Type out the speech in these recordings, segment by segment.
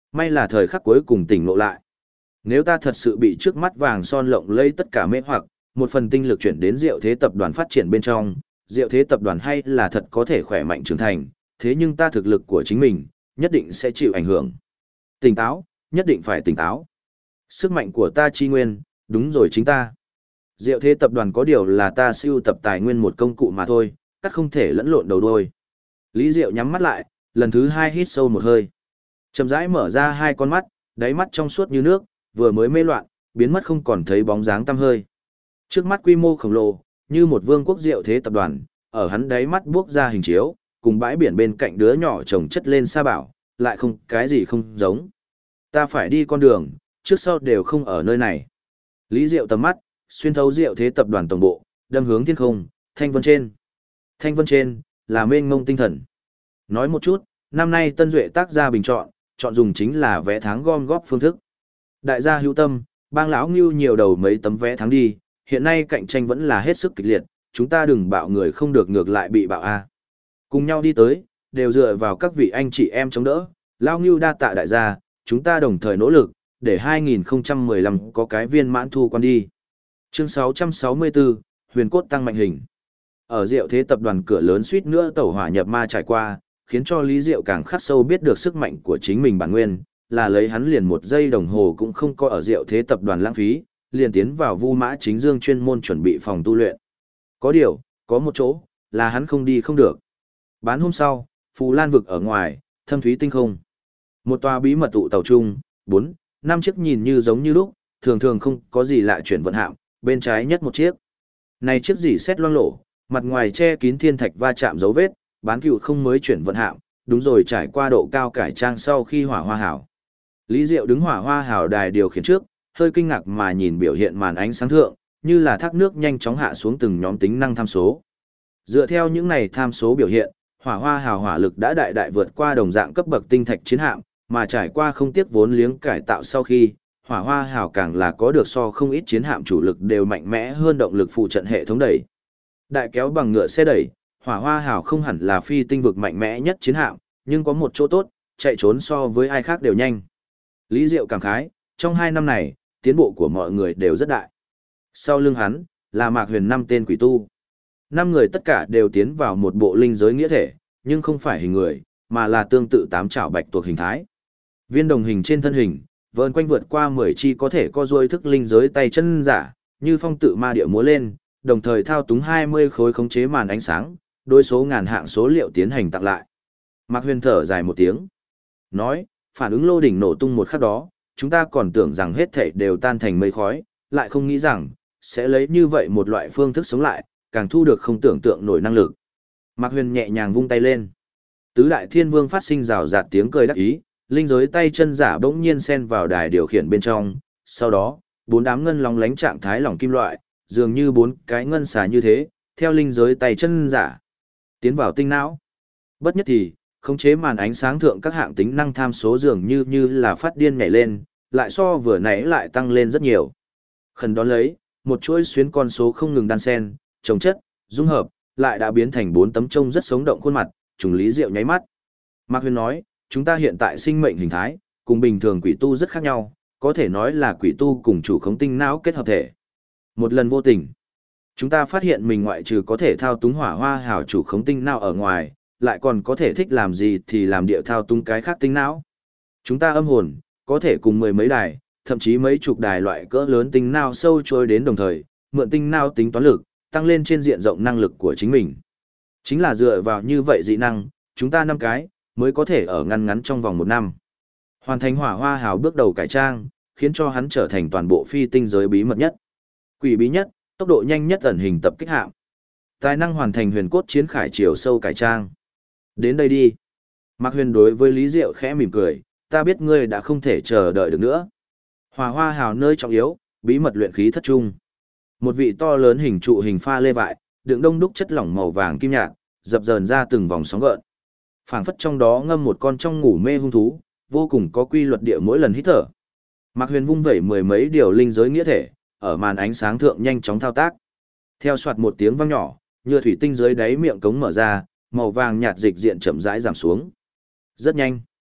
May là thời khắc cuối cùng tỉnh ngộ lại. Nếu ta thật sự bị trước mắt vàng son lộng lẫy tất cả mê hoặc, một phần tinh lực chuyển đến Diệu Thế tập đoàn phát triển bên trong, Diệu Thế tập đoàn hay là thật có thể khỏe mạnh trưởng thành, thế nhưng ta thực lực của chính mình, nhất định sẽ chịu ảnh hưởng. Tỉnh táo, nhất định phải tỉnh táo. Sức mạnh của ta chi nguyên, đúng rồi chính ta. Diệu Thế tập đoàn có điều là ta sưu tập tài nguyên một công cụ mà thôi, cắt không thể lẫn lộn đầu đuôi. Lý Diệu nhắm mắt lại, lần thứ 2 hít sâu một hơi. Chậm rãi mở ra hai con mắt, đáy mắt trong suốt như nước, vừa mới mê loạn, biến mất không còn thấy bóng dáng tăm hơi. Trước mắt quy mô khổng lồ, như một vương quốc Diệu Thế tập đoàn, ở hắn đáy mắt buốc ra hình chiếu, cùng bãi biển bên cạnh đứa nhỏ chồng chất lên sa bảo, lại không cái gì không giống. Ta phải đi con đường, trước sau đều không ở nơi này. Lý Diệu tầm mắt, xuyên thấu Diệu Thế tập đoàn tổng bộ, đâm hướng thiên không, thanh vân trên. Thanh vân trên, là mênh mông tinh thần. Nói một chút, năm nay Tân Duệ tác gia bình chọn dùng chính là vé tháng gom góp phương thức. Đại gia hữu tâm, bang lão Ngưu nhiều đầu mấy tấm vé tháng đi, hiện nay cạnh tranh vẫn là hết sức kịch liệt, chúng ta đừng bạo người không được ngược lại bị bạo a. Cùng nhau đi tới, đều dựa vào các vị anh chị em chống đỡ, lão Ngưu đa tạ đại gia, chúng ta đồng thời nỗ lực, để 2015 có cái viên mãn thu quan đi. Chương 664, Huyền cốt tăng mạnh hình. Ở Diệu Thế tập đoàn cửa lớn suýt nữa tẩu hỏa nhập ma trải qua, khiến cho Lý Diệu càng khắc sâu biết được sức mạnh của chính mình bản nguyên, là lấy hắn liền một giây đồng hồ cũng không có ở Diệu Thế tập đoàn lãng phí, liền tiến vào Vu Mã Chính Dương chuyên môn chuẩn bị phòng tu luyện. Có điều, có một chỗ, là hắn không đi không được. Bán hôm sau, Phù Lan vực ở ngoài, thâm thúy tinh không. Một tòa bí mật tụ tàu chung, 4, 5 chiếc nhìn như giống như lúc, thường thường không có gì lạ chuyển vận hạm, bên trái nhất một chiếc. Này chiếc gì xét loang lổ, mặt ngoài che kín thiên thạch va chạm dấu vết, bán cựu không mới chuyển vận hạm, đúng rồi trải qua độ cao cải trang sau khi hỏa hoa hảo. Lý Diệu đứng hỏa hoa hảo đài điều khiển trước, hơi kinh ngạc mà nhìn biểu hiện màn ánh sáng thượng, như là thác nước nhanh chóng hạ xuống từng nhóm tính năng tham số. Dựa theo những này tham số biểu hiện, hỏa hoa hào hỏa lực đã đại đại vượt qua đồng dạng cấp bậc tinh thạch chiến hạm, mà trải qua không tiếc vốn liếng cải tạo sau khi, hỏa hoa hào càng là có được so không ít chiến hạm chủ lực đều mạnh mẽ hơn động lực phụ trận hệ thống đẩy. Đại kéo bằng ngựa xe đẩy, hỏa hoa hào không hẳn là phi tinh vực mạnh mẽ nhất chiến hạm, nhưng có một chỗ tốt, chạy trốn so với ai khác đều nhanh. Lý Diệu cảm khái, trong 2 năm này, tiến bộ của mọi người đều rất đại. Sau lưng hắn, là Mạc Huyền 5 tên quỷ tu. 5 người tất cả đều tiến vào một bộ linh giới nghĩa thể, nhưng không phải hình người, mà là tương tự 8 chảo bạch tuộc hình thái. Viên đồng hình trên thân hình, vờn quanh vượt qua 10 chi có thể co duỗi thức linh giới tay chân giả, như phong tự ma địa múa lên, đồng thời thao túng 20 khối khống chế màn ánh sáng, đối số ngàn hạng số liệu tiến hành tặng lại. Mạc Huyền thở dài một tiếng, nói, phản ứng lô đỉnh nổ tung một khắc đó, chúng ta còn tưởng rằng hết thảy đều tan thành mây khói, lại không nghĩ rằng, sẽ lấy như vậy một loại phương thức sống lại, càng thu được không tưởng tượng nổi năng lực. Mạc Huyền nhẹ nhàng vung tay lên. Tứ đại thiên vương phát sinh rào rạt tiếng cười đắc ý, linh giới tay chân giả bỗng nhiên xen vào đài điều khiển bên trong, sau đó, 4 đám ngân lóng lánh trạng thái lỏng kim loại, dường như 4 cái ngân xà như thế, theo linh giới tay chân giả, tiến vào tinh não. Bất nhất thì, khống chế màn ánh sáng thượng các hạng tính năng tham số dường như là phát điên nhảy lên, lại so vừa nãy lại tăng lên rất nhiều. Khẩn đón lấy, một chuỗi xuyến con số không ngừng đan xen, chồng chất, dung hợp, lại đã biến thành 4 tấm trông rất sống động khuôn mặt, trùng Lý Diệu nháy mắt. Mạc Huyền nói, chúng ta hiện tại sinh mệnh hình thái, cùng bình thường quỷ tu rất khác nhau, có thể nói là quỷ tu cùng chủ khống tinh não kết hợp thể. Một lần vô tình, chúng ta phát hiện mình ngoại trừ có thể thao túng hỏa hoa hào chủ khống tinh não ở ngoài, lại còn có thể thích làm gì thì làm địa thao túng cái khác tinh não. Chúng ta âm hồn, có thể cùng 10 mấy đài, thậm chí mấy chục đài loại cỡ lớn tinh não sâu trôi đến đồng thời, mượn tinh não tính toán lực, tăng lên trên diện rộng năng lực của chính mình. Chính là dựa vào như vậy dị năng, chúng ta 5 cái, mới có thể ở ngăn trong vòng 1 năm. Hoàn thành hỏa hoa hào bước đầu cải trang, khiến cho hắn trở thành toàn bộ phi tinh giới bí mật nhất. Quỷ bí nhất, tốc độ nhanh nhất ẩn hình tập kích hạm. Tài năng hoàn thành huyền cốt chiến khải chiều sâu cải trang. Đến đây đi. Mạc Huyền đối với Lý Diệu khẽ mỉm cười, ta biết ngươi đã không thể chờ đợi được nữa. Hỏa hoa hào nơi trọng yếu, bí mật luyện khí thất trung. Một vị to lớn hình trụ hình pha lê vại, đựng đông đúc chất lỏng màu vàng kim nhạt, dập dờn ra từng vòng sóng gợn. Phảng phất trong đó ngâm một con trong ngủ mê hung thú, vô cùng có quy luật địa mỗi lần hít thở. Mạc Huyền vung vẩy 10 mấy điều linh giới nghĩa thể, ở màn ánh sáng thượng nhanh chóng thao tác. Theo soạt một tiếng vang nhỏ, nhựa thủy tinh dưới đáy miệng cống mở ra, màu vàng nhạt dịch diện chậm rãi giảm xuống. Rất nhanh.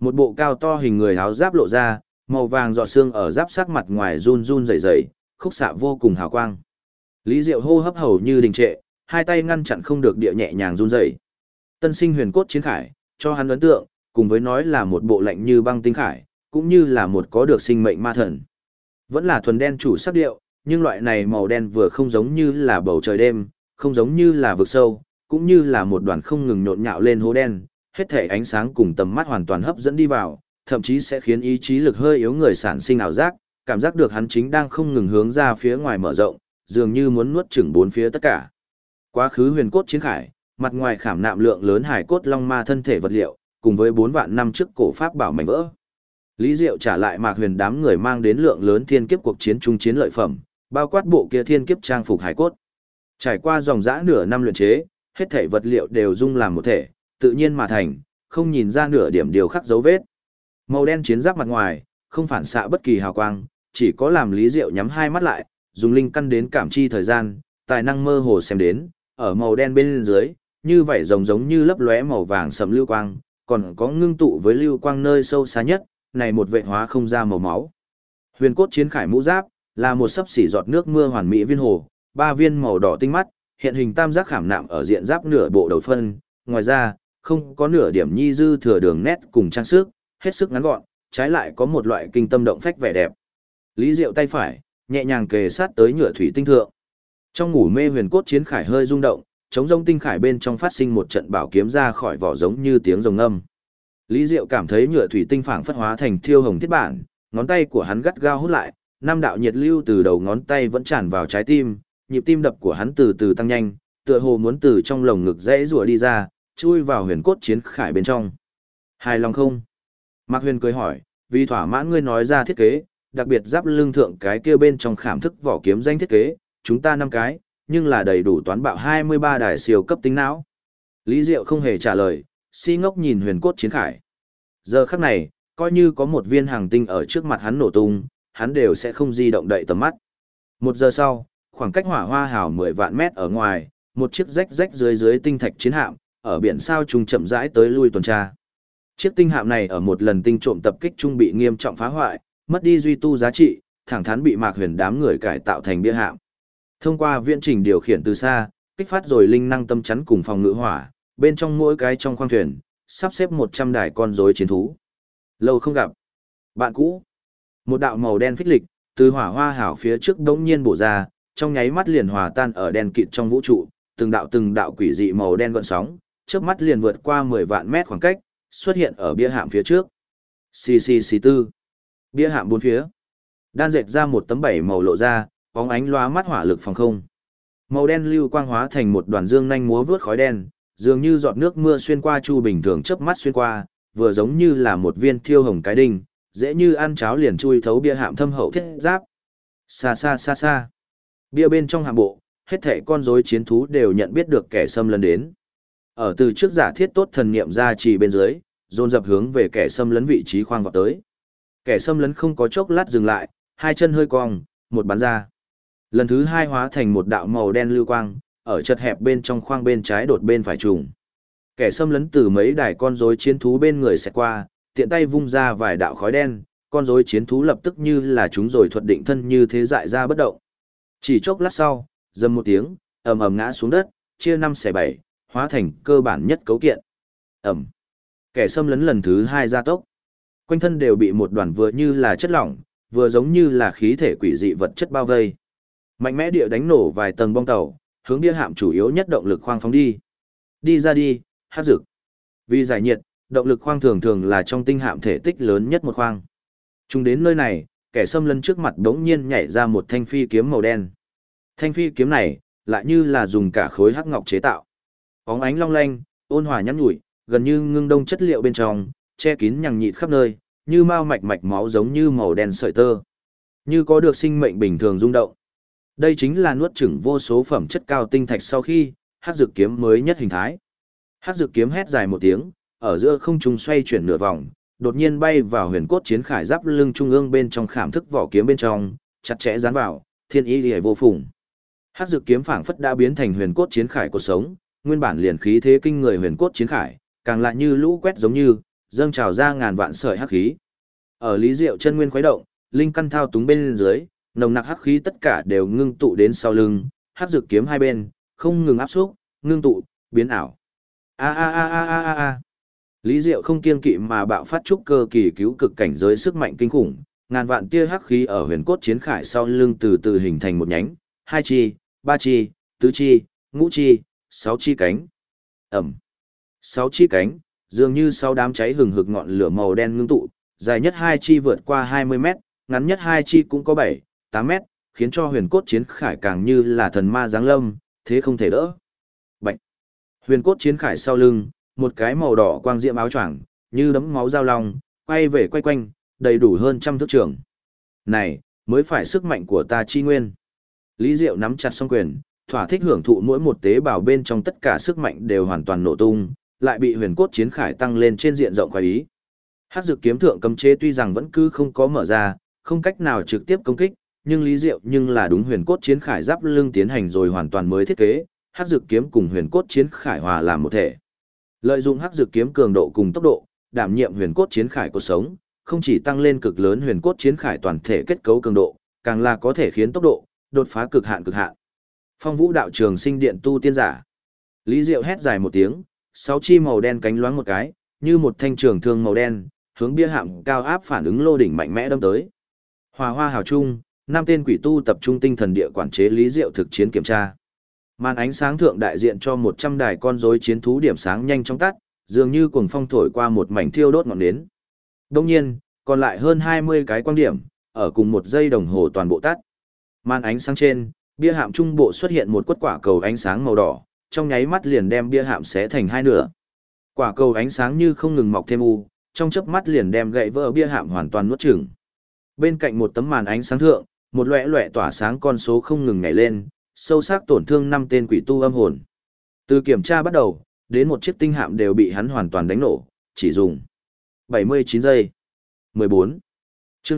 Một bộ cao to hình người áo giáp lộ ra, màu vàng giọt xương ở giáp sắc mặt ngoài run run rẩy rẩy, khúc xạ vô cùng hào quang. Lý Diệu hô hấp hầu như đình trệ, hai tay ngăn chặn không được địa nhẹ nhàng run rẩy. Tân sinh huyền cốt chiến khải, cho hắn ấn tượng, cùng với nói là một bộ lạnh như băng tinh khải, cũng như là một có được sinh mệnh ma thần. Vẫn là thuần đen chủ sắc điệu, nhưng loại này màu đen vừa không giống như là bầu trời đêm, không giống như là vực sâu, cũng như là một đoàn không ngừng nhộn nhạo lên hố đen, hết thể ánh sáng cùng tầm mắt hoàn toàn hấp dẫn đi vào, thậm chí sẽ khiến ý chí lực hơi yếu người sản sinh ảo giác, cảm giác được hắn chính đang không ngừng hướng ra phía ngoài mở rộng, dường như muốn nuốt chửng bốn phía tất cả. Quá khứ huyền cốt chiến khải, mặt ngoài khảm nạm lượng lớn hải cốt long ma thân thể vật liệu, cùng với 4 vạn năm trước cổ pháp bảo mảnh vỡ. Lý Diệu trả lại Mạc Huyền đám người mang đến lượng lớn thiên kiếp cuộc chiến trung chiến lợi phẩm, bao quát bộ kia thiên kiếp trang phục hải cốt. Trải qua dòng dã nửa năm luyện chế, hết thảy vật liệu đều dung làm một thể, tự nhiên mà thành, không nhìn ra nửa điểm điều khắc dấu vết. Màu đen chiến giáp mặt ngoài, không phản xạ bất kỳ hào quang, chỉ có làm Lý Diệu nhắm hai mắt lại, dùng linh căn đến cảm chi thời gian, tài năng mơ hồ xem đến, ở màu đen bên dưới, như vảy rồng giống như lấp lóe màu vàng sẫm lưu quang, còn có ngưng tụ với lưu quang nơi sâu xa nhất, này một vệ hóa không ra màu máu. Huyền cốt chiến khải mũ giáp, là một sấp xỉ giọt nước mưa hoàn mỹ viên hồ, 3 viên màu đỏ tinh mắt, hiện hình tam giác khảm nạm ở diện giáp nửa bộ đầu phân, ngoài ra, không có nửa điểm nhi dư thừa đường nét cùng trang sức, hết sức ngắn gọn, trái lại có một loại kinh tâm động phách vẻ đẹp. Lý Diệu tay phải, nhẹ nhàng kề sát tới nhựa thủy tinh thượng. Trong ngủ mê huyền cốt chiến khải hơi rung động, chống rông tinh khải bên trong phát sinh một trận bảo kiếm ra khỏi vỏ giống như tiếng rồng ngâm. Lý Diệu cảm thấy nhựa thủy tinh phảng phất hóa thành thiêu hồng thiết bản, ngón tay của hắn gắt gao hút lại, năm đạo nhiệt lưu từ đầu ngón tay vẫn tràn vào trái tim, nhịp tim đập của hắn từ từ tăng nhanh, tựa hồ muốn từ trong lồng ngực rẽ rùa đi ra, chui vào huyền cốt chiến khải bên trong. Hài lòng không? Mạc Huyền cười hỏi, vì thỏa mãn ngươi nói ra thiết kế, đặc biệt giáp lưng thượng cái kia bên trong khảm thức vỏ kiếm danh thiết kế, chúng ta 5 cái, nhưng là đầy đủ toán bạo 23 đài siêu cấp tính não. Lý Diệu không hề trả lời, si ngốc nhìn huyền cốt chiến khải. Giờ khắc này, coi như có một viên hàng tinh ở trước mặt hắn nổ tung, hắn đều sẽ không di động đậy tầm mắt. 1 giờ sau, khoảng cách hỏa hoa hào 10 vạn mét ở ngoài, một chiếc rách rách dưới tinh thạch chiến hạm, ở biển sao trùng chậm rãi tới lui tuần tra. Chiếc tinh hạm này ở một lần tinh trộm tập kích trung bị nghiêm trọng phá hoại, mất đi duy tu giá trị, thẳng thắn bị Mạc Huyền đám người cải tạo thành bia hạm. Thông qua viễn trình điều khiển từ xa, kích phát rồi linh năng tâm chắn cùng phòng ngự hỏa, bên trong mỗi cái trong khoang thuyền, sắp xếp 100 đài con rối chiến thú. Lâu không gặp. Bạn cũ. Một đạo màu đen phích lịch, từ hỏa hoa hảo phía trước đống nhiên bổ ra, trong nháy mắt liền hòa tan ở đen kịt trong vũ trụ, từng đạo quỷ dị màu đen gợn sóng, chớp mắt liền vượt qua 10 vạn mét khoảng cách, xuất hiện ở bia hạm phía trước. CCC4. Bia hạm bốn phía. Đan dệt ra một tấm 7 màu lộ ra, bóng ánh lóa mắt hỏa lực phòng không. Màu đen lưu quang hóa thành một đoàn dương nhanh múa vướt khói đen, dường như giọt nước mưa xuyên qua chu bình thường chớp mắt xuyên qua, vừa giống như là một viên thiêu hồng cái đinh, dễ như ăn cháo liền chui thấu bia hạm thâm hậu thiết giáp. Xa xa xa xa. Bia bên trong hạm bộ, hết thảy con rối chiến thú đều nhận biết được kẻ xâm lấn đến. Ở từ trước giả thiết tốt thần niệm ra chỉ bên dưới, dồn dập hướng về kẻ xâm lấn vị trí khoang vào tới. Kẻ xâm lấn không có chốc lát dừng lại, hai chân hơi cong, một bắn ra. Lần thứ 2 hóa thành một đạo màu đen lưu quang, ở chật hẹp bên trong khoang bên trái đột bên phải trùng. Kẻ xâm lấn từ mấy đài con rối chiến thú bên người xẹt qua, tiện tay vung ra vài đạo khói đen, con rối chiến thú lập tức như là chúng rồi thuật định thân như thế dại ra bất động. Chỉ chốc lát sau, rầm một tiếng, ầm ầm ngã xuống đất, chia 5 xẻ 7, hóa thành cơ bản nhất cấu kiện. Ầm. Kẻ xâm lấn lần thứ 2 gia tốc. Quanh thân đều bị một đoàn vừa như là chất lỏng, vừa giống như là khí thể quỷ dị vật chất bao vây. Mạnh mẽ địa đánh nổ vài tầng bong tàu, hướng bia hạm chủ yếu nhất động lực khoang phóng đi. Đi ra đi, hát dực. Vì giải nhiệt, động lực khoang thường thường là trong tinh hạm thể tích lớn nhất một khoang. Chúng đến nơi này, kẻ xâm lấn trước mặt đống nhiên nhảy ra một thanh phi kiếm màu đen. Thanh phi kiếm này, lại như là dùng cả khối hắc ngọc chế tạo. Bóng ánh long lanh, ôn hòa nhắn nhủi, gần như ngưng đông chất liệu bên trong, che kín nhằng nhịt khắp nơi, như mao mạch mạch máu giống như màu đen sợi tơ. Như có được sinh mệnh bình thường rung động. Đây chính là nuốt chửng vô số phẩm chất cao tinh thạch sau khi, hắc dược kiếm mới nhất hình thái. Hắc dược kiếm hét dài một tiếng, ở giữa không trung xoay chuyển nửa vòng, đột nhiên bay vào huyền cốt chiến khải giáp lưng trung ương bên trong khảm thức vỏ kiếm bên trong, chặt chẽ dán vào, thiên ý liễu vô phùng. Hắc dược kiếm phảng phất đã biến thành huyền cốt chiến khải cuộc sống, nguyên bản liền khí thế kinh người huyền cốt chiến khải, càng lại như lũ quét giống như, dâng trào ra ngàn vạn sợi hắc khí. Ở Lý Diệu chân nguyên khuấy động, linh căn thao túng bên dưới, nồng nặc hắc khí tất cả đều ngưng tụ đến sau lưng, hắc dược kiếm hai bên, không ngừng áp xúc, ngưng tụ, biến ảo. A a a a a a a. Lý Diệu không kiêng kỵ mà bạo phát trúc cơ kỳ cứu cực cảnh giới sức mạnh kinh khủng, ngàn vạn tia hắc khí ở huyền cốt chiến khải sau lưng từ từ hình thành một nhánh, hai chi, ba chi, tứ chi, ngũ chi, sáu chi cánh. Ẩm. Sáu chi cánh, dường như sáu đám cháy hừng hực ngọn lửa màu đen ngưng tụ, dài nhất hai chi vượt qua 20 mét, ngắn nhất hai chi cũng có 7, 8 mét, khiến cho huyền cốt chiến khải càng như là thần ma giáng lâm, thế không thể đỡ. Bạch. Huyền cốt chiến khải sau lưng, một cái màu đỏ quang diệm áo choàng, như đấm máu dao long, quay về quay quanh, đầy đủ hơn trăm thước trường. Này, mới phải sức mạnh của ta chi nguyên. Lý Diệu nắm chặt song quyền, thỏa thích hưởng thụ mỗi một tế bào bên trong tất cả sức mạnh đều hoàn toàn nổ tung, lại bị huyền cốt chiến khải tăng lên trên diện rộng khoái ý. Hắc dược kiếm thượng cấm chế tuy rằng vẫn cứ không có mở ra, không cách nào trực tiếp công kích, nhưng Lý Diệu nhưng là đúng huyền cốt chiến khải giáp lưng tiến hành rồi hoàn toàn mới thiết kế, hắc dược kiếm cùng huyền cốt chiến khải hòa làm một thể. Lợi dụng hắc dược kiếm cường độ cùng tốc độ, đảm nhiệm huyền cốt chiến khải cuộc sống, không chỉ tăng lên cực lớn huyền cốt chiến khải toàn thể kết cấu cường độ, càng là có thể khiến tốc độ đột phá cực hạn cực hạn. Phong Vũ đạo trường sinh điện tu tiên giả. Lý Diệu hét dài một tiếng, sáu chi màu đen cánh loáng một cái, như một thanh trường thương màu đen, hướng bia hạm cao áp phản ứng lô đỉnh mạnh mẽ đâm tới. Hòa hoa hào trung, năm tên quỷ tu tập trung tinh thần địa quản chế Lý Diệu thực chiến kiểm tra. Màn ánh sáng thượng đại diện cho 100 đài con rối chiến thú điểm sáng nhanh chóng tắt, dường như cuồng phong thổi qua một mảnh thiêu đốt ngọn nến. Đương nhiên, còn lại hơn 20 cái quang điểm, ở cùng một giây đồng hồ toàn bộ tắt. Màn ánh sáng trên, bia hạm trung bộ xuất hiện một quất quả cầu ánh sáng màu đỏ, trong nháy mắt liền đem bia hạm xé thành hai nửa. Quả cầu ánh sáng như không ngừng mọc thêm u, trong chớp mắt liền đem gãy vỡ bia hạm hoàn toàn nuốt chửng. Bên cạnh một tấm màn ánh sáng thượng, một loẻ loẻ tỏa sáng con số không ngừng nhảy lên, sâu sắc tổn thương 5 tên quỷ tu âm hồn. Từ kiểm tra bắt đầu, đến một chiếc tinh hạm đều bị hắn hoàn toàn đánh nổ, chỉ dùng 79 giây. 14. Chương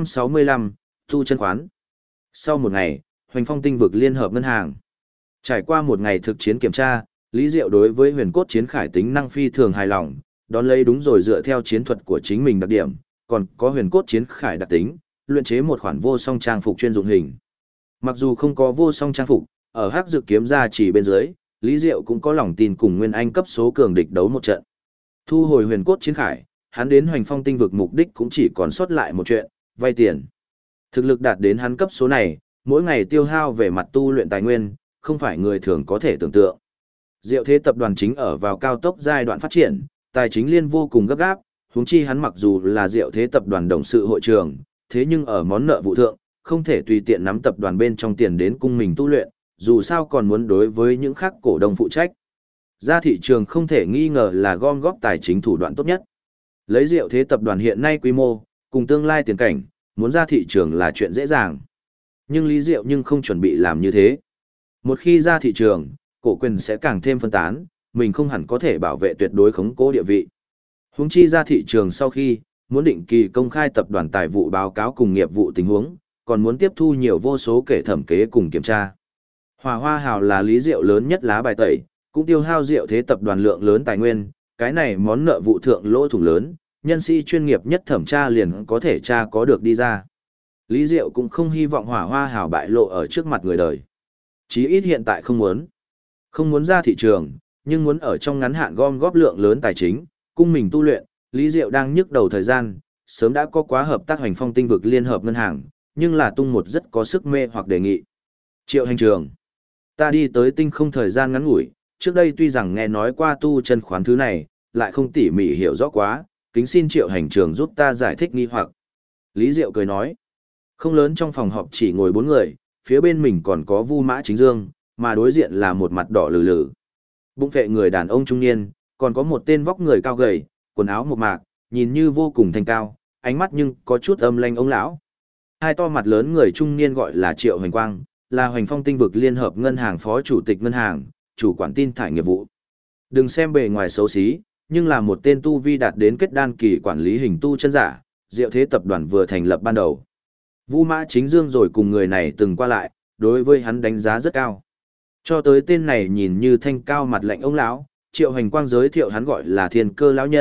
665, tu chân khoán. Sau một ngày, Hoành Phong tinh vực liên hợp ngân hàng. Trải qua một ngày thực chiến kiểm tra, Lý Diệu đối với huyền cốt chiến khải tính năng phi thường hài lòng, đón lấy đúng rồi dựa theo chiến thuật của chính mình đặc điểm, còn có huyền cốt chiến khải đặc tính, luyện chế một khoản vô song trang phục chuyên dụng hình. Mặc dù không có vô song trang phục, ở hắc dược kiếm ra chỉ bên dưới, Lý Diệu cũng có lòng tin cùng Nguyên Anh cấp số cường địch đấu một trận. Thu hồi huyền cốt chiến khải, hắn đến Hoành Phong tinh vực mục đích cũng chỉ còn sót lại một chuyện, vay tiền. Thực lực đạt đến hắn cấp số này, mỗi ngày tiêu hao về mặt tu luyện tài nguyên, không phải người thường có thể tưởng tượng. Diệu Thế tập đoàn chính ở vào cao tốc giai đoạn phát triển, tài chính liên vô cùng gấp gáp, huống chi hắn mặc dù là Diệu Thế tập đoàn董sự hội trưởng, thế nhưng ở món nợ vụ thượng, không thể tùy tiện nắm tập đoàn bên trong tiền đến cung mình tu luyện, dù sao còn muốn đối với những khác cổ đông phụ trách. Ra thị trường không thể nghi ngờ là gom góp tài chính thủ đoạn tốt nhất. Lấy Diệu Thế tập đoàn hiện nay quy mô, cùng tương lai tiền cảnh, muốn ra thị trường là chuyện dễ dàng. Nhưng Lý Diệu nhưng không chuẩn bị làm như thế. Một khi ra thị trường, cổ quyền sẽ càng thêm phân tán, mình không hẳn có thể bảo vệ tuyệt đối khống cố địa vị. Huống chi ra thị trường sau khi, muốn định kỳ công khai tập đoàn tài vụ báo cáo cùng nghiệp vụ tình huống, còn muốn tiếp thu nhiều vô số kể thẩm kế cùng kiểm tra. Hòa Hoa Hào là Lý Diệu lớn nhất lá bài tẩy, cũng tiêu hao Diệu Thế tập đoàn lượng lớn tài nguyên, cái này món nợ vụ thượng lỗ thủng lớn, nhân sĩ chuyên nghiệp nhất thẩm tra liền có thể tra có được đi ra. Lý Diệu cũng không hy vọng Hỏa Hoa Hào bại lộ ở trước mặt người đời. Chí ít hiện tại không muốn. Không muốn ra thị trường, nhưng muốn ở trong ngắn hạn gom góp lượng lớn tài chính, cung mình tu luyện, Lý Diệu đang nhức đầu thời gian, sớm đã có quá hợp tác Hoành Phong tinh vực liên hợp ngân hàng, nhưng là tung một rất có sức mê hoặc đề nghị. Triệu hành trường. Ta đi tới tinh không thời gian ngắn ngủi, trước đây tuy rằng nghe nói qua tu chân khoán thứ này, lại không tỉ mỉ hiểu rõ quá, kính xin Triệu hành trường giúp ta giải thích nghi hoặc. Lý Diệu cười nói. Không lớn trong phòng họp chỉ ngồi 4 người, phía bên mình còn có Vu Mã Chính Dương, mà đối diện là một mặt đỏ lử lử. Bụng phệ người đàn ông trung niên, còn có một tên vóc người cao gầy, quần áo mộc mạc, nhìn như vô cùng thanh cao, ánh mắt nhưng có chút âm lanh ông lão. Hai to mặt lớn người trung niên gọi là Triệu Hoành Quang, là Hoành Phong tinh vực liên hợp ngân hàng phó chủ tịch ngân hàng, chủ quản tin thải nghiệp vụ. Đừng xem bề ngoài xấu xí, nhưng là một tên tu vi đạt đến kết đan kỳ quản lý hình tu chân giả, Diệu Thế tập đoàn vừa thành lập ban đầu. Vu Mã Chính Dương rồi cùng người này từng qua lại, đối với hắn đánh giá rất cao. Cho tới tên này nhìn như thanh cao mặt lạnh ông lão, Triệu Hoành Quang giới thiệu hắn gọi là Thiên Cơ lão nhân,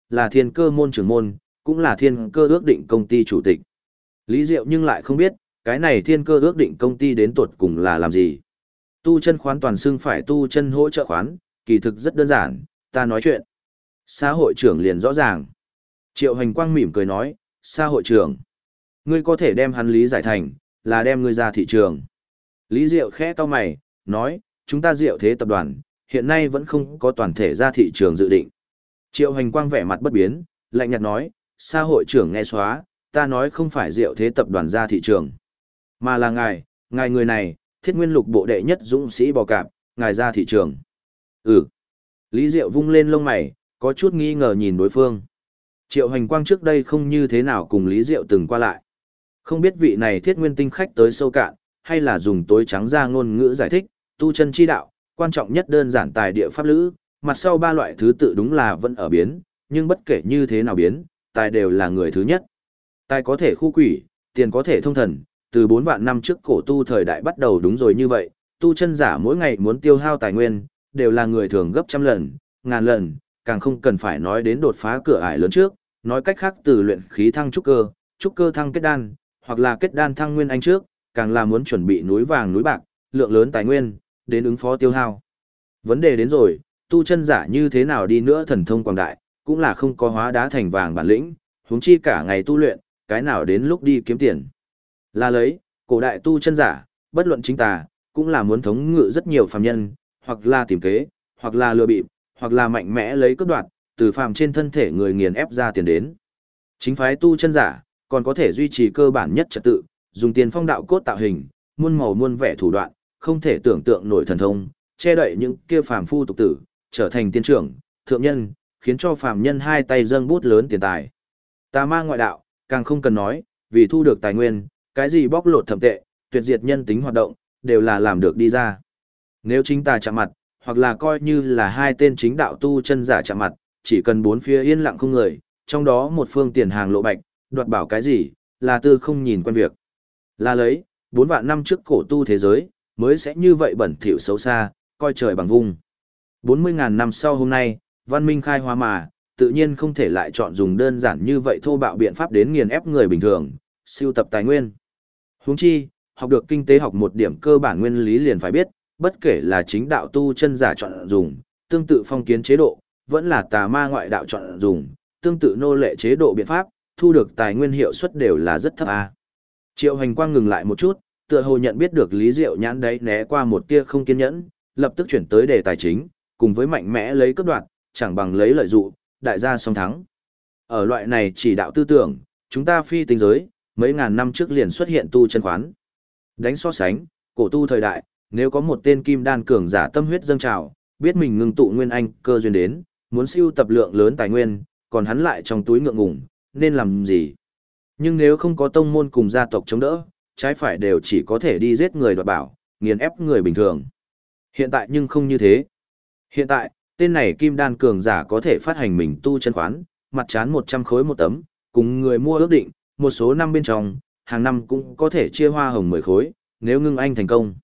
là thiên cơ môn trưởng môn, cũng là thiên cơ ước định công ty chủ tịch. Lý Diệu nhưng lại không biết, cái này thiên cơ ước định công ty đến tuột cùng là làm gì. Tu chân khoán toàn xưng phải tu chân hỗ trợ khoán, kỳ thực rất đơn giản, ta nói chuyện. Xã hội trưởng liền rõ ràng. Triệu Hành Quang mỉm cười nói, xã hội trưởng, ngươi có thể đem hắn lý giải thành, là đem ngươi ra thị trường. Lý Diệu khẽ cau mày, nói, chúng ta Diệu Thế tập đoàn, hiện nay vẫn không có toàn thể ra thị trường dự định. Triệu Hành Quang vẻ mặt bất biến, lạnh nhạt nói, xã hội trưởng nghe xóa, ta nói không phải Diệu Thế tập đoàn ra thị trường, mà là ngài người này, Thiết Nguyên Lục bộ đệ nhất dũng sĩ bò cạp, ngài ra thị trường. Ừ. Lý Diệu vung lên lông mày, có chút nghi ngờ nhìn đối phương. Triệu Hành Quang trước đây không như thế nào cùng Lý Diệu từng qua lại. Không biết vị này Thiết Nguyên tinh khách tới sâu cạn, hay là dùng tối trắng ra ngôn ngữ giải thích, tu chân chi đạo, quan trọng nhất đơn giản tài địa pháp lữ, mặt sau ba loại thứ tự đúng là vẫn ở biến, nhưng bất kể như thế nào biến, tài đều là người thứ nhất. Tài có thể khu quỷ, tiền có thể thông thần, từ 4 vạn năm trước cổ tu thời đại bắt đầu đúng rồi như vậy, tu chân giả mỗi ngày muốn tiêu hao tài nguyên, đều là người thường gấp trăm lần, ngàn lần, càng không cần phải nói đến đột phá cửa ải lớn trước, nói cách khác từ luyện khí thăng trúc cơ thăng kết đan, hoặc là kết đan thăng nguyên anh trước, càng là muốn chuẩn bị núi vàng núi bạc, lượng lớn tài nguyên, đến ứng phó tiêu hao. Vấn đề đến rồi, tu chân giả như thế nào đi nữa thần thông quảng đại, cũng là không có hóa đá thành vàng bản lĩnh, huống chi cả ngày tu luyện, cái nào đến lúc đi kiếm tiền. Là lấy, cổ đại tu chân giả, bất luận chính tà, cũng là muốn thống ngự rất nhiều phàm nhân, hoặc là tìm kế, hoặc là lừa bịp, hoặc là mạnh mẽ lấy cướp đoạt, từ phàm trên thân thể người nghiền ép ra tiền đến. Chính phái tu chân giả, còn có thể duy trì cơ bản nhất trật tự, dùng tiền phong đạo cốt tạo hình, muôn màu muôn vẻ thủ đoạn, không thể tưởng tượng nổi thần thông, che đậy những kia phàm phu tục tử, trở thành tiên trưởng, thượng nhân, khiến cho phàm nhân hai tay dâng bút lớn tiền tài. Tà ma ngoại đạo, càng không cần nói, vì thu được tài nguyên, cái gì bóc lột thẩm tệ, tuyệt diệt nhân tính hoạt động, đều là làm được đi ra. Nếu chính tà chạm mặt, hoặc là coi như là hai tên chính đạo tu chân giả chạm mặt, chỉ cần bốn phía yên lặng không người, trong đó một phương tiền hàng lộ bạch, đoạt bảo cái gì, là tư không nhìn quen việc. Là lấy, 4 vạn năm trước cổ tu thế giới, mới sẽ như vậy bẩn thỉu xấu xa, coi trời bằng vung. 40.000 năm sau hôm nay, văn minh khai hóa mà, tự nhiên không thể lại chọn dùng đơn giản như vậy thô bạo biện pháp đến nghiền ép người bình thường, siêu tập tài nguyên. Huống chi, học được kinh tế học một điểm cơ bản nguyên lý liền phải biết, bất kể là chính đạo tu chân giả chọn dùng, tương tự phong kiến chế độ, vẫn là tà ma ngoại đạo chọn dùng, tương tự nô lệ chế độ biện pháp, thu được tài nguyên hiệu suất đều là rất thấp a. Triệu Hành Quang ngừng lại một chút, tựa hồ nhận biết được Lý Diệu nhãn đấy né qua một tia không kiên nhẫn, lập tức chuyển tới đề tài chính, cùng với mạnh mẽ lấy cướp đoạt, chẳng bằng lấy lợi dụ, đại gia song thắng. Ở loại này chỉ đạo tư tưởng, chúng ta phi tinh giới, mấy ngàn năm trước liền xuất hiện tu chân khoán. Đánh so sánh, cổ tu thời đại, nếu có một tên kim đan cường giả tâm huyết dâng trào, biết mình ngưng tụ nguyên anh cơ duyên đến, muốn siêu tập lượng lớn tài nguyên, còn hắn lại trong túi ngượng ngùng, nên làm gì? Nhưng nếu không có tông môn cùng gia tộc chống đỡ, trái phải đều chỉ có thể đi giết người đoạt bảo, nghiền ép người bình thường. Hiện tại nhưng không như thế. Hiện tại, tên này kim đan cường giả có thể phát hành mình tu chân khoán, mặt trán 100 khối một tấm, cùng người mua ước định, một số năm bên trong, hàng năm cũng có thể chia hoa hồng 10 khối, nếu ngưng anh thành công.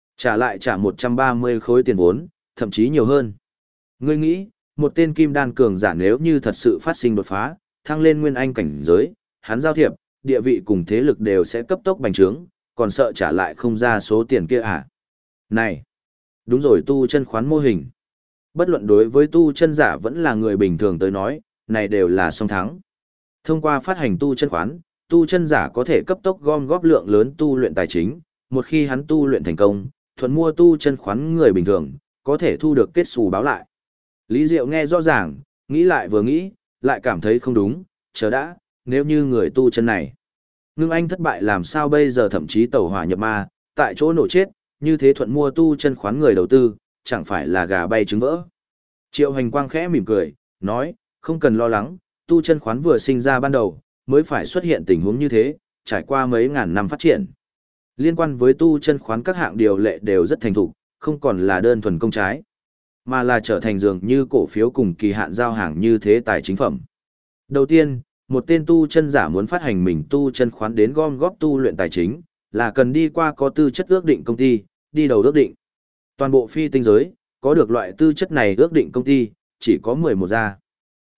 Trả 130 khối tiền vốn, thậm chí nhiều hơn. Ngươi nghĩ, một tên kim đan cường giả nếu như thật sự phát sinh đột phá, thăng lên nguyên anh cảnh giới, hắn giao thiệp, địa vị cùng thế lực đều sẽ cấp tốc bành trướng, còn sợ trả lại không ra số tiền kia à? Này, đúng rồi, tu chân khoán mô hình. Bất luận đối với tu chân giả vẫn là người bình thường tới nói, này đều là song thắng. Thông qua phát hành tu chân khoán, tu chân giả có thể cấp tốc gom góp lượng lớn tu luyện tài chính, một khi hắn tu luyện thành công, thuận mua tu chân khoán người bình thường, có thể thu được kết xù báo lại. Lý Diệu nghe rõ ràng, nghĩ lại vừa nghĩ, lại cảm thấy không đúng, chờ đã, nếu như người tu chân này. Ngưng anh thất bại làm sao bây giờ, thậm chí tẩu hỏa nhập ma, tại chỗ nổ chết, như thế thuận mua tu chân khoán người đầu tư, chẳng phải là gà bay trứng vỡ. Triệu Hành Quang khẽ mỉm cười, nói, không cần lo lắng, tu chân khoán vừa sinh ra ban đầu, mới phải xuất hiện tình huống như thế, trải qua mấy ngàn năm phát triển. Liên quan với tu chân khoán các hạng điều lệ đều rất thành thục, không còn là đơn thuần công trái, mà là trở thành dường như cổ phiếu cùng kỳ hạn giao hàng như thế tài chính phẩm. Đầu tiên, một tên tu chân giả muốn phát hành mình tu chân khoán đến gom góp tu luyện tài chính, là cần đi qua có tư chất ước định công ty, đi đầu ước định. Toàn bộ phi tinh giới, có được loại tư chất này ước định công ty, chỉ có 11 gia.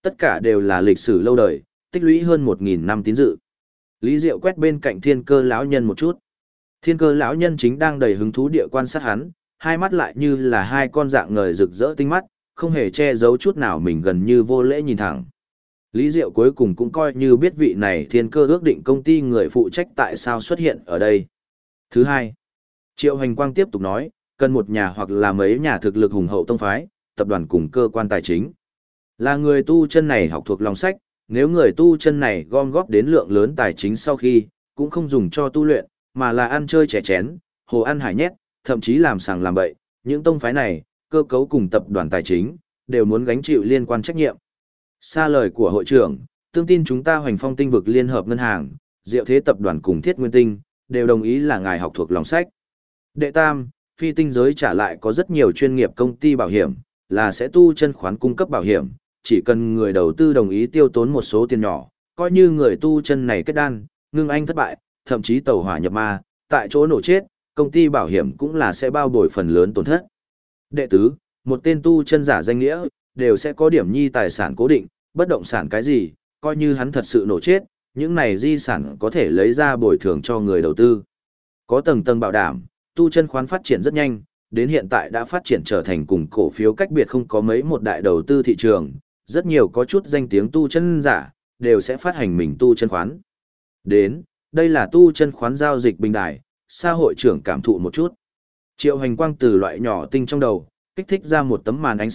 Tất cả đều là lịch sử lâu đời, tích lũy hơn 1.000 năm tín dự. Lý Diệu quét bên cạnh Thiên Cơ lão nhân một chút. Thiên Cơ lão nhân chính đang đầy hứng thú địa quan sát hắn, hai mắt lại như là hai con dạng ngời rực rỡ tinh mắt, không hề che giấu chút nào mình gần như vô lễ nhìn thẳng. Lý Diệu cuối cùng cũng coi như biết vị này Thiên Cơ ước định công ty người phụ trách tại sao xuất hiện ở đây. Thứ hai, Triệu Hành Quang tiếp tục nói, cần một nhà hoặc là mấy nhà thực lực hùng hậu tông phái, tập đoàn cùng cơ quan tài chính. Là người tu chân này học thuộc lòng sách, nếu người tu chân này gom góp đến lượng lớn tài chính sau khi, cũng không dùng cho tu luyện, mà là ăn chơi trẻ chén, hồ ăn hải nhét, thậm chí làm sàng làm bậy, những tông phái này, cơ cấu cùng tập đoàn tài chính, đều muốn gánh chịu liên quan trách nhiệm. Xa lời của hội trưởng, tương tin chúng ta Hoành Phong Tinh vực Liên hợp ngân hàng, Diệu Thế tập đoàn cùng Thiết Nguyên Tinh, đều đồng ý là ngài học thuộc lòng sách. Đệ tam, phi tinh giới trả lại có rất nhiều chuyên nghiệp công ty bảo hiểm, là sẽ tu chân khoán cung cấp bảo hiểm, chỉ cần người đầu tư đồng ý tiêu tốn một số tiền nhỏ, coi như người tu chân này kết đan, ngưng anh thất bại, thậm chí tẩu hỏa nhập ma, tại chỗ nổ chết, công ty bảo hiểm cũng là sẽ bao bồi phần lớn tổn thất. Đệ tứ, một tên tu chân giả danh nghĩa, đều sẽ có điểm nhi tài sản cố định, bất động sản cái gì, coi như hắn thật sự nổ chết, những này di sản có thể lấy ra bồi thường cho người đầu tư. Có tầng tầng bảo đảm, tu chân khoán phát triển rất nhanh, đến hiện tại đã phát triển trở thành cùng cổ phiếu cách biệt không có mấy một đại đầu tư thị trường, rất nhiều có chút danh tiếng tu chân giả, đều sẽ phát hành mình tu chân khoán. Đến, đây là tu chân khoán giao dịch bình đài, xã hội trưởng cảm thụ một chút. Triệu Hành Quang từ loại nhỏ tinh trong đầu, kích thích ra một tấm màn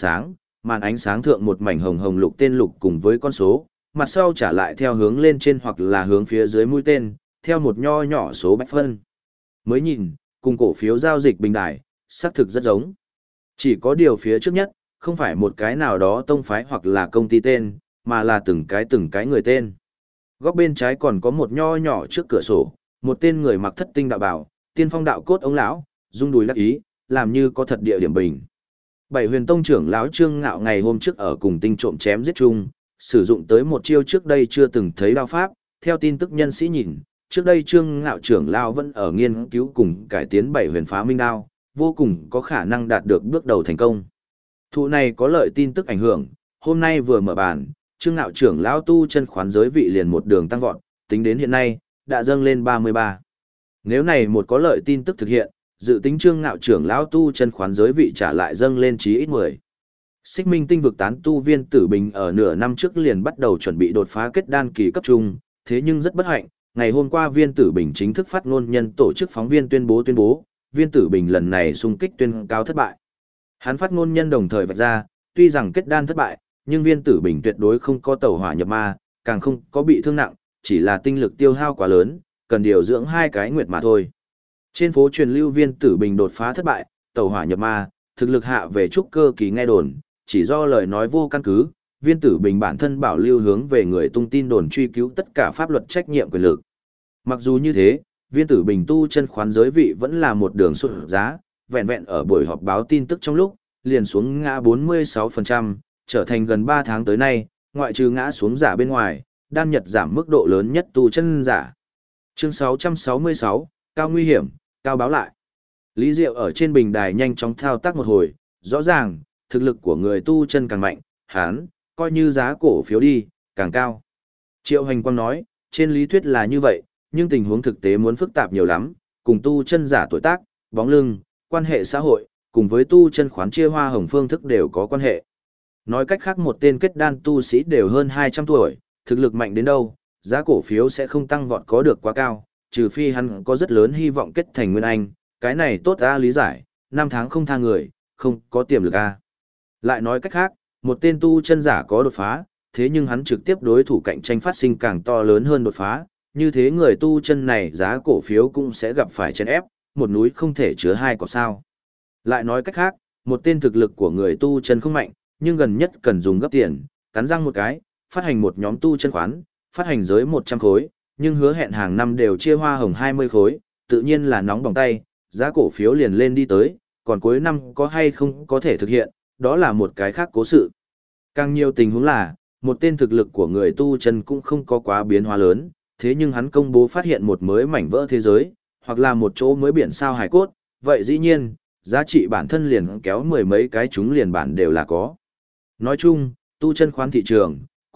ánh sáng thượng một mảnh hồng hồng lục tên lục cùng với con số, mặt sau trả lại theo hướng lên trên hoặc là hướng phía dưới mũi tên, theo một nho nhỏ số bách phân. Mới nhìn, cùng cổ phiếu giao dịch bình đài, xác thực rất giống. Chỉ có điều phía trước nhất, không phải một cái nào đó tông phái hoặc là công ty tên, mà là từng cái người tên. Góc bên trái còn có một nho nhỏ trước cửa sổ, một tên người mặc thất tinh đạo bào, tiên phong đạo cốt ông lão, rung đùi lắc ý, làm như có thật địa điểm bình. Bảy Huyền Tông trưởng lão Trương Ngạo ngày hôm trước ở cùng tinh trộm chém giết chung, sử dụng tới một chiêu trước đây chưa từng thấy đao pháp, theo tin tức nhân sĩ nhìn, trước đây Trương Ngạo trưởng lão vẫn ở nghiên cứu cùng cải tiến Bảy Huyền Phá Minh đao, vô cùng có khả năng đạt được bước đầu thành công. Thụ này có lợi tin tức ảnh hưởng, hôm nay vừa mở bàn, Trương Ngạo trưởng lão tu chân khoán giới vị liền một đường tăng vọt, tính đến hiện nay, đã dâng lên 33. Nếu này một có lợi tin tức thực hiện, dự tính Trương Ngạo trưởng lão tu chân khoán giới vị trả lại dâng lên chí ít 10. Xích Minh Tinh vực tán tu Viên Tử Bình ở nửa năm trước liền bắt đầu chuẩn bị đột phá kết đan kỳ cấp trung, thế nhưng rất bất hạnh, ngày hôm qua Viên Tử Bình chính thức phát ngôn nhân tổ chức phóng viên tuyên bố Viên Tử Bình lần này xung kích tuyên cao thất bại. Hắn phát ngôn nhân đồng thời vạch ra, tuy rằng kết đan thất bại, nhưng Viên Tử Bình tuyệt đối không có tẩu hỏa nhập ma, càng không có bị thương nặng, chỉ là tinh lực tiêu hao quá lớn, cần điều dưỡng 2 cái nguyệt mà thôi. Trên phố truyền lưu Viên Tử Bình đột phá thất bại, tẩu hỏa nhập ma, thực lực hạ về trúc cơ kỳ nghe đồn, chỉ do lời nói vô căn cứ, Viên Tử Bình bản thân bảo lưu hướng về người tung tin đồn truy cứu tất cả pháp luật trách nhiệm quyền lực. Mặc dù như thế, Viên Tử Bình tu chân khoán giới vị vẫn là một đường sụt giá, vẹn vẹn ở buổi họp báo tin tức trong lúc, liền xuống ngã 46%, trở thành gần 3 tháng tới nay, ngoại trừ ngã xuống giả bên ngoài, đan nhật giảm mức độ lớn nhất tu chân giả. Chương 666, cao nguy hiểm, cao báo lại. Lý Diệu ở trên bình đài nhanh chóng thao tác một hồi, rõ ràng, thực lực của người tu chân càng mạnh, hán, coi như giá cổ phiếu đi, càng cao. Triệu Hành Quang nói, trên lý thuyết là như vậy, nhưng tình huống thực tế muốn phức tạp nhiều lắm, cùng tu chân giả tuổi tác, bóng lưng, quan hệ xã hội, cùng với tu chân khoán chia hoa hồng phương thức đều có quan hệ. Nói cách khác một tên kết đan tu sĩ đều hơn 200 tuổi, thực lực mạnh đến đâu, giá cổ phiếu sẽ không tăng vọt có được quá cao, trừ phi hắn có rất lớn hy vọng kết thành nguyên anh, cái này tốt ra lý giải, 5 tháng không tha người, không có tiềm lực a. Lại nói cách khác, một tên tu chân giả có đột phá, thế nhưng hắn trực tiếp đối thủ cạnh tranh phát sinh càng to lớn hơn đột phá, như thế người tu chân này giá cổ phiếu cũng sẽ gặp phải chèn ép, một núi không thể chứa 2 cọp sao. Lại nói cách khác, một tên thực lực của người tu chân không mạnh, nhưng gần nhất cần dùng gấp tiền, cắn răng một cái, phát hành một nhóm tu chân khoán, phát hành giới 100 khối, nhưng hứa hẹn hàng năm đều chia hoa hồng 20 khối, tự nhiên là nóng bỏng tay, giá cổ phiếu liền lên đi tới, còn cuối năm có hay không có thể thực hiện, đó là một cái khác cố sự. Càng nhiều tình huống là, một tên thực lực của người tu chân cũng không có quá biến hóa lớn, thế nhưng hắn công bố phát hiện một mới mảnh vỡ thế giới, hoặc là một chỗ mới biển sao hải cốt, vậy dĩ nhiên, giá trị bản thân liền kéo 10 mấy cái chúng liền bản đều là có. Nói chung, tu chân khoán thị trường,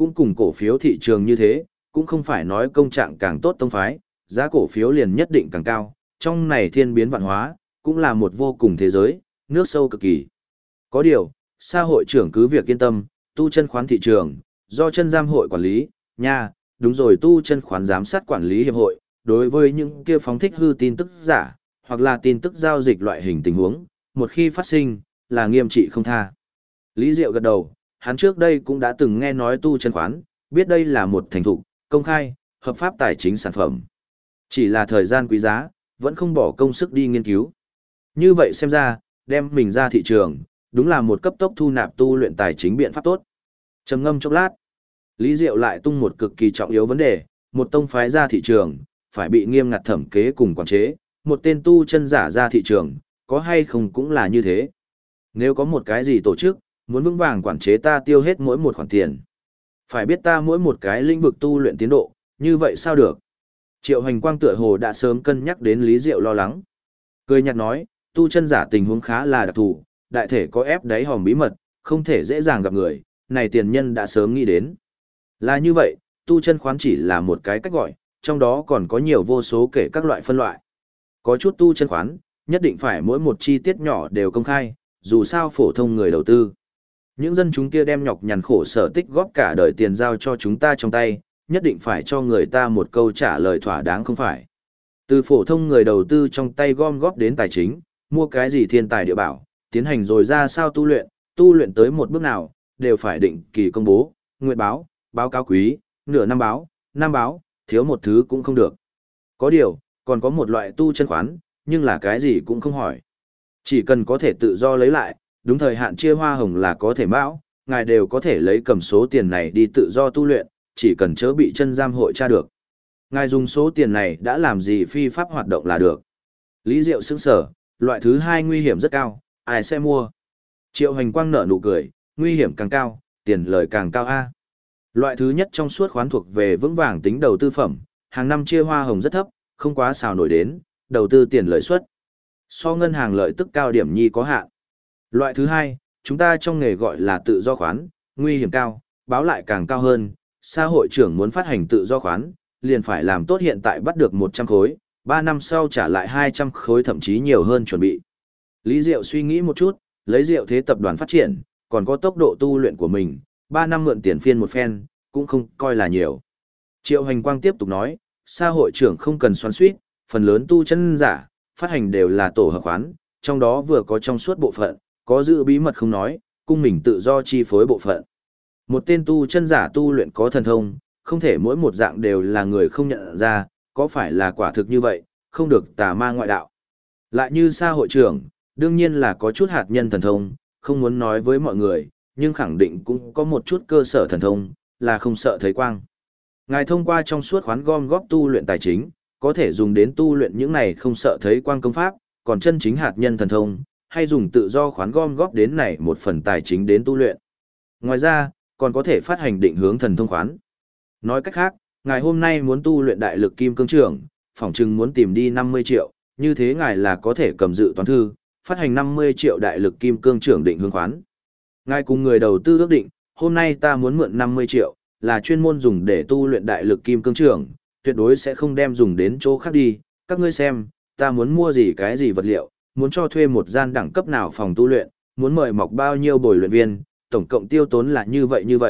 cũng cùng cổ phiếu thị trường như thế, cũng không phải nói công trạng càng tốt tông phái, giá cổ phiếu liền nhất định càng cao, trong này thiên biến vạn hóa, cũng là một vô cùng thế giới, nước sâu cực kỳ. Có điều, xã hội trưởng cứ việc yên tâm, tu chân khoán thị trường, do chân giam hội quản lý, nha, đúng rồi tu chân khoán giám sát quản lý hiệp hội, đối với những kia phóng thích hư tin tức giả, hoặc là tin tức giao dịch loại hình tình huống, một khi phát sinh, là nghiêm trị không tha. Lý Diệu gật đầu, hắn trước đây cũng đã từng nghe nói tu chân khoán, biết đây là một thành thục, công khai, hợp pháp tài chính sản phẩm. Chỉ là thời gian quý giá, vẫn không bỏ công sức đi nghiên cứu. Như vậy xem ra, đem mình ra thị trường, đúng là một cấp tốc thu nạp tu luyện tài chính biện pháp tốt. Trầm ngâm chốc lát, Lý Diệu lại tung một cực kỳ trọng yếu vấn đề, một tông phái ra thị trường, phải bị nghiêm ngặt thẩm kế cùng quản chế, một tên tu chân giả ra thị trường, có hay không cũng là như thế. Nếu có một cái gì tổ chức, muốn vững vàng quản chế ta tiêu hết mỗi một khoản tiền. Phải biết ta mỗi một cái lĩnh vực tu luyện tiến độ, như vậy sao được? Triệu Hoành Quang tựa hồ đã sớm cân nhắc đến Lý Diệu lo lắng. Cười nhạt nói, tu chân giả tình huống khá là đặc thù, đại thể có ép đáy hòm bí mật, không thể dễ dàng gặp người, này tiền nhân đã sớm nghĩ đến. Là như vậy, tu chân khoán chỉ là một cái cách gọi, trong đó còn có nhiều vô số kể các loại phân loại. Có chút tu chân khoán, nhất định phải mỗi một chi tiết nhỏ đều công khai, dù sao phổ thông người đầu tư. Những dân chúng kia đem nhọc nhằn khổ sở tích góp cả đời tiền giao cho chúng ta trong tay, nhất định phải cho người ta một câu trả lời thỏa đáng không phải. Từ phổ thông người đầu tư trong tay gom góp đến tài chính, mua cái gì thiên tài địa bảo, tiến hành rồi ra sao tu luyện tới một bước nào, đều phải định kỳ công bố, nguyện báo, báo cáo quý, nửa năm báo, thiếu một thứ cũng không được. Có điều, còn có một loại tu chân khoán, nhưng là cái gì cũng không hỏi. Chỉ cần có thể tự do lấy lại, đúng thời hạn chia hoa hồng là có thể báo, ngài đều có thể lấy cầm số tiền này đi tự do tu luyện, chỉ cần chớ bị chân giam hội tra được. Ngài dùng số tiền này đã làm gì phi pháp hoạt động là được. Lý Diệu sững sở, loại thứ hai nguy hiểm rất cao, ai sẽ mua? Triệu Hoành Quang nở nụ cười, nguy hiểm càng cao, tiền lời càng cao a. Loại thứ nhất trong suốt khoán thuộc về vững vàng tính đầu tư phẩm, hàng năm chia hoa hồng rất thấp, không quá xào nổi đến, đầu tư tiền lợi suất. So ngân hàng lợi tức cao điểm nhi có hạn. Loại thứ hai, chúng ta trong nghề gọi là tự do khoán, nguy hiểm cao, báo lại càng cao hơn, xã hội trưởng muốn phát hành tự do khoán, liền phải làm tốt hiện tại bắt được 100 khối, 3 năm sau trả lại 200 khối thậm chí nhiều hơn chuẩn bị. Lý Diệu suy nghĩ một chút, lấy Diệu Thế tập đoàn phát triển, còn có tốc độ tu luyện của mình, 3 năm mượn tiền phiên một phen, cũng không coi là nhiều. Triệu Hoành Quang tiếp tục nói, xã hội trưởng không cần xoắn xuýt, phần lớn tu chân giả, phát hành đều là tổ hợp khoán, trong đó vừa có trong suốt bộ phận, có giữ bí mật không nói, cung mình tự do chi phối bộ phận. Một tên tu chân giả tu luyện có thần thông, không thể mỗi một dạng đều là người không nhận ra, có phải là quả thực như vậy, không được tà ma ngoại đạo. Lại như xã hội trưởng, đương nhiên là có chút hạt nhân thần thông, không muốn nói với mọi người, nhưng khẳng định cũng có một chút cơ sở thần thông, là không sợ thấy quang. Ngài thông qua trong suốt khoán gom góp tu luyện tài chính, có thể dùng đến tu luyện những này không sợ thấy quang công pháp, còn chân chính hạt nhân thần thông, hay dùng tự do khoán gom góp đến này một phần tài chính đến tu luyện. Ngoài ra, còn có thể phát hành định hướng thần thông khoán. Nói cách khác, ngài hôm nay muốn tu luyện đại lực kim cương trưởng, phỏng chừng muốn tìm đi 50 triệu, như thế ngài là có thể cầm dự toán thư, phát hành 50 triệu đại lực kim cương trưởng định hướng khoán. Ngài cùng người đầu tư ước định, hôm nay ta muốn mượn 50 triệu, là chuyên môn dùng để tu luyện đại lực kim cương trưởng, tuyệt đối sẽ không đem dùng đến chỗ khác đi. Các ngươi xem, ta muốn mua gì cái gì vật liệu, muốn cho thuê một gian đẳng cấp nào phòng tu luyện, muốn mời mọc bao nhiêu bồi luyện viên, tổng cộng tiêu tốn là như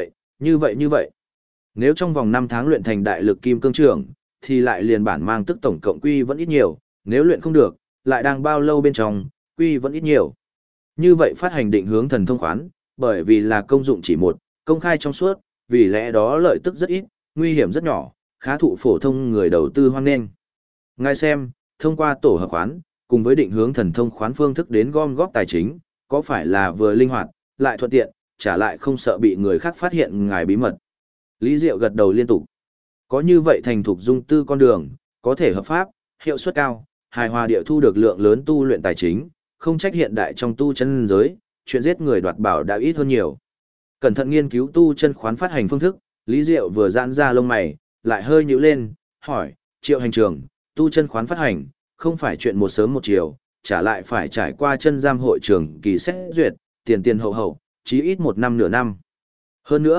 vậy. Nếu trong vòng 5 tháng luyện thành đại lực kim cương trưởng, thì lại liền bản mang tức tổng cộng quy vẫn ít nhiều, nếu luyện không được, lại đang bao lâu bên trong, quy vẫn ít nhiều. Như vậy phát hành định hướng thần thông khoán, bởi vì là công dụng chỉ một, công khai trong suốt, vì lẽ đó lợi tức rất ít, nguy hiểm rất nhỏ, khá thụ phổ thông người đầu tư hoan nghênh. Ngài xem, thông qua tổ hợp khoán, cùng với định hướng thần thông khoán phương thức đến gom góp tài chính, có phải là vừa linh hoạt, lại thuận tiện, trả lại không sợ bị người khác phát hiện ngài bí mật. Lý Diệu gật đầu liên tục. Có như vậy thành thục dung tư con đường, có thể hợp pháp, hiệu suất cao, hài hòa địa thu được lượng lớn tu luyện tài chính, không trách hiện đại trong tu chân giới, chuyện giết người đoạt bảo đã ít hơn nhiều. Cẩn thận nghiên cứu tu chân khoán phát hành phương thức, Lý Diệu vừa giãn ra lông mày, lại hơi nhíu lên, hỏi, Triệu hành trưởng, tu chân khoán phát hành, không phải chuyện một sớm một chiều, trả lại phải trải qua chân giam hội trưởng kỳ xét duyệt, tiền hậu, chí ít 1 năm nửa năm. Hơn nữa,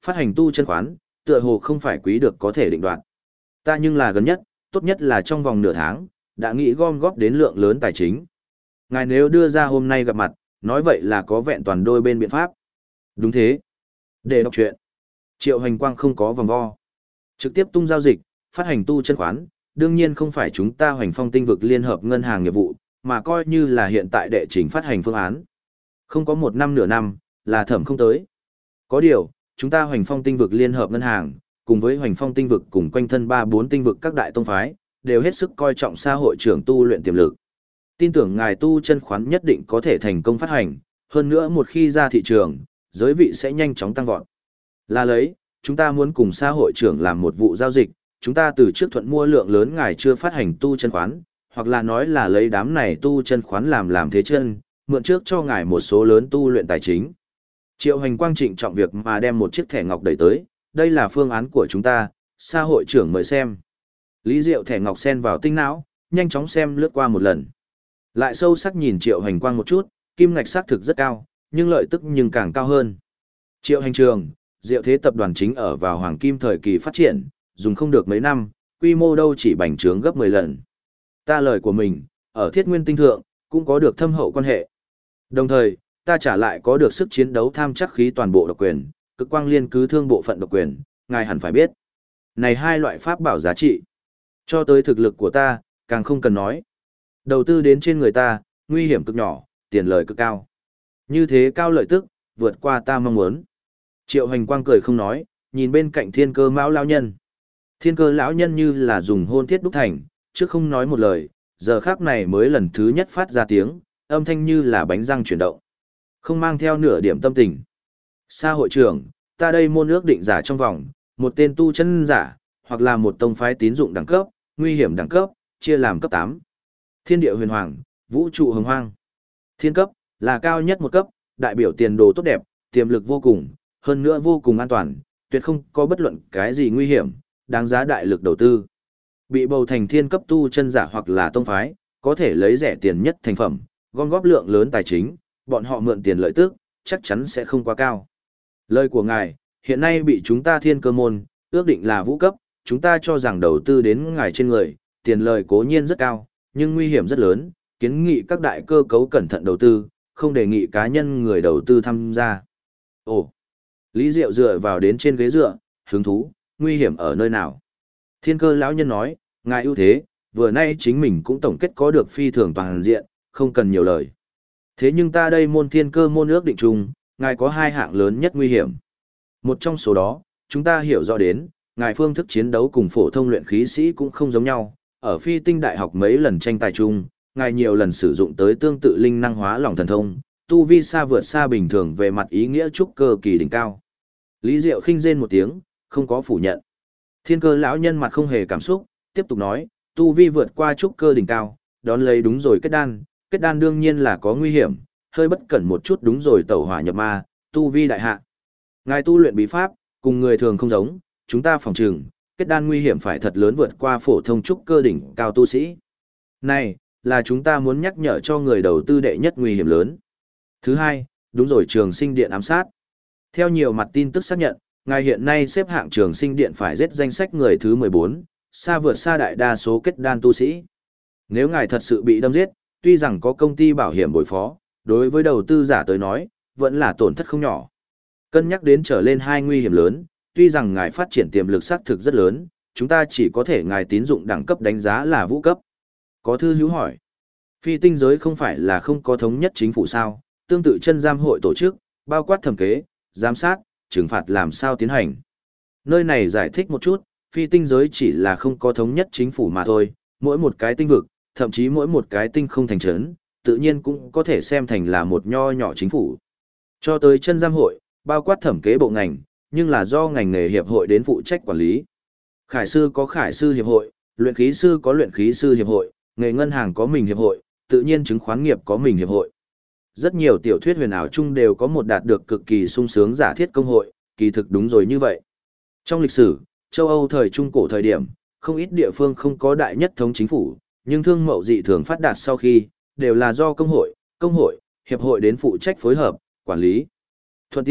Phát hành tu chân khoán, tựa hồ không phải quý được có thể định đoạt. Ta nhưng là gần nhất, tốt nhất là trong vòng nửa tháng, đã nghĩ gom góp đến lượng lớn tài chính. Ngài nếu đưa ra hôm nay gặp mặt, nói vậy là có vẹn toàn đôi bên biện pháp. Đúng thế. Để đọc chuyện. Triệu Hành Quang không có vòng vo. Trực tiếp tung giao dịch, phát hành tu chân khoán, đương nhiên không phải chúng ta Hoành Phong Tinh vực liên hợp ngân hàng nghiệp vụ, mà coi như là hiện tại đệ trình phát hành phương án. Không có một năm nửa năm, là thẩm không tới. Có điều, chúng ta Hoành Phong Tinh vực liên hợp ngân hàng, cùng với Hoành Phong Tinh vực cùng quanh thân 3-4 tinh vực các đại tông phái, đều hết sức coi trọng xã hội trưởng tu luyện tiềm lực. Tin tưởng ngài tu chân khoán nhất định có thể thành công phát hành, hơn nữa một khi ra thị trường, giới vị sẽ nhanh chóng tăng vọt. Là lấy, chúng ta muốn cùng xã hội trưởng làm một vụ giao dịch, chúng ta từ trước thuận mua lượng lớn ngài chưa phát hành tu chân khoán, hoặc là nói là lấy đám này tu chân khoán làm thế chân, mượn trước cho ngài một số lớn tu luyện tài chính. Triệu Hành Quang trịnh trọng việc mà đem một chiếc thẻ ngọc đẩy tới, đây là phương án của chúng ta, xã hội trưởng mời xem. Lý Diệu thẻ ngọc sen vào tinh não, nhanh chóng xem lướt qua một lần. Lại sâu sắc nhìn Triệu Hành Quang một chút, kim ngạch xác thực rất cao, nhưng lợi tức nhưng càng cao hơn. Triệu Hành Trường, Diệu Thế tập đoàn chính ở vào hoàng kim thời kỳ phát triển, dùng không được mấy năm, quy mô đâu chỉ bành trướng gấp 10 lần. Ta lời của mình, ở Thiết Nguyên Tinh thượng, cũng có được thâm hậu quan hệ. Đồng thời, ta trả lại có được sức chiến đấu tham chắc khí toàn bộ độc quyền, cực quang liên cứ thương bộ phận độc quyền, ngài hẳn phải biết. Này hai loại pháp bảo giá trị, cho tới thực lực của ta, càng không cần nói. Đầu tư đến trên người ta, nguy hiểm cực nhỏ, tiền lời cực cao. Như thế cao lợi tức, vượt qua ta mong muốn. Triệu Hành Quang cười không nói, nhìn bên cạnh Thiên Cơ Mão lão nhân. Thiên Cơ lão nhân như là dùng hôn thiết đúc thành, trước không nói một lời, giờ khắc này mới lần thứ nhất phát ra tiếng, âm thanh như là bánh răng chuyển động. Không mang theo nửa điểm tâm tình. Sa hội trưởng, ta đây môn ước định giả trong vòng, một tên tu chân giả, hoặc là một tông phái tín dụng đẳng cấp, nguy hiểm đẳng cấp, chia làm cấp 8. Thiên địa huyền hoàng, vũ trụ hồng hoang. Thiên cấp, là cao nhất một cấp, đại biểu tiền đồ tốt đẹp, tiềm lực vô cùng, hơn nữa vô cùng an toàn, tuyệt không có bất luận cái gì nguy hiểm, đáng giá đại lực đầu tư. Bị bầu thành thiên cấp tu chân giả hoặc là tông phái, có thể lấy rẻ tiền nhất thành phẩm, gom góp lượng lớn tài chính, bọn họ mượn tiền lợi tức, chắc chắn sẽ không quá cao. Lời của ngài, hiện nay bị chúng ta Thiên Cơ môn, ước định là vũ cấp, chúng ta cho rằng đầu tư đến ngài trên người, tiền lời cố nhiên rất cao, nhưng nguy hiểm rất lớn, kiến nghị các đại cơ cấu cẩn thận đầu tư, không đề nghị cá nhân người đầu tư tham gia. Ồ, Lý Diệu dựa vào đến trên ghế dựa, hứng thú, nguy hiểm ở nơi nào? Thiên Cơ lão nhân nói, ngài ưu thế, vừa nay chính mình cũng tổng kết có được phi thường toàn diện, không cần nhiều lời. Thế nhưng ta đây môn Thiên Cơ môn ước định chung, ngài có hai hạng lớn nhất nguy hiểm. Một trong số đó, chúng ta hiểu rõ đến, ngài phương thức chiến đấu cùng phổ thông luyện khí sĩ cũng không giống nhau. Ở Phi Tinh Đại học mấy lần tranh tài chung, ngài nhiều lần sử dụng tới tương tự linh năng hóa lỏng thần thông, tu vi xa vượt xa bình thường về mặt ý nghĩa trúc cơ kỳ đỉnh cao. Lý Diệu khinh rên một tiếng, không có phủ nhận. Thiên Cơ lão nhân mặt không hề cảm xúc, tiếp tục nói, tu vi vượt qua trúc cơ đỉnh cao, đón lấy đúng rồi kết đan đương nhiên là có nguy hiểm, hơi bất cẩn một chút đúng rồi tẩu hỏa nhập ma, tu vi đại hạ. Ngài tu luyện bí pháp, cùng người thường không giống, chúng ta phòng trừng, kết đan nguy hiểm phải thật lớn vượt qua phổ thông trúc cơ đỉnh cao tu sĩ. Này, là chúng ta muốn nhắc nhở cho người đầu tư đệ nhất nguy hiểm lớn. Thứ hai, đúng rồi Trường Sinh Điện ám sát. Theo nhiều mặt tin tức xác nhận, ngài hiện nay xếp hạng Trường Sinh Điện phải giết danh sách người thứ 14, xa vượt xa đại đa số kết đan tu sĩ. Nếu ngài thật sự bị đâm giết, tuy rằng có công ty bảo hiểm bồi phó, đối với đầu tư giả tới nói, vẫn là tổn thất không nhỏ. Cân nhắc đến trở lên hai nguy hiểm lớn, tuy rằng ngài phát triển tiềm lực xác thực rất lớn, chúng ta chỉ có thể ngài tín dụng đẳng cấp đánh giá là vũ cấp. Có thư hữu hỏi, Phi tinh giới không phải là không có thống nhất chính phủ sao, tương tự chân giam hội tổ chức, bao quát thẩm kế, giám sát, trừng phạt làm sao tiến hành. Nơi này giải thích một chút, phi tinh giới chỉ là không có thống nhất chính phủ mà thôi, mỗi một cái tinh vực, thậm chí mỗi một cái tinh không thành trấn, tự nhiên cũng có thể xem thành là một nho nhỏ chính phủ. Cho tới chân giam hội, bao quát thẩm kế bộ ngành, nhưng là do ngành nghề hiệp hội đến phụ trách quản lý. Khải sư có khải sư hiệp hội, luyện khí sư có luyện khí sư hiệp hội, nghề ngân hàng có mình hiệp hội, tự nhiên chứng khoán nghiệp có mình hiệp hội. Rất nhiều tiểu thuyết huyền ảo chung đều có một đạt được cực kỳ sung sướng giả thiết công hội, kỳ thực đúng rồi như vậy. Trong lịch sử, châu Âu thời Trung Cổ thời điểm, không ít địa phương không có đại nhất thống chính phủ, nhưng thương mậu dị thường phát đạt sau khi, đều là do công hội, hiệp hội đến phụ trách phối hợp, quản lý. Thuận tiện,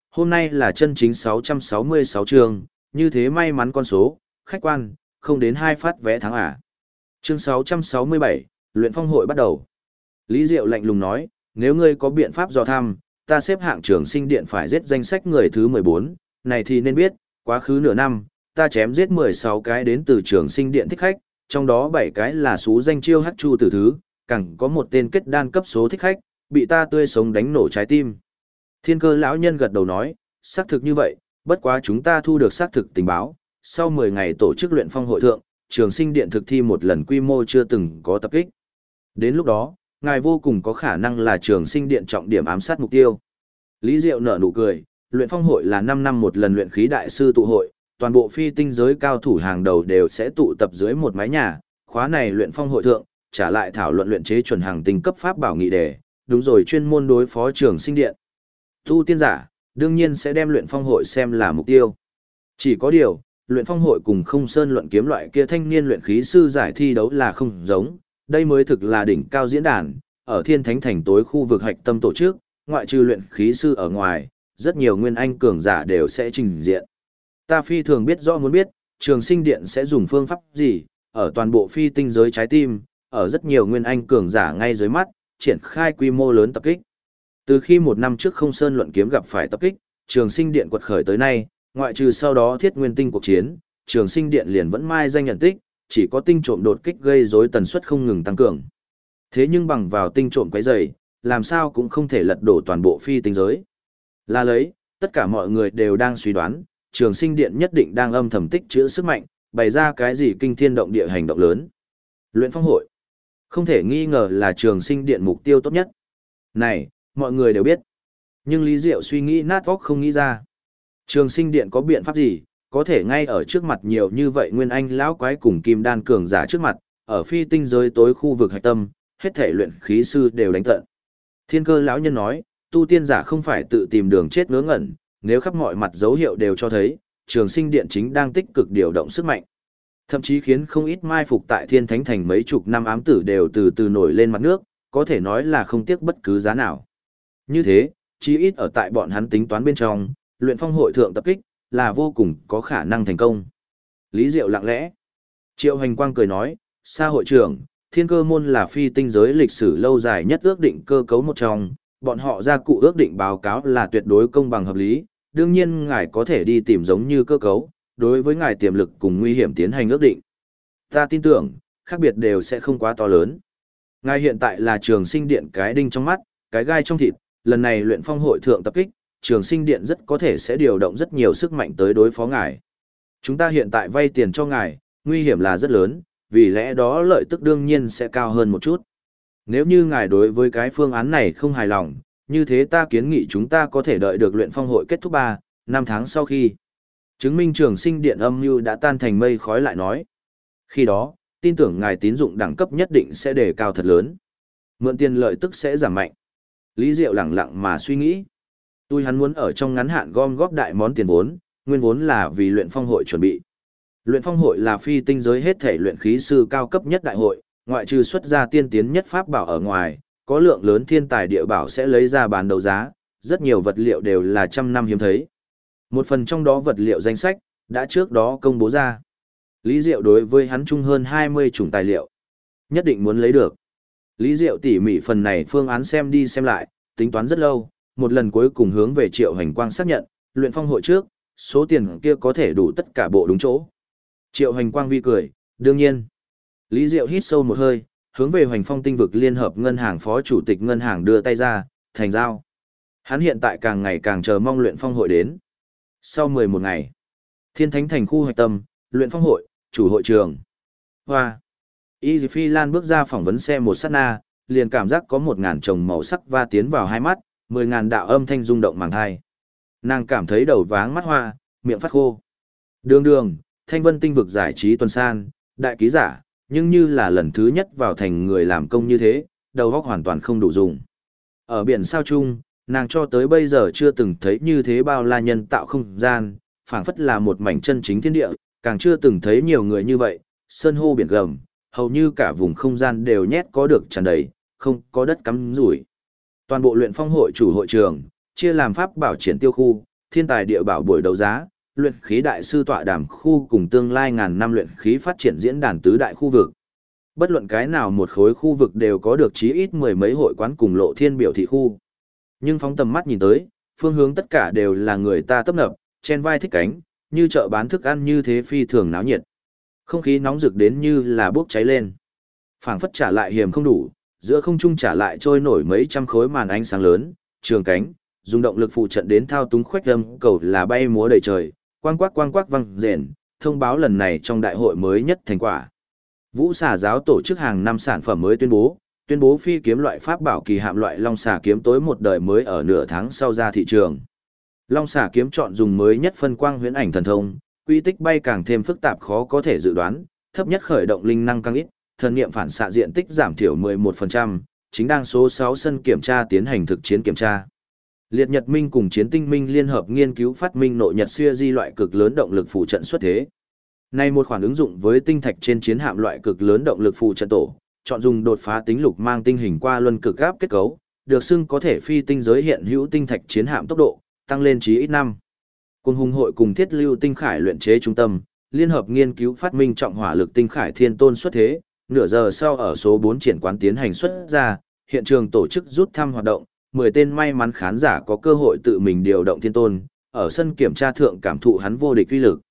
hôm nay là chân chính 666 chương, như thế may mắn con số, khách quan, không đến 2 phát vé thắng à. Chương 667, luyện phong hội bắt đầu. Lý Diệu lạnh lùng nói, nếu ngươi có biện pháp dò thăm, ta xếp hạng trường sinh điện phải giết danh sách người thứ 14, này thì nên biết, quá khứ nửa năm, ta chém giết 16 cái đến từ trường sinh điện thích khách, trong đó 7 cái là số danh chiêu hắc chu tử thứ, càng có một tên kết đan cấp số thích khách, bị ta tươi sống đánh nổ trái tim. Thiên Cơ lão nhân gật đầu nói, xác thực như vậy, bất quá chúng ta thu được xác thực tình báo, sau 10 ngày tổ chức luyện phong hội thượng, trường sinh điện thực thi một lần quy mô chưa từng có tập kích. Đến lúc đó, ngài vô cùng có khả năng là trường sinh điện trọng điểm ám sát mục tiêu. Lý Diệu nở nụ cười, luyện phong hội là 5 năm một lần luyện khí đại sư tụ hội, toàn bộ phi tinh giới cao thủ hàng đầu đều sẽ tụ tập dưới một mái nhà, khóa này luyện phong hội thượng, trả lại thảo luận luyện chế chuẩn hàng tinh cấp pháp bảo nghị đề, đúng rồi chuyên môn đối phó trường sinh điện. Tu tiên giả, đương nhiên sẽ đem luyện phong hội xem là mục tiêu. Chỉ có điều, luyện phong hội cùng không sơn luận kiếm loại kia thanh niên luyện khí sư giải thi đấu là không giống, đây mới thực là đỉnh cao diễn đàn, ở Thiên Thánh Thành tối khu vực hạch tâm tổ chức, ngoại trừ luyện khí sư ở ngoài, rất nhiều nguyên anh cường giả đều sẽ trình diện. Ta phi thường biết rõ muốn biết, trường sinh điện sẽ dùng phương pháp gì, ở toàn bộ phi tinh giới trái tim, ở rất nhiều nguyên anh cường giả ngay dưới mắt, triển khai quy mô lớn tập kích. Từ khi một năm trước không sơn luận kiếm gặp phải tập kích, trường sinh điện quật khởi tới nay, ngoại trừ sau đó thiết nguyên tinh cuộc chiến, trường sinh điện liền vẫn mai danh nhận tích, chỉ có tinh trộm đột kích gây rối tần suất không ngừng tăng cường. Thế nhưng bằng vào tinh trộm quấy rầy, làm sao cũng không thể lật đổ toàn bộ phi tinh giới. Là lấy, tất cả mọi người đều đang suy đoán, trường sinh điện nhất định đang âm thầm tích trữ sức mạnh, bày ra cái gì kinh thiên động địa hành động lớn. Luyện phong hội, không thể nghi ngờ là trường sinh điện mục tiêu tốt nhất. Này, mọi người đều biết. Nhưng Lý Diệu suy nghĩ nát óc không nghĩ ra. Trường sinh điện có biện pháp gì, có thể ngay ở trước mặt nhiều như vậy nguyên anh lão quái cùng kim đan cường giả trước mặt, ở phi tinh giới tối khu vực hạch tâm, hết thể luyện khí sư đều đánh tận. Thiên Cơ lão nhân nói, tu tiên giả không phải tự tìm đường chết ngớ ngẩn, nếu khắp mọi mặt dấu hiệu đều cho thấy, trường sinh điện chính đang tích cực điều động sức mạnh. Thậm chí khiến không ít mai phục tại Thiên Thánh Thành mấy chục năm ám tử đều từ từ nổi lên mặt nước, có thể nói là không tiếc bất cứ giá nào. Như thế, chí ít ở tại bọn hắn tính toán bên trong, luyện phong hội thượng tập kích, là vô cùng có khả năng thành công. Lý Diệu lặng lẽ. Triệu Hành Quang cười nói, Sa hội trưởng, Thiên Cơ môn là phi tinh giới lịch sử lâu dài nhất ước định cơ cấu một trong, bọn họ ra cụ ước định báo cáo là tuyệt đối công bằng hợp lý, đương nhiên ngài có thể đi tìm giống như cơ cấu, đối với ngài tiềm lực cùng nguy hiểm tiến hành ước định. Ta tin tưởng, khác biệt đều sẽ không quá to lớn. Ngài hiện tại là trường sinh điện cái đinh trong mắt, cái gai trong thịt, lần này luyện phong hội thượng tập kích, trường sinh điện rất có thể sẽ điều động rất nhiều sức mạnh tới đối phó ngài. Chúng ta hiện tại vay tiền cho ngài, nguy hiểm là rất lớn, vì lẽ đó lợi tức đương nhiên sẽ cao hơn một chút. Nếu như ngài đối với cái phương án này không hài lòng, như thế ta kiến nghị chúng ta có thể đợi được luyện phong hội kết thúc 3, 5 tháng sau khi. Chứng minh trường sinh điện âm mưu đã tan thành mây khói lại nói. Khi đó, tin tưởng ngài tín dụng đẳng cấp nhất định sẽ đề cao thật lớn. Mượn tiền lợi tức sẽ giảm mạnh. Lý Diệu lẳng lặng mà suy nghĩ. Tôi hắn muốn ở trong ngắn hạn gom góp đại món tiền vốn, nguyên vốn là vì luyện phong hội chuẩn bị. Luyện phong hội là phi tinh giới hết thể luyện khí sư cao cấp nhất đại hội, ngoại trừ xuất ra tiên tiến nhất pháp bảo ở ngoài, có lượng lớn thiên tài địa bảo sẽ lấy ra bán đấu giá, rất nhiều vật liệu đều là trăm năm hiếm thấy. Một phần trong đó vật liệu danh sách, đã trước đó công bố ra. Lý Diệu đối với hắn chung hơn 20 chủng tài liệu. Nhất định muốn lấy được. Lý Diệu tỉ mỉ phần này phương án xem đi xem lại, tính toán rất lâu, một lần cuối cùng hướng về Triệu Hành Quang xác nhận, luyện phong hội trước, số tiền kia có thể đủ tất cả bộ đúng chỗ. Triệu Hành Quang vi cười, đương nhiên. Lý Diệu hít sâu một hơi, hướng về Hoành Phong Tinh vực Liên hợp ngân hàng phó chủ tịch ngân hàng đưa tay ra, thành giao. Hắn hiện tại càng ngày càng chờ mong luyện phong hội đến. Sau 11 ngày, Thiên Thánh Thành khu hạch tâm, luyện phong hội, chủ hội trường. Hoa. Y Phi Lan bước ra phỏng vấn xe một sát na, liền cảm giác có 1000 chồng màu sắc va tiến vào hai mắt, 10.000 đạo âm thanh rung động màng hai. Nàng cảm thấy đầu váng mắt hoa, miệng phát khô. Đường đường, Thanh Vân Tinh vực giải trí tuần san, đại ký giả, nhưng như là lần thứ nhất vào thành người làm công như thế, đầu óc hoàn toàn không đủ dùng. Ở biển sao chung, nàng cho tới bây giờ chưa từng thấy như thế bao la nhân tạo không gian, phảng phất là một mảnh chân chính thiên địa, càng chưa từng thấy nhiều người như vậy, sơn hô biển gầm, hầu như cả vùng không gian đều nhét có được tràn đầy, không có đất cắm rủi. Toàn bộ luyện phong hội chủ hội trường, chia làm pháp bảo triển tiêu khu, thiên tài địa bảo buổi đấu giá, luyện khí đại sư tọa đàm khu cùng tương lai ngàn năm luyện khí phát triển diễn đàn tứ đại khu vực. Bất luận cái nào một khối khu vực đều có được chí ít mười mấy hội quán cùng lộ thiên biểu thị khu. Nhưng phóng tầm mắt nhìn tới, phương hướng tất cả đều là người ta tấp nập, chen vai thích cánh, như chợ bán thức ăn như thế phi thường náo nhiệt. Không khí nóng rực đến như là bốc cháy lên. Phảng phất trả lại hiểm không đủ, giữa không trung trả lại trôi nổi mấy trăm khối màn ánh sáng lớn, trường cánh, dùng động lực phụ trận đến thao túng khoách âm cầu là bay múa đầy trời, quang quắc vang rền, thông báo lần này trong đại hội mới nhất thành quả. Vũ Xà giáo tổ chức hàng năm sản phẩm mới tuyên bố phi kiếm loại pháp bảo kỳ hạm loại Long Xà kiếm tối một đời mới ở nửa tháng sau ra thị trường. Long Xà kiếm chọn dùng mới nhất phân quang huyễn ảnh thần thông, quy tích bay càng thêm phức tạp khó có thể dự đoán, thấp nhất khởi động linh năng càng ít, thần niệm phản xạ diện tích giảm thiểu 11%, chính đang số 6 sân kiểm tra tiến hành thực chiến kiểm tra. Liệt Nhật Minh cùng Chiến Tinh Minh liên hợp nghiên cứu phát minh nội nhật siêu di loại cực lớn động lực phụ trận xuất thế. Này một khoản ứng dụng với tinh thạch trên chiến hạm loại cực lớn động lực phụ trận tổ, chọn dùng đột phá tính lục mang tinh hình qua luân cực áp kết cấu, được xưng có thể phi tinh giới hiện hữu tinh thạch chiến hạm tốc độ, tăng lên chí ít 5. Cùng hùng hội cùng thiết lưu tinh khải luyện chế trung tâm, liên hợp nghiên cứu phát minh trọng hỏa lực tinh khải thiên tôn xuất thế, nửa giờ sau ở số 4 triển quán tiến hành xuất ra, hiện trường tổ chức rút thăm hoạt động, 10 tên may mắn khán giả có cơ hội tự mình điều động thiên tôn, ở sân kiểm tra thượng cảm thụ hắn vô địch uy lực.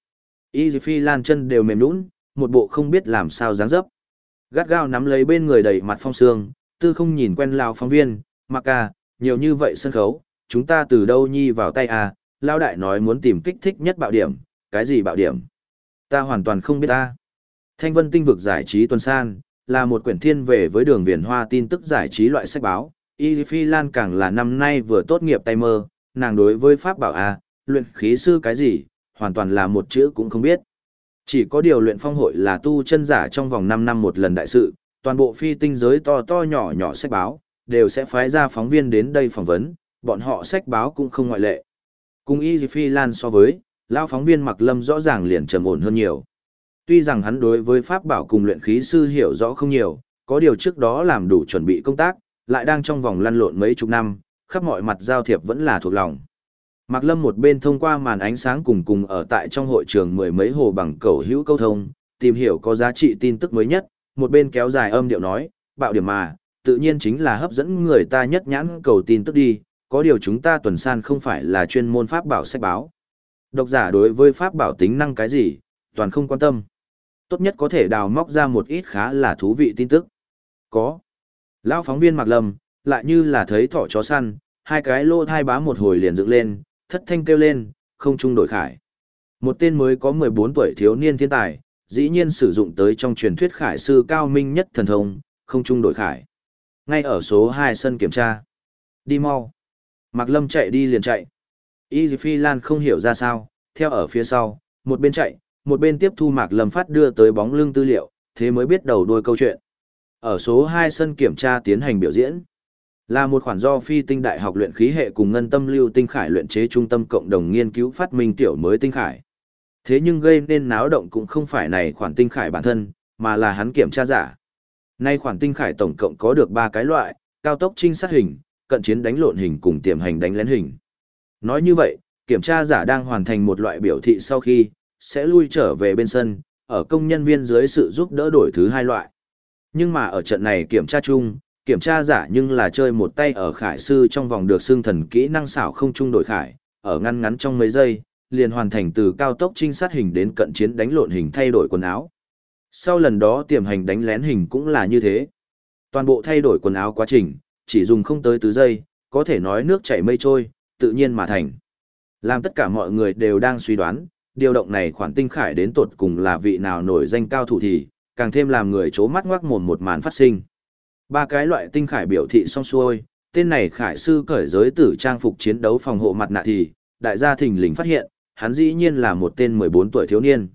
Y Phi Lan chân đều mềm nhũn, một bộ không biết làm sao dáng dấp. Gắt gao nắm lấy bên người đầy mặt phong sương, tư không nhìn quen lao phóng viên, mặc à, nhiều như vậy sân khấu, chúng ta từ đâu nhi vào tay à, lao đại nói muốn tìm kích thích nhất bạo điểm, cái gì bạo điểm? Ta hoàn toàn không biết ta. Thanh Vân Tinh vực giải trí tuần san, là một quyển thiên về với đường viền hoa tin tức giải trí loại sách báo, Y Phi Lan càng là năm nay vừa tốt nghiệp tay mơ, nàng đối với pháp bảo à, luyện khí sư cái gì, hoàn toàn là một chữ cũng không biết. Chỉ có điều luyện phong hội là tu chân giả trong vòng 5 năm một lần đại sự, toàn bộ phi tinh giới to to nhỏ nhỏ sách báo, đều sẽ phái ra phóng viên đến đây phỏng vấn, bọn họ sách báo cũng không ngoại lệ. Cùng Y Phi Lan so với, lão phóng viên Mạc Lâm rõ ràng liền trầm ổn hơn nhiều. Tuy rằng hắn đối với pháp bảo cùng luyện khí sư hiểu rõ không nhiều, có điều trước đó làm đủ chuẩn bị công tác, lại đang trong vòng lăn lộn mấy chục năm, khắp mọi mặt giao thiệp vẫn là thuộc lòng. Mạc Lâm một bên thông qua màn ánh sáng cùng ở tại trong hội trường mười mấy hồ bằng cầu hữu câu thông, tìm hiểu có giá trị tin tức mới nhất, một bên kéo dài âm điệu nói, bạo điểm mà, tự nhiên chính là hấp dẫn người ta nhất nhãn cầu tin tức đi, có điều chúng ta tuần san không phải là chuyên môn pháp bảo sách báo. Độc giả đối với pháp bảo tính năng cái gì, toàn không quan tâm. Tốt nhất có thể đào móc ra một ít khá là thú vị tin tức. Có. Lão phóng viên Mạc Lâm, lại như là thấy thỏ chó săn, hai cái lô thai bá một hồi liền dựng lên, thất thanh kêu lên, không trung đổi khải. Một tên mới có 14 tuổi thiếu niên thiên tài, dĩ nhiên sử dụng tới trong truyền thuyết khải sư cao minh nhất thần thông, không trung đổi khải. Ngay ở số 2 sân kiểm tra. Đi mau. Mạc Lâm chạy đi liền chạy. Y Phi Lan không hiểu ra sao, theo ở phía sau, một bên chạy, một bên tiếp thu Mạc Lâm phát đưa tới bóng lưng tư liệu, thế mới biết đầu đuôi câu chuyện. Ở số 2 sân kiểm tra tiến hành biểu diễn, là một khoản do Phi Tinh Đại học luyện khí hệ cùng Ngân Tâm Lưu Tinh Khải luyện chế trung tâm cộng đồng nghiên cứu phát minh tiểu mới tinh khải. Thế nhưng gây nên náo động cũng không phải này khoản tinh khải bản thân, mà là hắn kiểm tra giả. Nay khoản tinh khải tổng cộng có được 3 cái loại, cao tốc trinh sát hình, cận chiến đánh lộn hình cùng tiềm hành đánh lén hình. Nói như vậy, kiểm tra giả đang hoàn thành một loại biểu thị sau khi, sẽ lui trở về bên sân, ở công nhân viên dưới sự giúp đỡ đổi thứ 2 loại. Nhưng mà ở trận này kiểm tra chung, kiểm tra giả nhưng là chơi một tay ở khải sư trong vòng được xương thần kỹ năng xảo không trung đổi khải, ở ngăn ngắn trong mấy giây, liền hoàn thành từ cao tốc trinh sát hình đến cận chiến đánh lộn hình thay đổi quần áo. Sau lần đó tiềm hành đánh lén hình cũng là như thế. Toàn bộ thay đổi quần áo quá trình, chỉ dùng không tới 4 giây, có thể nói nước chảy mây trôi, tự nhiên mà thành. Làm tất cả mọi người đều đang suy đoán, điều động này khoản tinh khải đến tột cùng là vị nào nổi danh cao thủ thì, càng thêm làm người chố mắt ngoác mồm một màn phát sinh. 3 cái loại tinh khải biểu thị xong xuôi, tên này khải sư cởi giới tử trang phục chiến đấu phòng hộ mặt nạ thì, đại gia thình lình phát hiện, hắn dĩ nhiên là một tên 14 tuổi thiếu niên.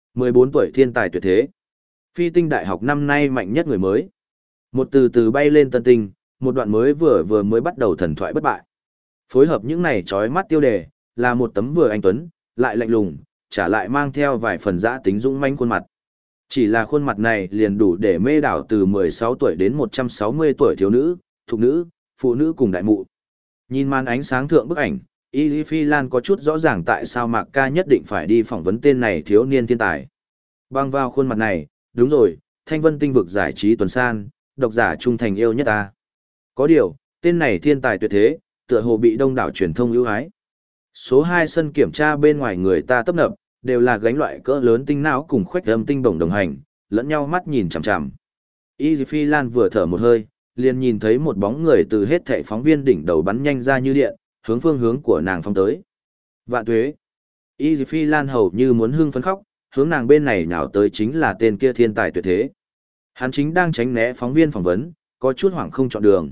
14 tuổi thiên tài tuyệt thế. Phi Tinh Đại học năm nay mạnh nhất người mới. Một từ từ bay lên tân tinh, một đoạn mới vừa mới bắt đầu thần thoại bất bại. Phối hợp những này chói mắt tiêu đề, là một tấm vừa anh tuấn, lại lạnh lùng, trả lại mang theo vài phần dã tính dũng manh khuôn mặt. Chỉ là khuôn mặt này liền đủ để mê đảo từ 16 tuổi đến 160 tuổi thiếu nữ, thục nữ, phụ nữ cùng đại mụ. Nhìn màn ánh sáng thượng bức ảnh, Y Phi Lan có chút rõ ràng tại sao Mạc Ca nhất định phải đi phỏng vấn tên này thiếu niên thiên tài. Băng vào khuôn mặt này, đúng rồi, Thanh Vân Tinh vực giải trí tuần san, độc giả trung thành yêu nhất ta. Có điều, tên này thiên tài tuyệt thế, tựa hồ bị đông đảo truyền thông ưu ái. Số 2 sân kiểm tra bên ngoài người ta tấp nập, đều là gánh loại cỡ lớn tinh não cùng khoách âm tinh bổng đồng hành, lẫn nhau mắt nhìn chằm chằm. Y Phi Lan vừa thở một hơi, liền nhìn thấy một bóng người từ hết thảy phóng viên đỉnh đầu bắn nhanh ra như điện, hướng phương hướng của nàng phóng tới. Vạn tuế. Y Phi Lan hầu như muốn hưng phấn khóc, hướng nàng bên này nhào tới chính là tên kia thiên tài tuyệt thế. Hắn chính đang tránh né phóng viên phỏng vấn, có chút hoảng không chọn đường.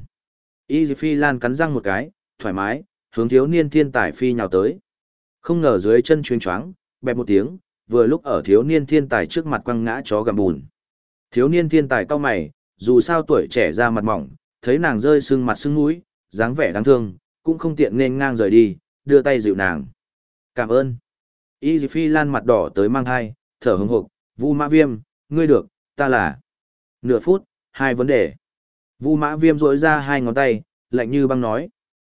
Y Phi Lan cắn răng một cái, thoải mái, hướng thiếu niên thiên tài phi nhào tới. Không ngờ dưới chân chuyên choáng, bẹp một tiếng, vừa lúc ở thiếu niên thiên tài trước mặt quăng ngã chó gặm bùn. Thiếu niên thiên tài cau mày, dù sao tuổi trẻ ra mặt mỏng, thấy nàng rơi sưng mặt sưng mũi, dáng vẻ đáng thương, cũng không tiện nên ngang rời đi, đưa tay dịu nàng. Cảm ơn. Y Phi Lan mặt đỏ tới mang hai, thở hừng hực, Vu Mã Viêm, ngươi được, ta là. Nửa phút, hai vấn đề. Vu Mã Viêm rỗi ra hai ngón tay, lạnh như băng nói.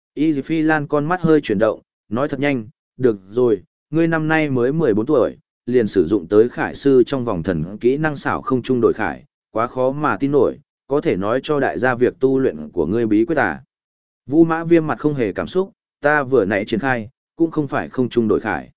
Y Phi Lan con mắt hơi chuyển động, nói thật nhanh, được rồi, ngươi năm nay mới 14 tuổi, liền sử dụng tới khải sư trong vòng thần kỹ năng xảo không trung đổi khải, quá khó mà tin nổi, có thể nói cho đại gia việc tu luyện của ngươi bí quyết à. Vu Mã Viêm mặt không hề cảm xúc, ta vừa nãy triển khai, cũng không phải không trung đổi khải.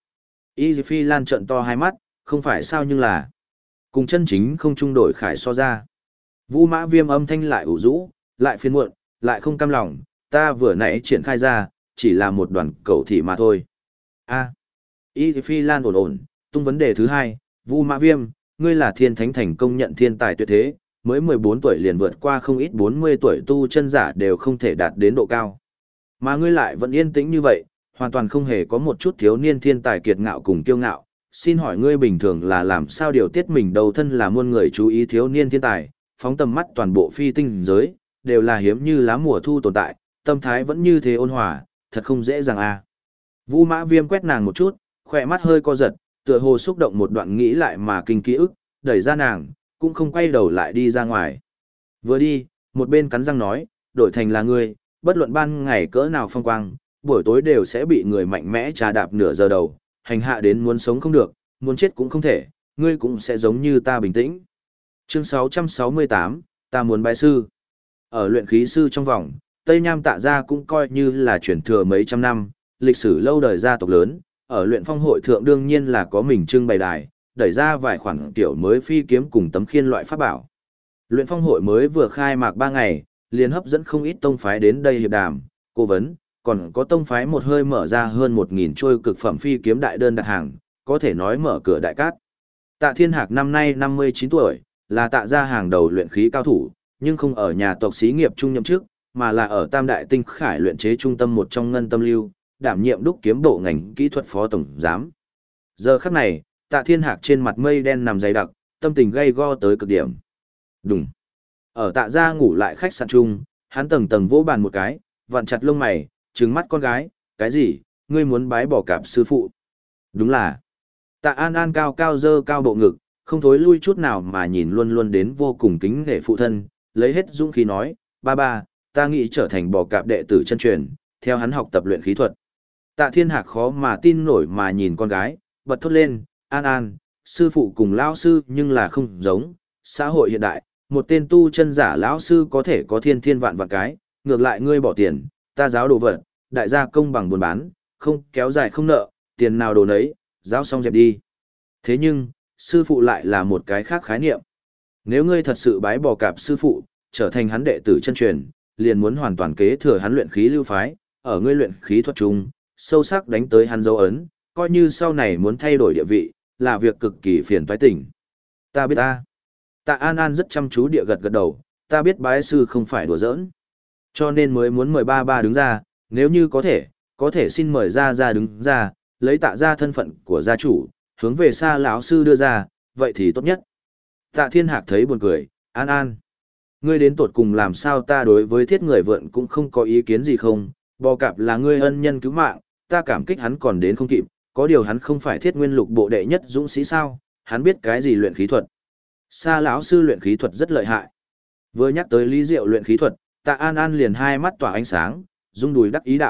Y Phi Lan trợn to hai mắt, không phải sao nhưng là cùng chân chính không trung đổi khải so ra. Vu Mã Viêm âm thanh lại ủ rũ, lại phiền muộn, lại không cam lòng, ta vừa nãy triển khai ra, chỉ là một đoàn cẩu thị mà thôi. A. Y Phi Lan ổn ổn, tung vấn đề thứ hai, Vu Mã Viêm, ngươi là thiên thánh thành công nhận thiên tài tuyệt thế, mới 14 tuổi liền vượt qua không ít 40 tuổi tu chân giả đều không thể đạt đến độ cao. Mà ngươi lại vẫn yên tĩnh như vậy, hoàn toàn không hề có một chút thiếu niên thiên tài kiệt ngạo cùng kiêu ngạo. Xin hỏi ngươi bình thường là làm sao điều tiết mình đầu thân là muôn người chú ý thiếu niên thiên tài, phóng tầm mắt toàn bộ phi tinh giới, đều là hiếm như lá mùa thu tồn tại, tâm thái vẫn như thế ôn hòa, thật không dễ dàng à. Vu Mã Viêm quét nàng một chút, khỏe mắt hơi co giật, tựa hồ xúc động một đoạn nghĩ lại mà kinh ký ức, đẩy ra nàng, cũng không quay đầu lại đi ra ngoài. Vừa đi, một bên cắn răng nói, đổi thành là ngươi, bất luận ban ngày cỡ nào phong quang, buổi tối đều sẽ bị người mạnh mẽ trà đạp nửa giờ đầu, hành hạ đến muốn sống không được, muốn chết cũng không thể, ngươi cũng sẽ giống như ta bình tĩnh. Chương 668, ta muốn bái sư. Ở luyện khí sư trong vòng, Tây Nham Tạ gia cũng coi như là truyền thừa mấy trăm năm, lịch sử lâu đời gia tộc lớn, ở luyện phong hội thượng đương nhiên là có mình trưng bày đài, đẩy ra vài khoản tiểu mới phi kiếm cùng tấm khiên loại pháp bảo. Luyện phong hội mới vừa khai mạc 3 ngày, liền hấp dẫn không ít tông phái đến đây hiệp đàm, cố vấn, còn có tông phái một hơi mở ra hơn 1.000 trôi cực phẩm phi kiếm đại đơn đặt hàng, có thể nói mở cửa đại cát. Tạ Thiên Hạc năm nay 59 tuổi, là Tạ gia hàng đầu luyện khí cao thủ, nhưng không ở nhà tộc xí nghiệp trung nhậm chức, mà là ở Tam Đại Tinh Khải luyện chế trung tâm một trong Ngân Tâm Lưu, đảm nhiệm đúc kiếm bộ ngành kỹ thuật phó tổng giám. Giờ khắc này, Tạ Thiên Hạc trên mặt mây đen nằm dày đặc, tâm tình gay go tới cực điểm. Đùng. Ở Tạ gia ngủ lại khách sạn chung, hắn tầng tầng vỗ bàn một cái, vặn chặt lông mày, trừng mắt con gái, cái gì, ngươi muốn bái bỏ cạp sư phụ? Đúng là. Tạ An An cao cao dơ cao bộ ngực, không thối lui chút nào mà nhìn luôn luôn đến vô cùng kính nể phụ thân, lấy hết dũng khí nói, ba ba, ta nghĩ trở thành bò cạp đệ tử chân truyền, theo hắn học tập luyện khí thuật. Tạ Thiên Hạc khó mà tin nổi mà nhìn con gái, bật thốt lên, An An, sư phụ cùng lão sư nhưng là không giống, xã hội hiện đại, một tên tu chân giả lão sư có thể có thiên thiên vạn vạn cái, ngược lại ngươi bỏ tiền, ta giáo đồ vật, đại gia công bằng buôn bán, không kéo dài không nợ, tiền nào đồ nấy, giáo xong dẹp đi. Thế nhưng, sư phụ lại là một cái khác khái niệm. Nếu ngươi thật sự bái bò cạp sư phụ, trở thành hắn đệ tử chân truyền, liền muốn hoàn toàn kế thừa hắn luyện khí lưu phái, ở ngươi luyện khí thuật chung, sâu sắc đánh tới hắn dấu ấn, coi như sau này muốn thay đổi địa vị, là việc cực kỳ phiền toái tỉnh. Ta biết ta. Tạ An An rất chăm chú địa gật gật đầu, ta biết bái sư không phải đùa giỡn. Cho nên mới muốn mời ba ba đứng ra, nếu như có thể xin mời ra đứng ra, lấy Tạ gia thân phận của gia chủ, hướng về xa lão sư đưa ra, vậy thì tốt nhất. Tạ Thiên Hạc thấy buồn cười, An An. Ngươi đến tột cùng làm sao ta đối với thiết người vượn cũng không có ý kiến gì không, bò cạp là ngươi ân nhân cứu mạng, ta cảm kích hắn còn đến không kịp, có điều hắn không phải thiết nguyên lục bộ đệ nhất dũng sĩ sao, hắn biết cái gì luyện khí thuật. Sa lão sư luyện khí thuật rất lợi hại. Vừa nhắc tới Lý Diệu luyện khí thuật, Tạ An An liền hai mắt tỏa ánh sáng, rung đùi đắc ý đạo,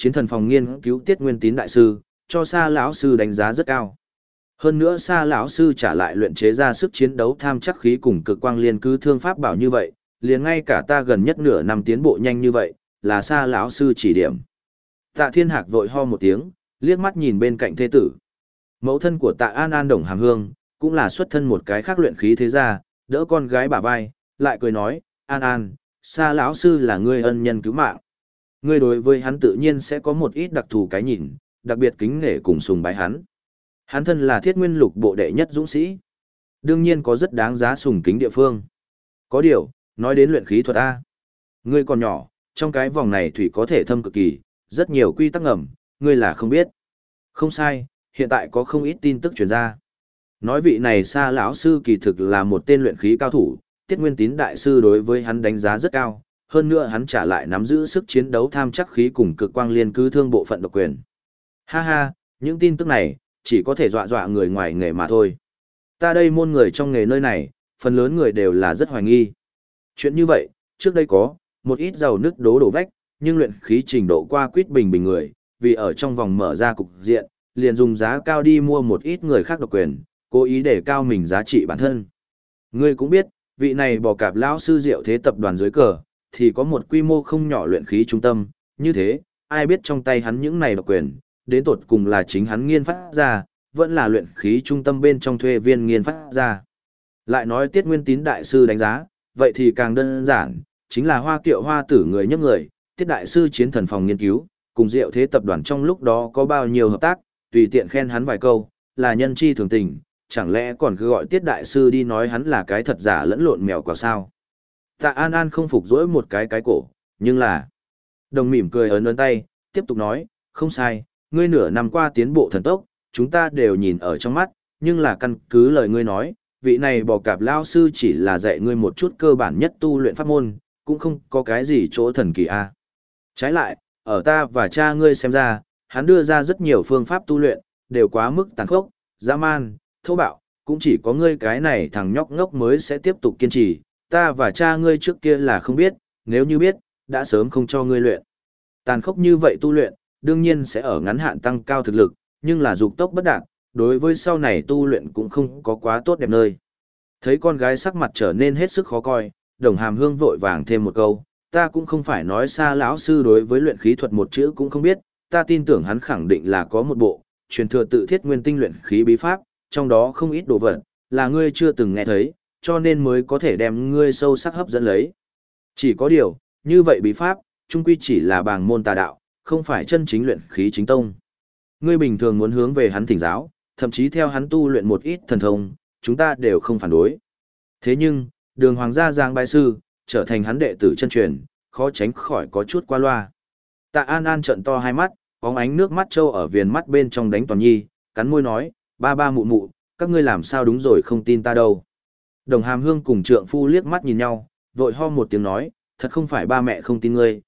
chiến thần phòng nghiên cứu Tiết Nguyên Tín đại sư, cho Sa lão sư đánh giá rất cao. Hơn nữa Sa lão sư trả lại luyện chế ra sức chiến đấu tham chắc khí cùng cực quang liên cứ thương pháp bảo như vậy, liền ngay cả ta gần nhất nửa năm tiến bộ nhanh như vậy, là Sa lão sư chỉ điểm. Tạ Thiên Hạc vội ho một tiếng, liếc mắt nhìn bên cạnh thê tử. Mẫu thân của Tạ An An Đồng Hàm Hương, cũng là xuất thân một cái khác luyện khí thế gia, đỡ con gái bả vai, lại cười nói, An An, Sa lão sư là ngươi ân nhân cứu mạng. Ngươi đối với hắn tự nhiên sẽ có một ít đặc thù cái nhìn, đặc biệt kính nể cùng sùng bái hắn. Hắn thân là Thiết Nguyên Lục bộ đệ nhất dũng sĩ, đương nhiên có rất đáng giá sùng kính địa phương. Có điều, nói đến luyện khí thuật A. Ngươi còn nhỏ, trong cái vòng này thủy có thể thâm cực kỳ, rất nhiều quy tắc ngầm, ngươi là không biết. Không sai, hiện tại có không ít tin tức truyền ra. Nói vị này Sa lão sư kỳ thực là một tên luyện khí cao thủ, Tiết Nguyên Tín đại sư đối với hắn đánh giá rất cao, hơn nữa hắn trả lại nắm giữ sức chiến đấu tham chắc khí cùng cực quang liên cứ thương bộ phận độc quyền. Ha ha, những tin tức này, chỉ có thể dọa dọa người ngoài nghề mà thôi. Ta đây môn người trong nghề nơi này, phần lớn người đều là rất hoài nghi. Chuyện như vậy, trước đây có, một ít giàu nứt đổ vách, nhưng luyện khí trình độ qua quýt bình bình người, vì ở trong vòng mở ra cục diện, liền dùng giá cao đi mua một ít người khác độc quyền, cố ý để cao mình giá trị bản thân. Ngươi cũng biết, vị này bò cạp lão sư Diệu Thế tập đoàn dưới cờ, thì có một quy mô không nhỏ luyện khí trung tâm, như thế, ai biết trong tay hắn những này độc quyền, đến tột cùng là chính hắn nghiên phát ra, vẫn là luyện khí trung tâm bên trong thuê viên nghiên phát ra. Lại nói Tiết Nguyên Tín đại sư đánh giá, vậy thì càng đơn giản, chính là Hoa Kiệu Hoa tử người nhấc người, Tiết đại sư chiến thần phòng nghiên cứu, cùng Diệu Thế tập đoàn trong lúc đó có bao nhiêu hợp tác, tùy tiện khen hắn vài câu, là nhân chi thường tình, chẳng lẽ còn cứ gọi Tiết đại sư đi nói hắn là cái thật giả lẫn lộn mèo quả sao? Tạ An An không phục dỗi một cái cổ, nhưng là... Đồng mỉm cười ấn tay, tiếp tục nói, không sai, ngươi nửa năm qua tiến bộ thần tốc, chúng ta đều nhìn ở trong mắt, nhưng là căn cứ lời ngươi nói, vị này bò cạp lao sư chỉ là dạy ngươi một chút cơ bản nhất tu luyện pháp môn, cũng không có cái gì chỗ thần kỳ a. Trái lại, ở ta và cha ngươi xem ra, hắn đưa ra rất nhiều phương pháp tu luyện, đều quá mức tàn khốc, dã man, thô bạo, cũng chỉ có ngươi cái này thằng nhóc ngốc mới sẽ tiếp tục kiên trì, ta và cha ngươi trước kia là không biết, nếu như biết, đã sớm không cho ngươi luyện. Tàn khốc như vậy tu luyện, đương nhiên sẽ ở ngắn hạn tăng cao thực lực, nhưng là dục tốc bất đạt, đối với sau này tu luyện cũng không có quá tốt đẹp nơi. Thấy con gái sắc mặt trở nên hết sức khó coi, Đồng Hàm Hương vội vàng thêm một câu, ta cũng không phải nói Sa lão sư đối với luyện khí thuật một chữ cũng không biết, ta tin tưởng hắn khẳng định là có một bộ, truyền thừa tự thiết nguyên tinh luyện khí bí pháp, trong đó không ít đồ vật, là ngươi chưa từng nghe thấy, cho nên mới có thể đem ngươi sâu sắc hấp dẫn lấy. Chỉ có điều, như vậy bí pháp, chung quy chỉ là bàng môn tà đạo, không phải chân chính luyện khí chính tông. Ngươi bình thường muốn hướng về hắn thỉnh giáo, thậm chí theo hắn tu luyện một ít thần thông, chúng ta đều không phản đối. Thế nhưng, Đường Hoàng gia Giang bái sư, trở thành hắn đệ tử chân truyền, khó tránh khỏi có chút qua loa. Tạ An An trợn to hai mắt, bóng ánh nước mắt trâu ở viền mắt bên trong đánh toàn nhi, cắn môi nói, ba ba mụ mụ, các ngươi làm sao đúng rồi không tin ta đâu. Đồng Hàm Hương cùng trượng phu liếc mắt nhìn nhau, vội ho một tiếng nói, thật không phải ba mẹ không tin ngươi,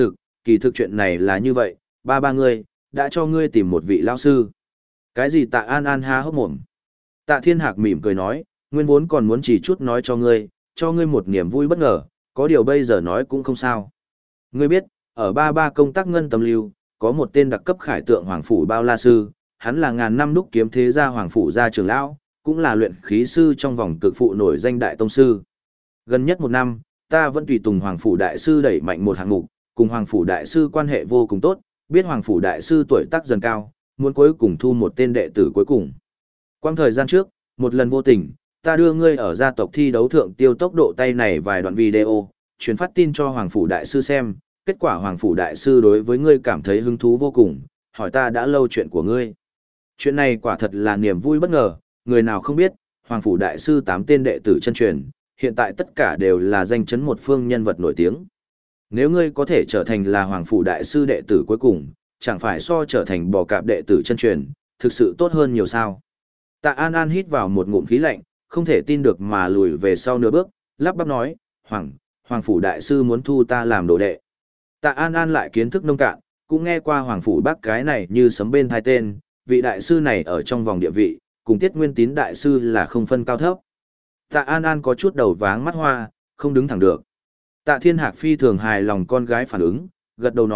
kỳ thực chuyện này là như vậy, ba ngươi, đã cho ngươi tìm một vị lao sư. Cái gì Tạ An An há hốc mồm. Tạ Thiên Hạc mỉm cười nói, nguyên vốn còn muốn chỉ chút nói cho ngươi một niềm vui bất ngờ, có điều bây giờ nói cũng không sao. Ngươi biết, ở ba công tác ngân tâm lưu, có một tên đặc cấp khải tượng Hoàng Phủ Bao La Sư, hắn là ngàn năm đúc kiếm thế gia Hoàng Phủ gia trưởng lão, cũng là luyện khí sư trong vòng cực phụ nổi danh đại tông sư. Gần nhất một năm, ta vẫn tùy tùng Hoàng Phủ Đại Sư đẩy mạnh một hạng mục, cùng Hoàng Phủ Đại Sư quan hệ vô cùng tốt, biết Hoàng Phủ Đại Sư tuổi tác dần cao, muốn cuối cùng thu một tên đệ tử cuối cùng. Quang thời gian trước, một lần vô tình, ta đưa ngươi ở gia tộc thi đấu thượng tiêu tốc độ tay này vài đoạn video, truyền phát tin cho Hoàng Phủ Đại Sư xem, kết quả Hoàng Phủ Đại Sư đối với ngươi cảm thấy hứng thú vô cùng, hỏi ta đã lâu chuyện của ngươi. Chuyện này quả thật là niềm vui bất ngờ, người nào không biết, Hoàng Phủ Đại Sư 8 tên đệ tử chân truyền, hiện tại tất cả đều là danh chấn một phương nhân vật nổi tiếng. Nếu ngươi có thể trở thành là Hoàng Phủ Đại Sư đệ tử cuối cùng, chẳng phải so trở thành bò cạp đệ tử chân truyền, thực sự tốt hơn nhiều sao. Tạ An An hít vào một ngụm khí lạnh, không thể tin được mà lùi về sau nửa bước, lắp bắp nói, Hoàng Phủ Đại Sư muốn thu ta làm đồ đệ. Tạ An An lại kiến thức nông cạn, cũng nghe qua Hoàng Phủ Bác cái này như sấm bên thai tên, vị đại sư này ở trong vòng địa vị, cùng Tiết Nguyên Tín đại sư là không phân cao thấp. Tạ An An có chút đầu váng mắt hoa, không đứng thẳng được. Tạ Thiên Hạc phi thường hài lòng con gái phản ứng, gật đầu nói,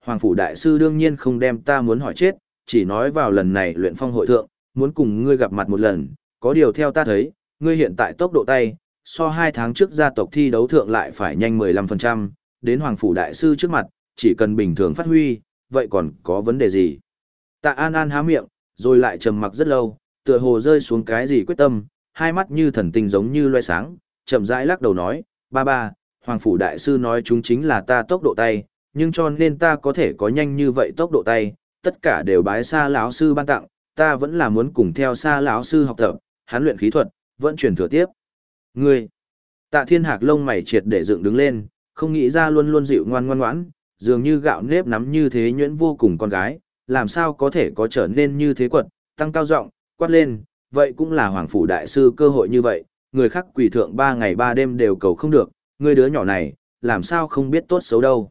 Hoàng Phủ Đại Sư đương nhiên không đem ta muốn hỏi chết, chỉ nói vào lần này luyện phong hội thượng, muốn cùng ngươi gặp mặt một lần, có điều theo ta thấy, ngươi hiện tại tốc độ tay, so 2 tháng trước gia tộc thi đấu thượng lại phải nhanh 15%, đến Hoàng Phủ Đại Sư trước mặt, chỉ cần bình thường phát huy, vậy còn có vấn đề gì? Tạ An An há miệng, rồi lại trầm mặc rất lâu, tựa hồ rơi xuống cái gì quyết tâm, hai mắt như thần tinh giống như loe sáng, chậm rãi lắc đầu nói, ba, Hoàng Phủ Đại Sư nói chúng chính là ta tốc độ tay, nhưng cho nên ta có thể có nhanh như vậy tốc độ tay, tất cả đều bái Sa lão sư ban tặng, ta vẫn là muốn cùng theo Sa lão sư học tập, hắn luyện khí thuật, vẫn truyền thừa tiếp. Ngươi, Tạ Thiên Hạc lông mày triệt để dựng đứng lên, không nghĩ ra luôn luôn dịu ngoan ngoãn, dường như gạo nếp nắm như thế nhuyễn vô cùng con gái, làm sao có thể có trở nên như thế quật, tăng cao giọng, quát lên, vậy cũng là Hoàng Phủ Đại Sư cơ hội như vậy, người khác quỳ thượng 3 ngày 3 đêm đều cầu không được, ngươi đứa nhỏ này, làm sao không biết tốt xấu đâu.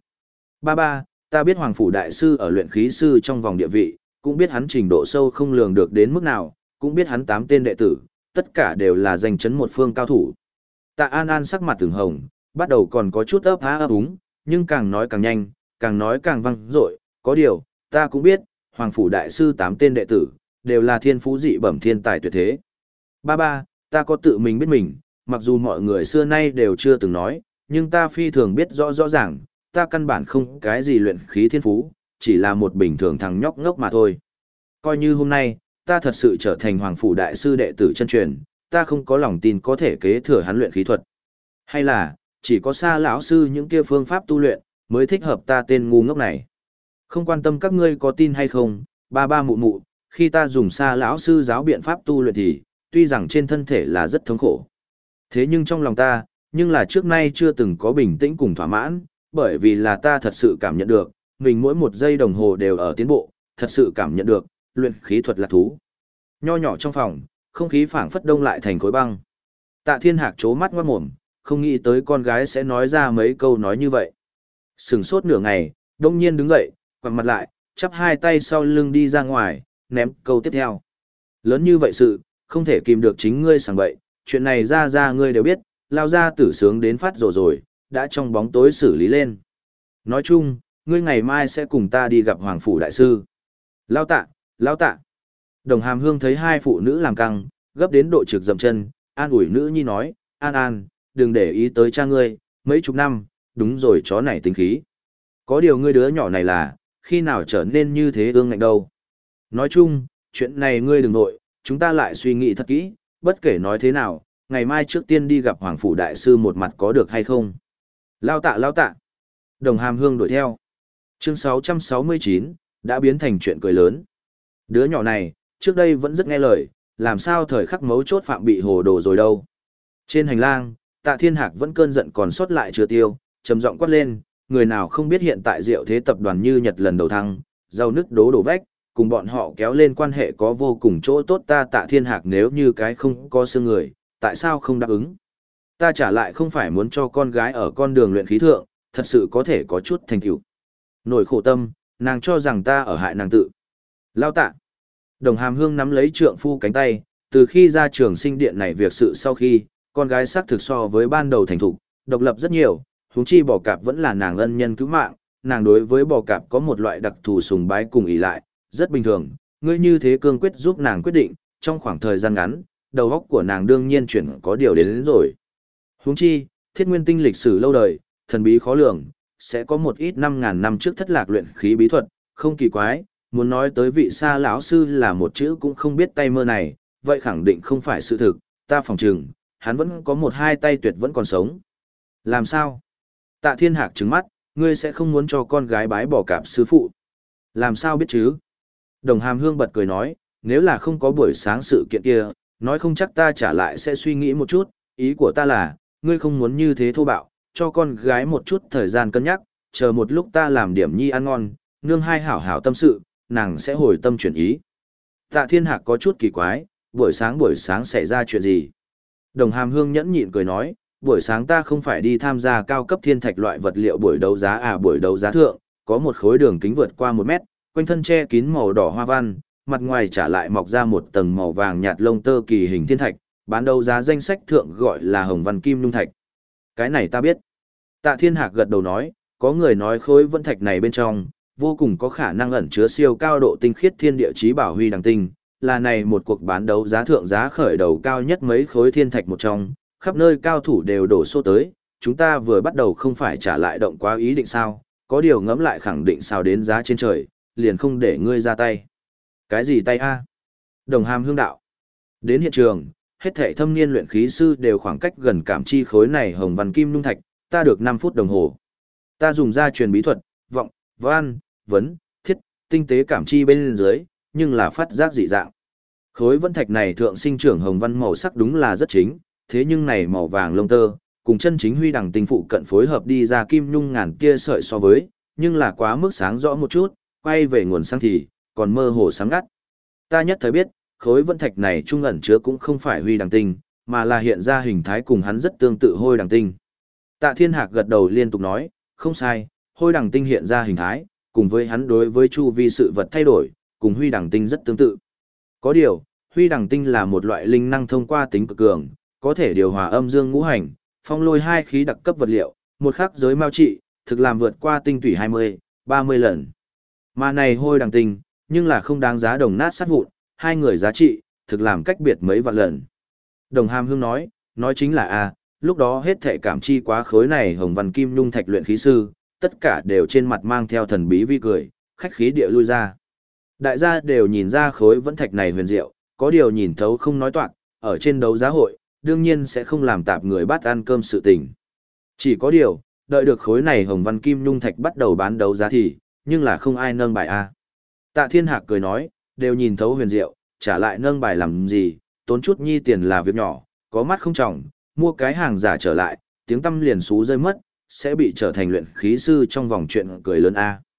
Ba, ta biết Hoàng Phủ Đại Sư ở luyện khí sư trong vòng địa vị, cũng biết hắn trình độ sâu không lường được đến mức nào, cũng biết hắn 8 tên đệ tử, tất cả đều là danh chấn một phương cao thủ. Tạ An An sắc mặt từng hồng, bắt đầu còn có chút ấp há ấp úng, nhưng càng nói càng nhanh, càng nói càng vang dội, có điều, ta cũng biết, Hoàng Phủ Đại Sư 8 tên đệ tử, đều là thiên phú dị bẩm thiên tài tuyệt thế. Ba, ta có tự mình biết mình, mặc dù mọi người xưa nay đều chưa từng nói, nhưng ta phi thường biết rõ ràng, ta căn bản không cái gì luyện khí thiên phú, chỉ là một bình thường thằng nhóc ngốc mà thôi. Coi như hôm nay, ta thật sự trở thành Hoàng Phủ Đại Sư đệ tử chân truyền, ta không có lòng tin có thể kế thừa hắn luyện khí thuật. Hay là, chỉ có Sa lão sư những kia phương pháp tu luyện, mới thích hợp ta tên ngu ngốc này. Không quan tâm các ngươi có tin hay không, ba mụ, khi ta dùng Sa lão sư giáo biện pháp tu luyện thì, tuy rằng trên thân thể là rất thống khổ. Thế nhưng trong lòng ta, nhưng là trước nay chưa từng có bình tĩnh cùng thỏa mãn, bởi vì là ta thật sự cảm nhận được, mình mỗi một giây đồng hồ đều ở tiến bộ, thật sự cảm nhận được, luyện khí thuật là thú. Nho nhỏ trong phòng, không khí phảng phất đông lại thành khối băng. Tạ Thiên Hạc trố mắt ngoát mồm, không nghĩ tới con gái sẽ nói ra mấy câu nói như vậy. Sừng sốt nửa ngày, đông nhiên đứng dậy, quằn mặt lại, chắp hai tay sau lưng đi ra ngoài, ném câu tiếp theo. Lớn như vậy sự, không thể kìm được chính ngươi sảng bậy, chuyện này ra ngươi đều biết, lao ra tử sướng đến phát rồi, đã trong bóng tối xử lý lên. Nói chung, ngươi ngày mai sẽ cùng ta đi gặp Hoàng Phủ Đại Sư. Lao tạ. Đồng Hàm Hương thấy hai phụ nữ làm căng, gấp đến độ trực dậm chân, an ủi nữ nhi nói, An, đừng để ý tới cha ngươi, mấy chục năm, đúng rồi chó này tính khí. Có điều ngươi đứa nhỏ này là, khi nào trở nên như thế ương ngạnh đâu. Nói chung, chuyện này ngươi đừng nội, chúng ta lại suy nghĩ thật kỹ, bất kể nói thế nào, ngày mai trước tiên đi gặp Hoàng Phủ Đại Sư một mặt có được hay không. Lao tạ. Đồng Hàm Hương đuổi theo. Chương 669, đã biến thành chuyện cười lớn. Đứa nhỏ này, trước đây vẫn rất nghe lời, làm sao thời khắc mấu chốt phạm bị hồ đồ rồi đâu. Trên hành lang, Tạ Thiên Hạc vẫn cơn giận còn sót lại chưa tiêu, trầm giọng quát lên, người nào không biết hiện tại Diệu Thế tập đoàn như Nhật lần đầu thăng, giàu nứt đổ vách, cùng bọn họ kéo lên quan hệ có vô cùng chỗ tốt ta Tạ Thiên Hạc nếu như cái không có xương người, tại sao không đáp ứng? Ta trả lại không phải muốn cho con gái ở con đường luyện khí thượng, thật sự có thể có chút thành tựu. Nổi khổ tâm, nàng cho rằng ta ở hại nàng tự. Lao Tạ. Đồng Hàm Hương nắm lấy trượng phu cánh tay, từ khi ra trường sinh điện này việc sự sau khi, con gái xác thực so với ban đầu thành thục, độc lập rất nhiều, huống chi bò cạp vẫn là nàng ân nhân cứu mạng, nàng đối với bò cạp có một loại đặc thù sùng bái cùng ỷ lại, rất bình thường, ngươi như thế cương quyết giúp nàng quyết định, trong khoảng thời gian ngắn, đầu óc của nàng đương nhiên chuyển có điều đến rồi. Huống chi, Thiết Nguyên Tinh lịch sử lâu đời, thần bí khó lường, sẽ có một ít 5.000 năm trước thất lạc luyện khí bí thuật, không kỳ quái, muốn nói tới vị Sa lão sư là một chữ cũng không biết tay mơ này, vậy khẳng định không phải sự thực, ta phòng trừng, hắn vẫn có một hai tay tuyệt vẫn còn sống. Làm sao? Tạ Thiên Hạc trừng mắt, ngươi sẽ không muốn cho con gái bái bỏ cạp sư phụ. Làm sao biết chứ? Đồng Hàm Hương bật cười nói, nếu là không có buổi sáng sự kiện kia, nói không chắc ta trả lại sẽ suy nghĩ một chút, ý của ta là, ngươi không muốn như thế thô bạo, cho con gái một chút thời gian cân nhắc, chờ một lúc ta làm điểm nhi ăn ngon, nương hai hảo hảo tâm sự, nàng sẽ hồi tâm chuyển ý. Tạ Thiên Hạc có chút kỳ quái, buổi sáng xảy ra chuyện gì? Đồng Hàm Hương nhẫn nhịn cười nói, buổi sáng ta không phải đi tham gia cao cấp thiên thạch loại vật liệu buổi đấu giá buổi đấu giá thượng, có một khối đường kính vượt qua 1 mét, quanh thân che kín màu đỏ hoa văn, mặt ngoài trả lại mọc ra một tầng màu vàng nhạt lông tơ kỳ hình thiên thạch, bán đấu giá danh sách thượng gọi là Hồng Văn Kim Nhung Thạch. Cái này ta biết. Tạ Thiên Hạc gật đầu nói, có người nói khối vân thạch này bên trong, vô cùng có khả năng ẩn chứa siêu cao độ tinh khiết thiên địa chí bảo huy đằng tinh, là này một cuộc bán đấu giá thượng giá khởi đầu cao nhất mấy khối thiên thạch một trong, khắp nơi cao thủ đều đổ xô tới, chúng ta vừa bắt đầu không phải trả lại động quá ý định sao, có điều ngẫm lại khẳng định sao đến giá trên trời, liền không để ngươi ra tay. Cái gì tay a? Đồng Hàm Hương đạo. Đến hiện trường, hết thảy thâm niên luyện khí sư đều khoảng cách gần cảm chi khối này hồng văn kim nhung thạch, ta được 5 phút đồng hồ. Ta dùng ra truyền bí thuật, vọng, văn, vấn, thiết, tinh tế cảm chi bên dưới, nhưng là phát giác dị dạng. Khối vân thạch này thượng sinh trưởng hồng văn màu sắc đúng là rất chính, thế nhưng này màu vàng lông tơ, cùng chân chính huy đằng tinh phụ cận phối hợp đi ra kim nhung ngàn tia sợi so với, nhưng là quá mức sáng rõ một chút, quay về nguồn sáng thì, còn mơ hồ sáng ngắt. Ta nhất thời biết, khối vân thạch này trung ẩn chứa cũng không phải huy đằng tinh, mà là hiện ra hình thái cùng hắn rất tương tự hôi đằng tinh. Tạ Thiên Hạc gật đầu liên tục nói, không sai, hôi đằng tinh hiện ra hình thái, cùng với hắn đối với chu vi sự vật thay đổi, cùng huy đằng tinh rất tương tự. Có điều, huy đằng tinh là một loại linh năng thông qua tính cực cường, có thể điều hòa âm dương ngũ hành, phong lôi hai khí đặc cấp vật liệu, một khắc giới mao trị, thực làm vượt qua tinh tủy 20, 30 lần. Mà này hôi đằng tinh, nhưng là không đáng giá đồng nát sát vụn, hai người giá trị, thực làm cách biệt mấy vạn lần. Đồng Hàm Hương nói chính là lúc đó hết thệ cảm chi quá khối này hồng văn kim nhung thạch luyện khí sư, tất cả đều trên mặt mang theo thần bí vi cười, khách khí địa lui ra. Đại gia đều nhìn ra khối vẫn thạch này huyền diệu, có điều nhìn thấu không nói toạc, ở trên đấu giá hội, đương nhiên sẽ không làm tạp người bắt ăn cơm sự tình. Chỉ có điều, đợi được khối này hồng văn kim nhung thạch bắt đầu bán đấu giá thì, nhưng là không ai nâng bài Tạ Thiên Hạc cười nói, đều nhìn thấu huyền diệu, trả lại nâng bài làm gì, tốn chút nhi tiền là việc nhỏ, có mắt không trọng, mua cái hàng giả trở lại, tiếng tâm liền xú rơi mất, sẽ bị trở thành luyện khí sư trong vòng chuyện cười lớn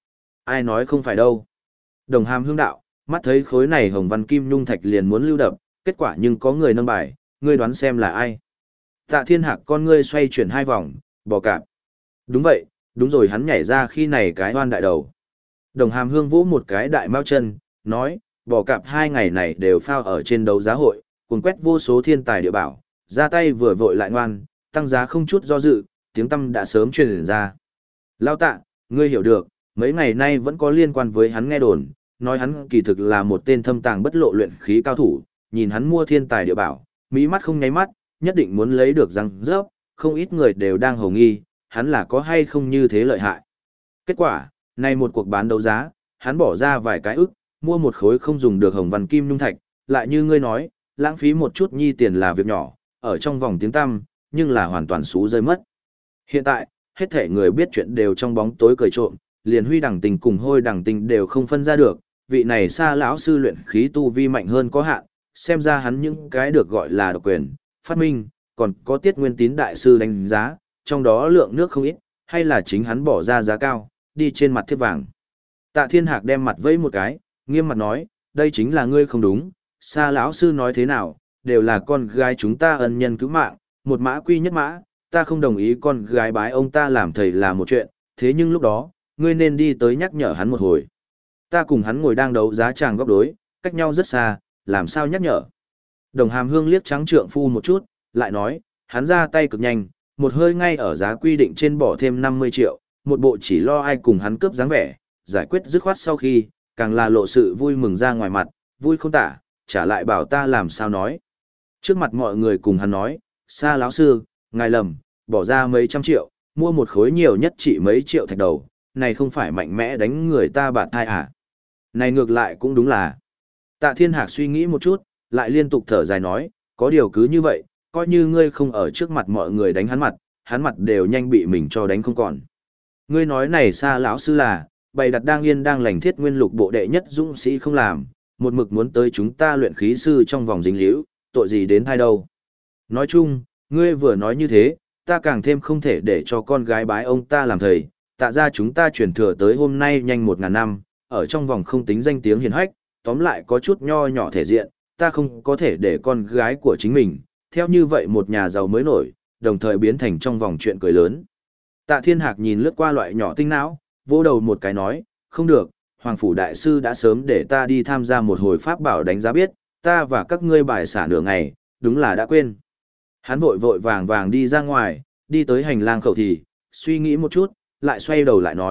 Ai nói không phải đâu. Đồng Hàm Hương đạo, mắt thấy khối này hồng văn kim nhung thạch liền muốn lưu đập, kết quả nhưng có người nâng bài, ngươi đoán xem là ai. Tạ Thiên Hạc con ngươi xoay chuyển 2 vòng, bò cạp. Đúng vậy, đúng rồi, hắn nhảy ra khi này cái oan đại đầu. Đồng Hàm Hương vỗ một cái đại mao chân, nói, bò cạp 2 ngày này đều phao ở trên đấu giá hội, cuốn quét vô số thiên tài địa bảo, ra tay vừa vội lại ngoan, tăng giá không chút do dự, tiếng tâm đã sớm truyền ra. Lao Tạ, ngươi hiểu được, mấy ngày nay vẫn có liên quan với hắn nghe đồn, nói hắn kỳ thực là một tên thâm tàng bất lộ luyện khí cao thủ, nhìn hắn mua thiên tài địa bảo, mỹ mắt không nháy mắt, nhất định muốn lấy được răng rớp, không ít người đều đang hồ nghi, hắn là có hay không như thế lợi hại. Kết quả, này một cuộc bán đấu giá, hắn bỏ ra vài cái ức, mua một khối không dùng được hồng văn kim nhung thạch, lại như ngươi nói, lãng phí một chút nhi tiền là việc nhỏ, ở trong vòng tiếng tăm, nhưng là hoàn toàn xú rơi mất. Hiện tại, hết thể người biết chuyện đều trong bóng tối cười trộm, liền huy đằng tình cùng hôi đằng tình đều không phân ra được, vị này xa lão sư luyện khí tu vi mạnh hơn có hạn, xem ra hắn những cái được gọi là độc quyền, phát minh, còn có tiết nguyên tín đại sư đánh giá, trong đó lượng nước không ít, hay là chính hắn bỏ ra giá cao, đi trên mặt thiếp vàng. Tạ Thiên Hạc đem mặt vẫy một cái, nghiêm mặt nói, đây chính là ngươi không đúng, xa lão sư nói thế nào, đều là con gái chúng ta ân nhân cứu mạng, một mã quy nhất mã, ta không đồng ý con gái bái ông ta làm thầy là một chuyện, thế nhưng lúc đó, ngươi nên đi tới nhắc nhở hắn một hồi. Ta cùng hắn ngồi đang đấu giá tràng góc đối, cách nhau rất xa, làm sao nhắc nhở. Đồng Hàm Hương liếc trắng trượng phu một chút, lại nói, hắn ra tay cực nhanh, một hơi ngay ở giá quy định trên bỏ thêm 50 triệu, một bộ chỉ lo ai cùng hắn cướp dáng vẻ, giải quyết dứt khoát sau khi, càng là lộ sự vui mừng ra ngoài mặt, vui không tả, trả lại bảo ta làm sao nói. Trước mặt mọi người cùng hắn nói, xa lão sư, ngài lầm, bỏ ra mấy trăm triệu, mua một khối nhiều nhất chỉ mấy triệu thạch đầu, này không phải mạnh mẽ đánh người ta bạt thai à. Này ngược lại cũng đúng là. Tạ Thiên Hạc suy nghĩ một chút, lại liên tục thở dài nói, có điều cứ như vậy, coi như ngươi không ở trước mặt mọi người đánh hắn mặt đều nhanh bị mình cho đánh không còn. Ngươi nói này xa lão sư là, bày đặt đang yên đang lành thiết nguyên lục bộ đệ nhất dũng sĩ không làm, một mực muốn tới chúng ta luyện khí sư trong vòng dính liễu, tội gì đến thai đâu. Nói chung, ngươi vừa nói như thế, ta càng thêm không thể để cho con gái bái ông ta làm thầy, tạ ra chúng ta truyền thừa tới hôm nay nhanh 1000 năm, ở trong vòng không tính danh tiếng hiền hách, tóm lại có chút nho nhỏ thể diện, ta không có thể để con gái của chính mình, theo như vậy một nhà giàu mới nổi, đồng thời biến thành trong vòng chuyện cười lớn. Tạ Thiên Hạc nhìn lướt qua loại nhỏ tinh não, vỗ đầu một cái nói, không được, Hoàng Phủ Đại Sư đã sớm để ta đi tham gia một hồi pháp bảo đánh giá biết, ta và các ngươi bài xả nửa ngày, đúng là đã quên. Hắn vội vội vàng vàng đi ra ngoài, đi tới hành lang khẩu thì, suy nghĩ một chút, lại xoay đầu lại nói,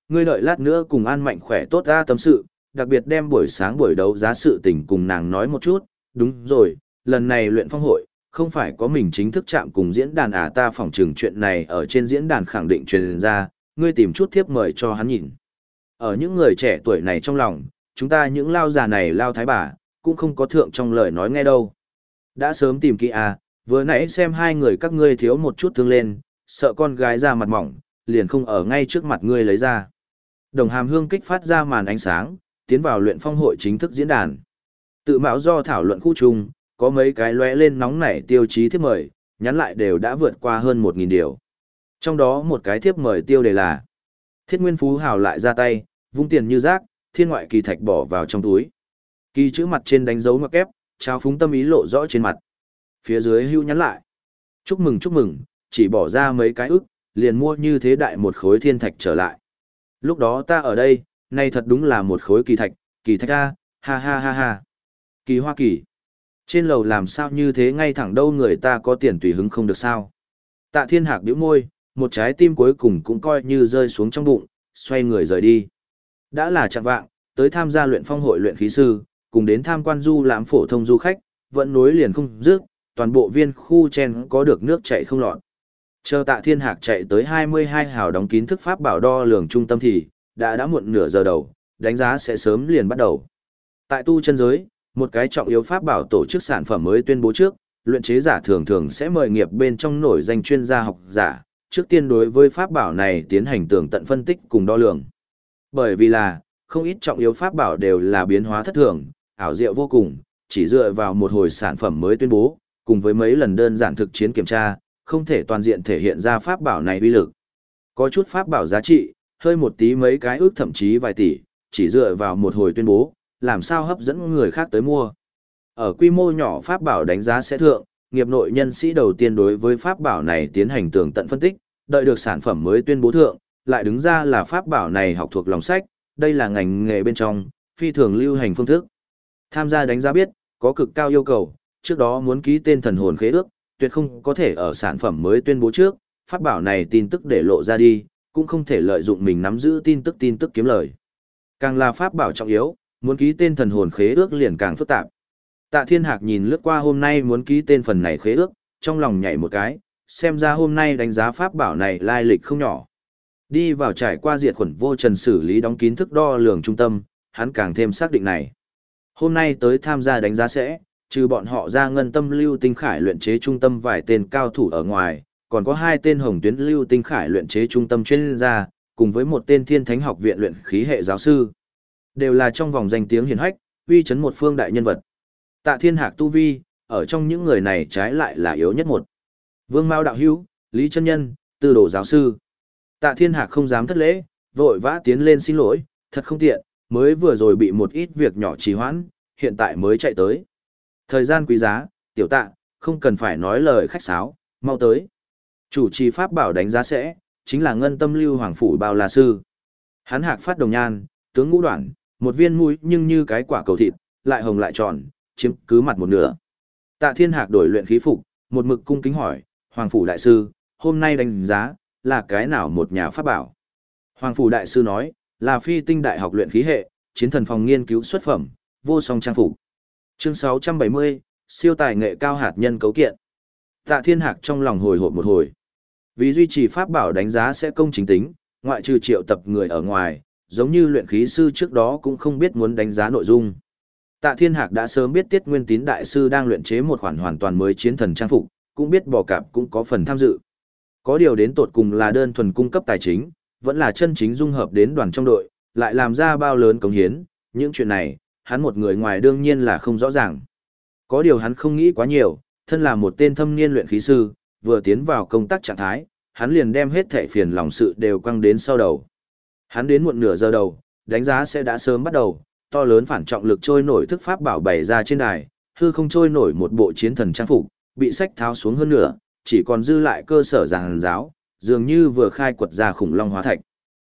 ngươi đợi lát nữa cùng An Mạnh khỏe tốt ra tâm sự, đặc biệt đem buổi sáng buổi đấu giá sự tình cùng nàng nói một chút, đúng rồi, lần này luyện phong hội, không phải có mình chính thức chạm cùng diễn đàn à, ta phỏng chừng chuyện này ở trên diễn đàn khẳng định truyền ra, ngươi tìm chút thiếp mời cho hắn nhìn. Ở những người trẻ tuổi này trong lòng, chúng ta những lao già này lao thái bà, cũng không có thượng trong lời nói nghe đâu. Đã sớm tìm kỹ à, vừa nãy xem hai người các ngươi thiếu một chút thương lên, sợ con gái ra mặt mỏng, liền không ở ngay trước mặt ngươi lấy ra. Đồng Hàm Hương kích phát ra màn ánh sáng, tiến vào luyện phong hội chính thức diễn đàn. Tự mạo do thảo luận khu chung, có mấy cái lóe lên nóng nảy tiêu chí thiếp mời, nhắn lại đều đã vượt qua hơn 1.000 điều. Trong đó một cái thiếp mời tiêu đề là Thiết Nguyên Phú Hào lại ra tay, vung tiền như rác, thiên ngoại kỳ thạch bỏ vào trong túi. Kỳ chữ mặt trên đánh dấu ngoặc kép, trao phúng tâm ý lộ rõ trên mặt. Phía dưới hưu nhắn lại. Chúc mừng, chỉ bỏ ra mấy cái ức, liền mua như thế đại một khối thiên thạch trở lại. Lúc đó ta ở đây, nay thật đúng là một khối kỳ thạch a, ha ha ha ha. Kỳ Hoa Kỳ. Trên lầu làm sao như thế ngay thẳng đâu, người ta có tiền tùy hứng không được sao. Tạ Thiên Hạc bĩu môi, một trái tim cuối cùng cũng coi như rơi xuống trong bụng, xoay người rời đi. Đã là chạng vạng, tới tham gia luyện phong hội luyện khí sư, cùng đến tham quan du lãm phổ thông du khách, vẫn nối liền không dứt, toàn bộ viên khu chen có được nước chảy không lọt. Chờ Tạ Thiên Hạc chạy tới 22 hào đóng kín thức pháp bảo đo lường trung tâm thì, đã muộn nửa giờ đầu, đánh giá sẽ sớm liền bắt đầu. Tại tu chân giới, một cái trọng yếu pháp bảo tổ chức sản phẩm mới tuyên bố trước, luyện chế giả thường thường sẽ mời nghiệp bên trong nổi danh chuyên gia học giả, trước tiên đối với pháp bảo này tiến hành tường tận phân tích cùng đo lường. Bởi vì là, không ít trọng yếu pháp bảo đều là biến hóa thất thường, ảo diệu vô cùng, chỉ dựa vào một hồi sản phẩm mới tuyên bố, cùng với mấy lần đơn giản thực chiến kiểm tra, không thể toàn diện thể hiện ra pháp bảo này uy lực. Có chút pháp bảo giá trị, hơi một tí mấy cái ước thậm chí vài tỷ, chỉ dựa vào một hồi tuyên bố, làm sao hấp dẫn người khác tới mua. Ở quy mô nhỏ pháp bảo đánh giá sẽ thượng, nghiệp nội nhân sĩ đầu tiên đối với pháp bảo này tiến hành tường tận phân tích, đợi được sản phẩm mới tuyên bố thượng, lại đứng ra là pháp bảo này học thuộc lòng sách, đây là ngành nghề bên trong, phi thường lưu hành phương thức. Tham gia đánh giá biết, có cực cao yêu cầu, trước đó muốn ký tên thần hồn khế ước, tuyệt không có thể ở sản phẩm mới tuyên bố trước, pháp bảo này tin tức để lộ ra đi, cũng không thể lợi dụng mình nắm giữ tin tức kiếm lời. Càng là pháp bảo trọng yếu, muốn ký tên thần hồn khế ước liền càng phức tạp. Tạ Thiên Hạc nhìn lướt qua hôm nay muốn ký tên phần này khế ước, trong lòng nhảy một cái, xem ra hôm nay đánh giá pháp bảo này lai lịch không nhỏ. Đi vào trải qua diệt khuẩn vô trần xử lý đóng kín thức đo lường trung tâm, hắn càng thêm xác định này. Hôm nay tới tham gia đánh giá sẽ, trừ bọn họ ra ngân tâm lưu tinh khải luyện chế trung tâm vài tên cao thủ ở ngoài, còn có 2 tên hồng tuyến lưu tinh khải luyện chế trung tâm chuyên gia, cùng với một tên thiên thánh học viện luyện khí hệ giáo sư. Đều là trong vòng danh tiếng hiển hách, uy chấn một phương đại nhân vật. Tạ Thiên Hạc tu vi, ở trong những người này trái lại là yếu nhất một. Vương Mao đạo hữu, Lý Chân Nhân, Tư Đồ giáo sư. Tạ Thiên Hạc không dám thất lễ, vội vã tiến lên xin lỗi, thật không tiện, mới vừa rồi bị một ít việc nhỏ trì hoãn, hiện tại mới chạy tới. Thời gian quý giá, tiểu Tạ, không cần phải nói lời khách sáo, mau tới. Chủ trì pháp bảo đánh giá sẽ, chính là Ngân Tâm Lưu Hoàng phủ Bao La sư. Hắn Hạc phát đồng nhan, tướng ngũ đoạn, một viên mũi nhưng như cái quả cầu thịt, lại hồng lại tròn, chiếm cứ mặt một nửa. Tạ Thiên Hạc đổi luyện khí phục, một mực cung kính hỏi, Hoàng phủ đại sư, hôm nay đánh giá là cái nào một nhà pháp bảo? Hoàng phủ đại sư nói, là Phi Tinh Đại học luyện khí hệ, chiến thần phòng nghiên cứu xuất phẩm, vô song trang phục. Chương 670, siêu tài nghệ cao hạt nhân cấu kiện. Tạ Thiên Hạc trong lòng hồi hộp một hồi. Vì duy trì pháp bảo đánh giá sẽ công chính tính, ngoại trừ triệu tập người ở ngoài, giống như luyện khí sư trước đó cũng không biết muốn đánh giá nội dung. Tạ Thiên Hạc đã sớm biết Tiết Nguyên Tín đại sư đang luyện chế một khoản hoàn toàn mới chiến thần trang phục, cũng biết bò cạp cũng có phần tham dự. Có điều đến tột cùng là đơn thuần cung cấp tài chính, vẫn là chân chính dung hợp đến đoàn trong đội, lại làm ra bao lớn cống hiến, những chuyện này, hắn một người ngoài đương nhiên là không rõ ràng. Có điều hắn không nghĩ quá nhiều, thân là một tên thâm niên luyện khí sư, vừa tiến vào công tác trạng thái, hắn liền đem hết thảy phiền lòng sự đều quăng đến sau đầu. Hắn đến muộn nửa giờ đầu, đánh giá sẽ đã sớm bắt đầu, to lớn phản trọng lực trôi nổi thức pháp bảo bày ra trên đài, hư không trôi nổi một bộ chiến thần trang phục, bị sách tháo xuống hơn nữa, chỉ còn dư lại cơ sở giàn giáo, dường như vừa khai quật ra khủng long hóa thạch.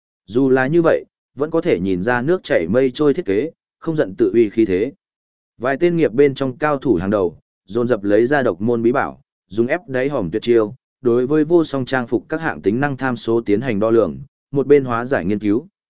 Dù là như vậy, vẫn có thể nhìn ra nước chảy mây trôi thiết kế, không giận tự uy khí thế. Vài tên nghiệp bên trong cao thủ hàng đầu, dồn dập lấy ra độc môn bí bảo, dùng ép đáy hòm tuyệt chiêu, đối với vô song trang phục các hạng tính năng tham số tiến hành đo lường, một bên hóa giải nghiên cứu,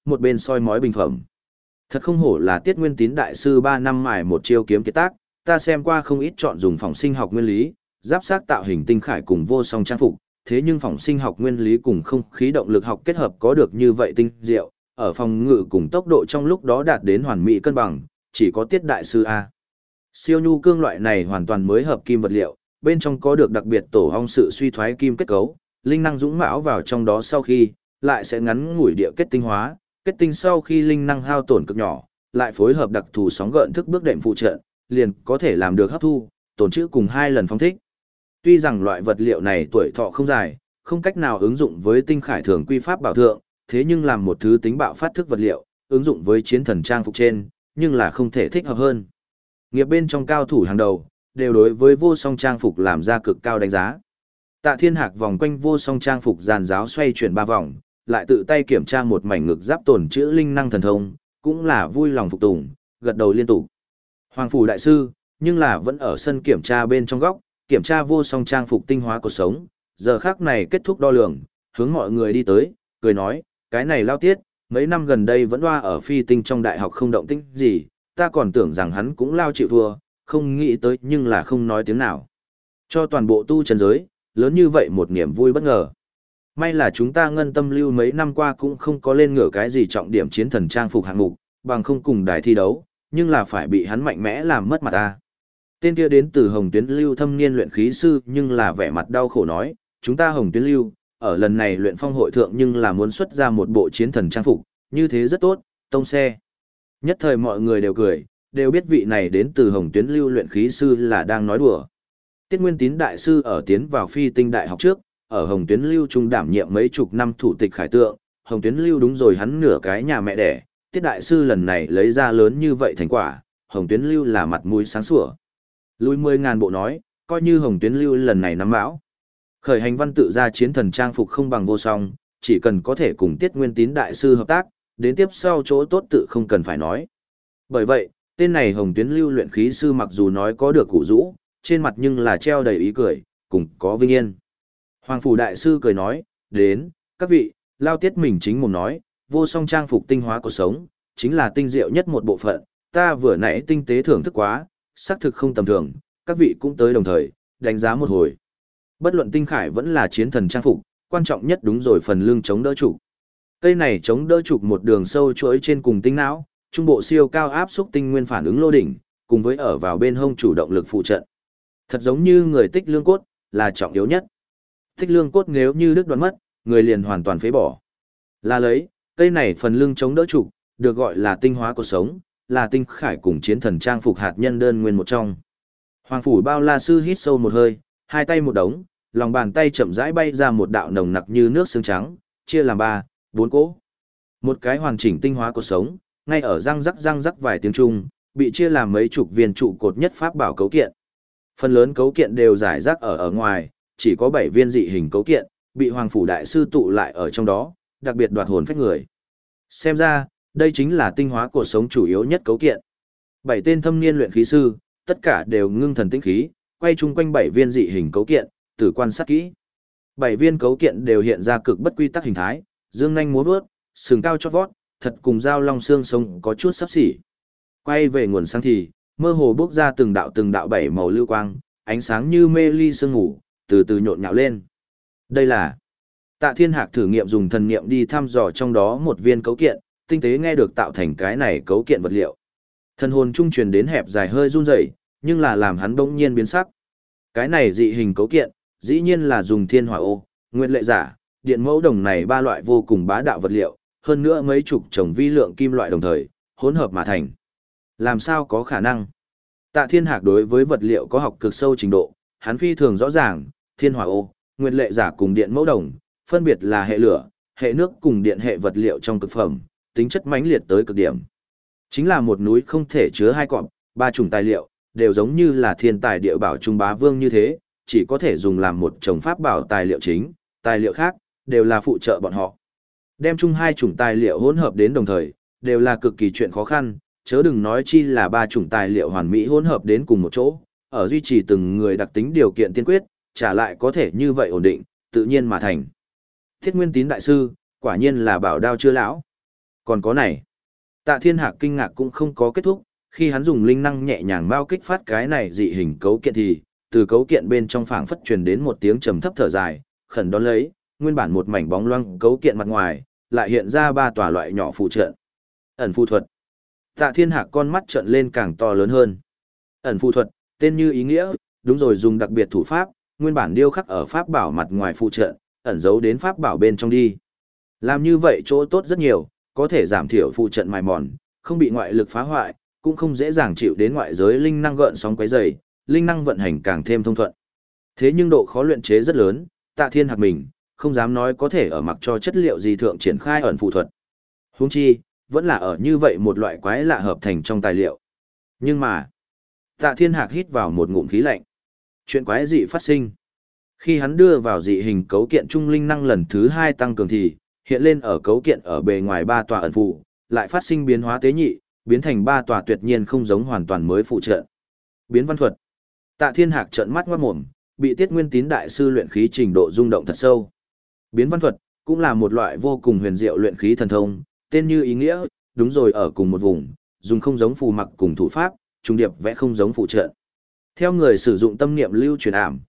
một bên soi mói bình phẩm. Thật không hổ là Tiết Nguyên Tín đại sư 3 năm mài một chiêu kiếm kiệt tác, ta xem qua không ít chọn dùng phòng sinh học nguyên lý, giáp xác tạo hình tinh khải cùng vô song trang phục, thế nhưng phòng sinh học nguyên lý cùng không khí động lực học kết hợp có được như vậy tinh diệu, ở phòng ngự cùng tốc độ trong lúc đó đạt đến hoàn mỹ cân bằng, chỉ có Tiết đại sư A. Siêu nhu cương loại này hoàn toàn mới hợp kim vật liệu, bên trong có được đặc biệt tổ ong sự suy thoái kim kết cấu, linh năng dũng mãnh vào trong đó sau khi, lại sẽ ngắn ngủi địa kết tinh hóa, kết tinh sau khi linh năng hao tổn cực nhỏ, lại phối hợp đặc thù sóng gợn thức bước đệm phụ trợ, liền có thể làm được hấp thu, tồn trữ cùng 2 lần phóng thích. Tuy rằng loại vật liệu này tuổi thọ không dài, không cách nào ứng dụng với tinh khải thường quy pháp bảo thượng, thế nhưng làm một thứ tính bạo phát thức vật liệu, ứng dụng với chiến thần trang phục trên, nhưng là không thể thích hợp hơn. Nghiệp bên trong cao thủ hàng đầu, đều đối với vô song trang phục làm ra cực cao đánh giá. Tạ Thiên Hạc vòng quanh vô song trang phục giàn giáo xoay chuyển 3 vòng, lại tự tay kiểm tra một mảnh ngực giáp tổn chữ linh năng thần thông, cũng là vui lòng phục tùng, gật đầu liên tục. Hoàng phủ đại sư, nhưng là vẫn ở sân kiểm tra bên trong góc, kiểm tra vô song trang phục tinh hóa cuộc sống, giờ khắc này kết thúc đo lường, hướng mọi người đi tới, cười nói, cái này Lao Tiết, mấy năm gần đây vẫn loa ở phi tinh trong đại học không động tĩnh gì, ta còn tưởng rằng hắn cũng lao chịu thua, không nghĩ tới nhưng là không nói tiếng nào. Cho toàn bộ tu chân giới, lớn như vậy một niềm vui bất ngờ. May là chúng ta ngân tâm lưu mấy năm qua cũng không có lên ngửa cái gì trọng điểm chiến thần trang phục hạng mục, bằng không cùng đài thi đấu, nhưng là phải bị hắn mạnh mẽ làm mất mặt ta. Tên kia đến từ Hồng Tuyến Lưu thâm niên luyện khí sư nhưng là vẻ mặt đau khổ nói, chúng ta Hồng Tuyến Lưu, ở lần này luyện phong hội thượng nhưng là muốn xuất ra một bộ chiến thần trang phục, như thế rất tốt, tông xe. Nhất thời mọi người đều cười, đều biết vị này đến từ Hồng Tuyến Lưu luyện khí sư là đang nói đùa. Tiết Nguyên Tín đại sư ở tiến vào phi tinh đại học trước, ở Hồng Tuyến Lưu trung đảm nhiệm mấy chục năm thủ tịch khải tượng, Hồng Tuyến Lưu đúng rồi hắn nửa cái nhà mẹ đẻ, Tiết đại sư lần này lấy ra lớn như vậy thành quả, Hồng Tuyến Lưu là mặt mũi sáng sủa. Lui 10.000 bộ nói, coi như Hồng Tuyến Lưu lần này nắm bão. Khởi hành văn tự ra chiến thần trang phục không bằng vô song, chỉ cần có thể cùng Tiết Nguyên Tín đại sư hợp tác, đến tiếp sau chỗ tốt tự không cần phải nói. Bởi vậy, tên này Hồng Tuyến Lưu luyện khí sư mặc dù nói có được củ rũ, trên mặt nhưng là treo đầy ý cười, cùng có vinh yên. Hoàng phủ đại sư cười nói, đến, các vị, Lao Tiết mình chính mồm nói, vô song trang phục tinh hóa cuộc sống, chính là tinh diệu nhất một bộ phận, ta vừa nãy tinh tế thưởng thức quá, xác thực không tầm thường, các vị cũng tới đồng thời, đánh giá một hồi. Bất luận tinh khải vẫn là chiến thần trang phục, quan trọng nhất đúng rồi phần lưng chống đỡ trục. Cây này chống đỡ trục một đường sâu chuỗi trên cùng tinh não, trung bộ siêu cao áp xúc tinh nguyên phản ứng lô đỉnh, cùng với ở vào bên hông chủ động lực phụ trận. Thật giống như người tích lương cốt, là trọng yếu nhất. Tích lương cốt nếu như đứt đoạn mất, người liền hoàn toàn phế bỏ. Là lấy, cây này phần lưng chống đỡ trục, được gọi là tinh hóa cuộc sống, là tinh khải cùng chiến thần trang phục hạt nhân đơn nguyên một trong. Hoàng phủ bao la sư hít sâu một hơi, hai tay một đống, lòng bàn tay chậm rãi bay ra một đạo nồng nặc như nước xương trắng, chia làm 3, 4 cỗ. Một cái hoàn chỉnh tinh hóa cuộc sống, ngay ở răng rắc vài tiếng chung, bị chia làm mấy chục viên trụ cột nhất pháp bảo cấu kiện. Phần lớn cấu kiện đều rải rác ở ngoài, chỉ có 7 viên dị hình cấu kiện, bị Hoàng phủ đại sư tụ lại ở trong đó, đặc biệt đoạt hồn phách người. Xem ra, đây chính là tinh hóa cuộc sống chủ yếu nhất cấu kiện. 7 tên thâm niên luyện khí sư, tất cả đều ngưng thần tinh khí, quay chung quanh 7 viên dị hình cấu kiện, tử quan sát kỹ. 7 viên cấu kiện đều hiện ra cực bất quy tắc hình thái, dương nhanh múa vớt, sừng cao chót vót, thật cùng dao long xương sống có chút sắp xỉ. Quay về nguồn sáng thì, mơ hồ bốc ra từng đạo 7 màu lưu quang, ánh sáng như mê ly sương ngủ, từ từ nhộn nhạo lên. Đây là Tạ Thiên Hạc thử nghiệm dùng thần niệm đi thăm dò trong đó một viên cấu kiện, tinh tế nghe được tạo thành cái này cấu kiện vật liệu. Thần hồn trung truyền đến hẹp dài hơi run rẩy, nhưng là làm hắn bỗng nhiên biến sắc. Cái này dị hình cấu kiện, dĩ nhiên là dùng thiên hỏa ô, nguyên lệ giả, điện mẫu đồng này 3 loại vô cùng bá đạo vật liệu, hơn nữa mấy chục chồng vi lượng kim loại đồng thời, hỗn hợp mà thành. Làm sao có khả năng? Tạ Thiên Hạc đối với vật liệu có học cực sâu trình độ, hắn phi thường rõ ràng, thiên hỏa ô, nguyên lệ giả cùng điện mẫu đồng, phân biệt là hệ lửa, hệ nước cùng điện hệ vật liệu trong cực phẩm, tính chất mãnh liệt tới cực điểm. Chính là một núi không thể chứa 2 cọp, 3 chủng tài liệu, đều giống như là thiên tài địa bảo trung bá vương như thế, chỉ có thể dùng làm một chồng pháp bảo tài liệu chính, tài liệu khác, đều là phụ trợ bọn họ. Đem chung 2 chủng tài liệu hỗn hợp đến đồng thời, đều là cực kỳ chuyện khó khăn, chớ đừng nói chi là 3 chủng tài liệu hoàn mỹ hỗn hợp đến cùng một chỗ, ở duy trì từng người đặc tính điều kiện tiên quyết, trả lại có thể như vậy ổn định, tự nhiên mà thành. Thiết Nguyên Tín đại sư, quả nhiên là bảo đao chưa lão. Còn có này. Tạ Thiên Hạc kinh ngạc cũng không có kết thúc, khi hắn dùng linh năng nhẹ nhàng mau kích phát cái này dị hình cấu kiện thì, từ cấu kiện bên trong phảng phất truyền đến một tiếng trầm thấp thở dài, khẩn đón lấy, nguyên bản một mảnh bóng loang cấu kiện mặt ngoài, lại hiện ra ba tòa loại nhỏ phụ trợ. Ẩn phù thuật. Tạ Thiên Hạc con mắt trợn lên càng to lớn hơn. Ẩn phù thuật, tên như ý nghĩa, đúng rồi, dùng đặc biệt thủ pháp, nguyên bản điêu khắc ở pháp bảo mặt ngoài phụ trợ, ẩn giấu đến pháp bảo bên trong đi. Làm như vậy chỗ tốt rất nhiều, có thể giảm thiểu phụ trận mài mòn, không bị ngoại lực phá hoại, cũng không dễ dàng chịu đến ngoại giới linh năng gợn sóng quấy rầy, linh năng vận hành càng thêm thông thuận. Thế nhưng độ khó luyện chế rất lớn, Tạ Thiên Hạc mình không dám nói có thể ở mặc cho chất liệu gì thượng triển khai ẩn phù thuật. Huống chi, vẫn là ở như vậy một loại quái lạ hợp thành trong tài liệu. Nhưng mà, Tạ Thiên Hạc hít vào một ngụm khí lạnh. Chuyện quái dị phát sinh. Khi hắn đưa vào dị hình cấu kiện trung linh năng lần thứ 2 tăng cường thì, hiện lên ở cấu kiện ở bề ngoài ba tòa ẩn phù, lại phát sinh biến hóa tế nhị, biến thành ba tòa tuyệt nhiên không giống hoàn toàn mới phụ trợ. Biến văn thuật. Tạ Thiên Hạc trợn mắt ngoát mồm, bị Tiết Nguyên Tín đại sư luyện khí trình độ rung động thật sâu. Biến văn thuật cũng là một loại vô cùng huyền diệu luyện khí thần thông, tên như ý nghĩa, đúng rồi, ở cùng một vùng, dùng không giống phù mặc cùng thủ pháp, trùng điệp vẽ không giống phụ trợ. Theo người sử dụng tâm niệm lưu truyền ảm,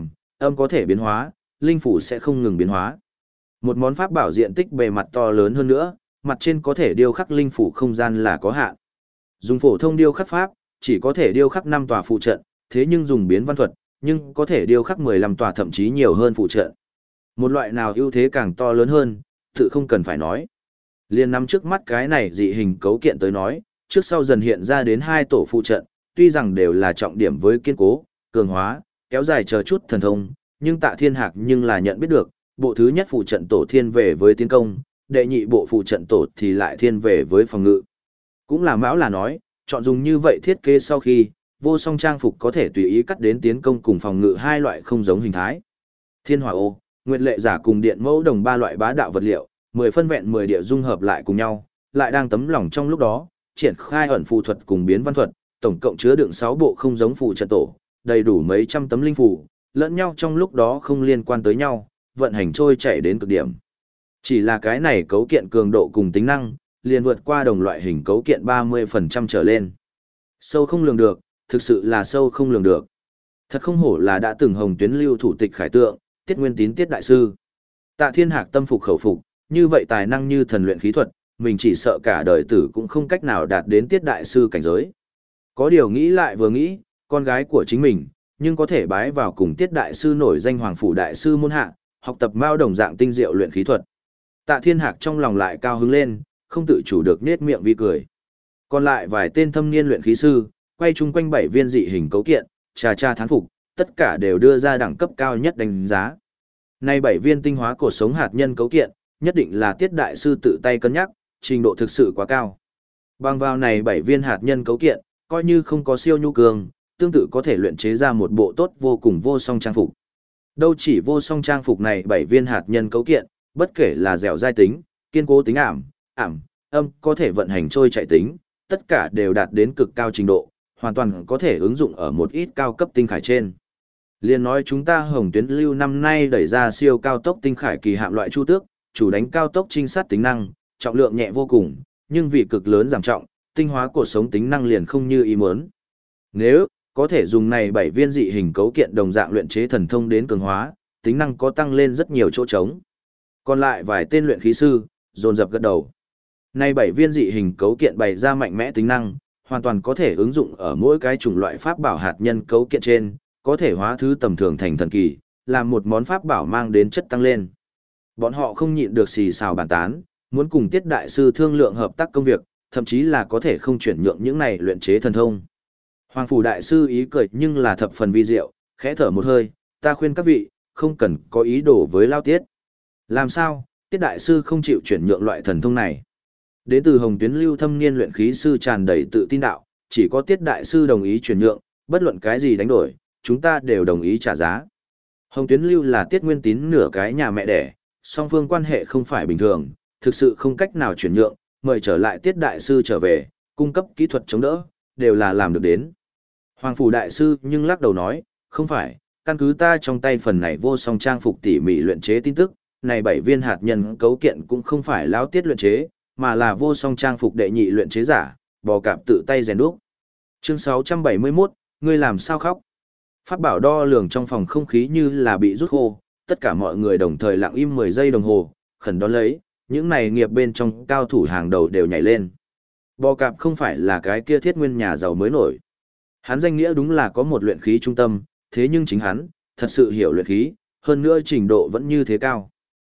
âm có thể biến hóa, linh phủ sẽ không ngừng biến hóa. Một món pháp bảo diện tích bề mặt to lớn hơn nữa, mặt trên có thể điêu khắc linh phủ không gian là có hạn. Dùng phổ thông điêu khắc pháp, chỉ có thể điêu khắc 5 tòa phụ trận, thế nhưng dùng biến văn thuật, nhưng có thể điêu khắc 15 tòa thậm chí nhiều hơn phụ trận. Một loại nào ưu thế càng to lớn hơn, tự không cần phải nói. Liên nắm trước mắt cái này dị hình cấu kiện tới nói, trước sau dần hiện ra đến 2 tổ phụ trận, tuy rằng đều là trọng điểm với kiên cố, cường hóa, kéo dài chờ chút thần thông, nhưng Tạ Thiên Hạc nhưng là nhận biết được, bộ thứ nhất phụ trận tổ thiên về với tiến công, đệ nhị bộ phụ trận tổ thì lại thiên về với phòng ngự. Cũng là mão là nói, chọn dùng như vậy thiết kế sau khi, vô song trang phục có thể tùy ý cắt đến tiến công cùng phòng ngự hai loại không giống hình thái. Thiên hỏa ô, nguyệt lệ giả cùng điện mẫu đồng ba loại bá đạo vật liệu, 10 phân vẹn 10 địa dung hợp lại cùng nhau, lại đang tấm lòng trong lúc đó, triển khai ẩn phù thuật cùng biến văn thuật, tổng cộng chứa đựng 6 bộ không giống phụ trận tổ, đầy đủ mấy trăm tấm linh phù, lẫn nhau trong lúc đó không liên quan tới nhau, vận hành trôi chảy đến cực điểm. Chỉ là cái này cấu kiện cường độ cùng tính năng, liền vượt qua đồng loại hình cấu kiện 30% trở lên. Sâu không lường được, thực sự là sâu không lường được. Thật không hổ là đã từng hồng tuyến lưu thủ tịch khải tượng, Tiết Nguyên Tín Tiết đại sư. Tạ Thiên Hạc tâm phục khẩu phục, như vậy tài năng như thần luyện khí thuật, mình chỉ sợ cả đời tử cũng không cách nào đạt đến Tiết đại sư cảnh giới. Có điều nghĩ lại vừa nghĩ, con gái của chính mình, nhưng có thể bái vào cùng Tiết đại sư nổi danh Hoàng phủ đại sư môn hạ, học tập mao đồng dạng tinh diệu luyện khí thuật. Tạ Thiên Hạc trong lòng lại cao hứng lên, không tự chủ được nết miệng vi cười. Còn lại vài tên thâm niên luyện khí sư, quay chung quanh 7 viên dị hình cấu kiện, trà thán phục, tất cả đều đưa ra đẳng cấp cao nhất đánh giá. Nay 7 viên tinh hóa cột sống hạt nhân cấu kiện, nhất định là Tiết đại sư tự tay cân nhắc, trình độ thực sự quá cao. Bằng vào này 7 viên hạt nhân cấu kiện, coi như không có siêu nhu cường, tương tự có thể luyện chế ra một bộ tốt vô cùng vô song trang phục. Đâu chỉ vô song trang phục này 7 viên hạt nhân cấu kiện, bất kể là dẻo dai tính, kiên cố tính âm, có thể vận hành trôi chạy tính, tất cả đều đạt đến cực cao trình độ, hoàn toàn có thể ứng dụng ở một ít cao cấp tinh khải trên. Liên nói chúng ta Hồng Tuyến Lưu năm nay đẩy ra siêu cao tốc tinh khải kỳ hạm loại chu tước, chủ đánh cao tốc trinh sát tính năng, trọng lượng nhẹ vô cùng, nhưng vì cực lớn giảm trọng, tinh hóa cột sống tính năng liền không như ý muốn. Nếu có thể dùng này 7 viên dị hình cấu kiện đồng dạng luyện chế thần thông đến cường hóa, tính năng có tăng lên rất nhiều chỗ trống. Còn lại vài tên luyện khí sư, dồn dập gật đầu. Nay 7 viên dị hình cấu kiện bày ra mạnh mẽ tính năng, hoàn toàn có thể ứng dụng ở mỗi cái chủng loại pháp bảo hạt nhân cấu kiện trên, có thể hóa thứ tầm thường thành thần kỳ, làm một món pháp bảo mang đến chất tăng lên. Bọn họ không nhịn được xì xào bàn tán, muốn cùng Tiết đại sư thương lượng hợp tác công việc, thậm chí là có thể không chuyển nhượng những này luyện chế thần thông. Hoàng phủ đại sư ý cười nhưng là thập phần vi diệu, khẽ thở một hơi, ta khuyên các vị, không cần có ý đồ với Lao Tiết. Làm sao, Tiết đại sư không chịu chuyển nhượng loại thần thông này? Đến từ Hồng Tuyến Lưu thâm niên luyện khí sư tràn đầy tự tin đạo, chỉ có Tiết đại sư đồng ý chuyển nhượng, bất luận cái gì đánh đổi, chúng ta đều đồng ý trả giá. Hồng Tuyến Lưu là Tiết Nguyên Tín nửa cái nhà mẹ đẻ, song phương quan hệ không phải bình thường, thực sự không cách nào chuyển nhượng, mời trở lại Tiết đại sư trở về, cung cấp kỹ thuật chống đỡ, đều là làm được đến. Hoàng phủ đại sư nhưng lắc đầu nói, không phải, căn cứ ta trong tay phần này vô song trang phục tỉ mỉ luyện chế tin tức, này 7 viên hạt nhân cấu kiện cũng không phải lão Tiết luyện chế, mà là vô song trang phục đệ nhị luyện chế giả, bò cạp tự tay rèn đúc. Chương 671, ngươi làm sao khóc? Pháp bảo đo lường trong phòng không khí như là bị rút khô, tất cả mọi người đồng thời lặng im 10 giây đồng hồ, khẩn đón lấy, những này nghiệp bên trong cao thủ hàng đầu đều nhảy lên. Bò cạp không phải là cái kia thiết nguyên nhà giàu mới nổi. Hắn danh nghĩa đúng là có một luyện khí trung tâm, thế nhưng chính hắn, thật sự hiểu luyện khí, hơn nữa trình độ vẫn như thế cao.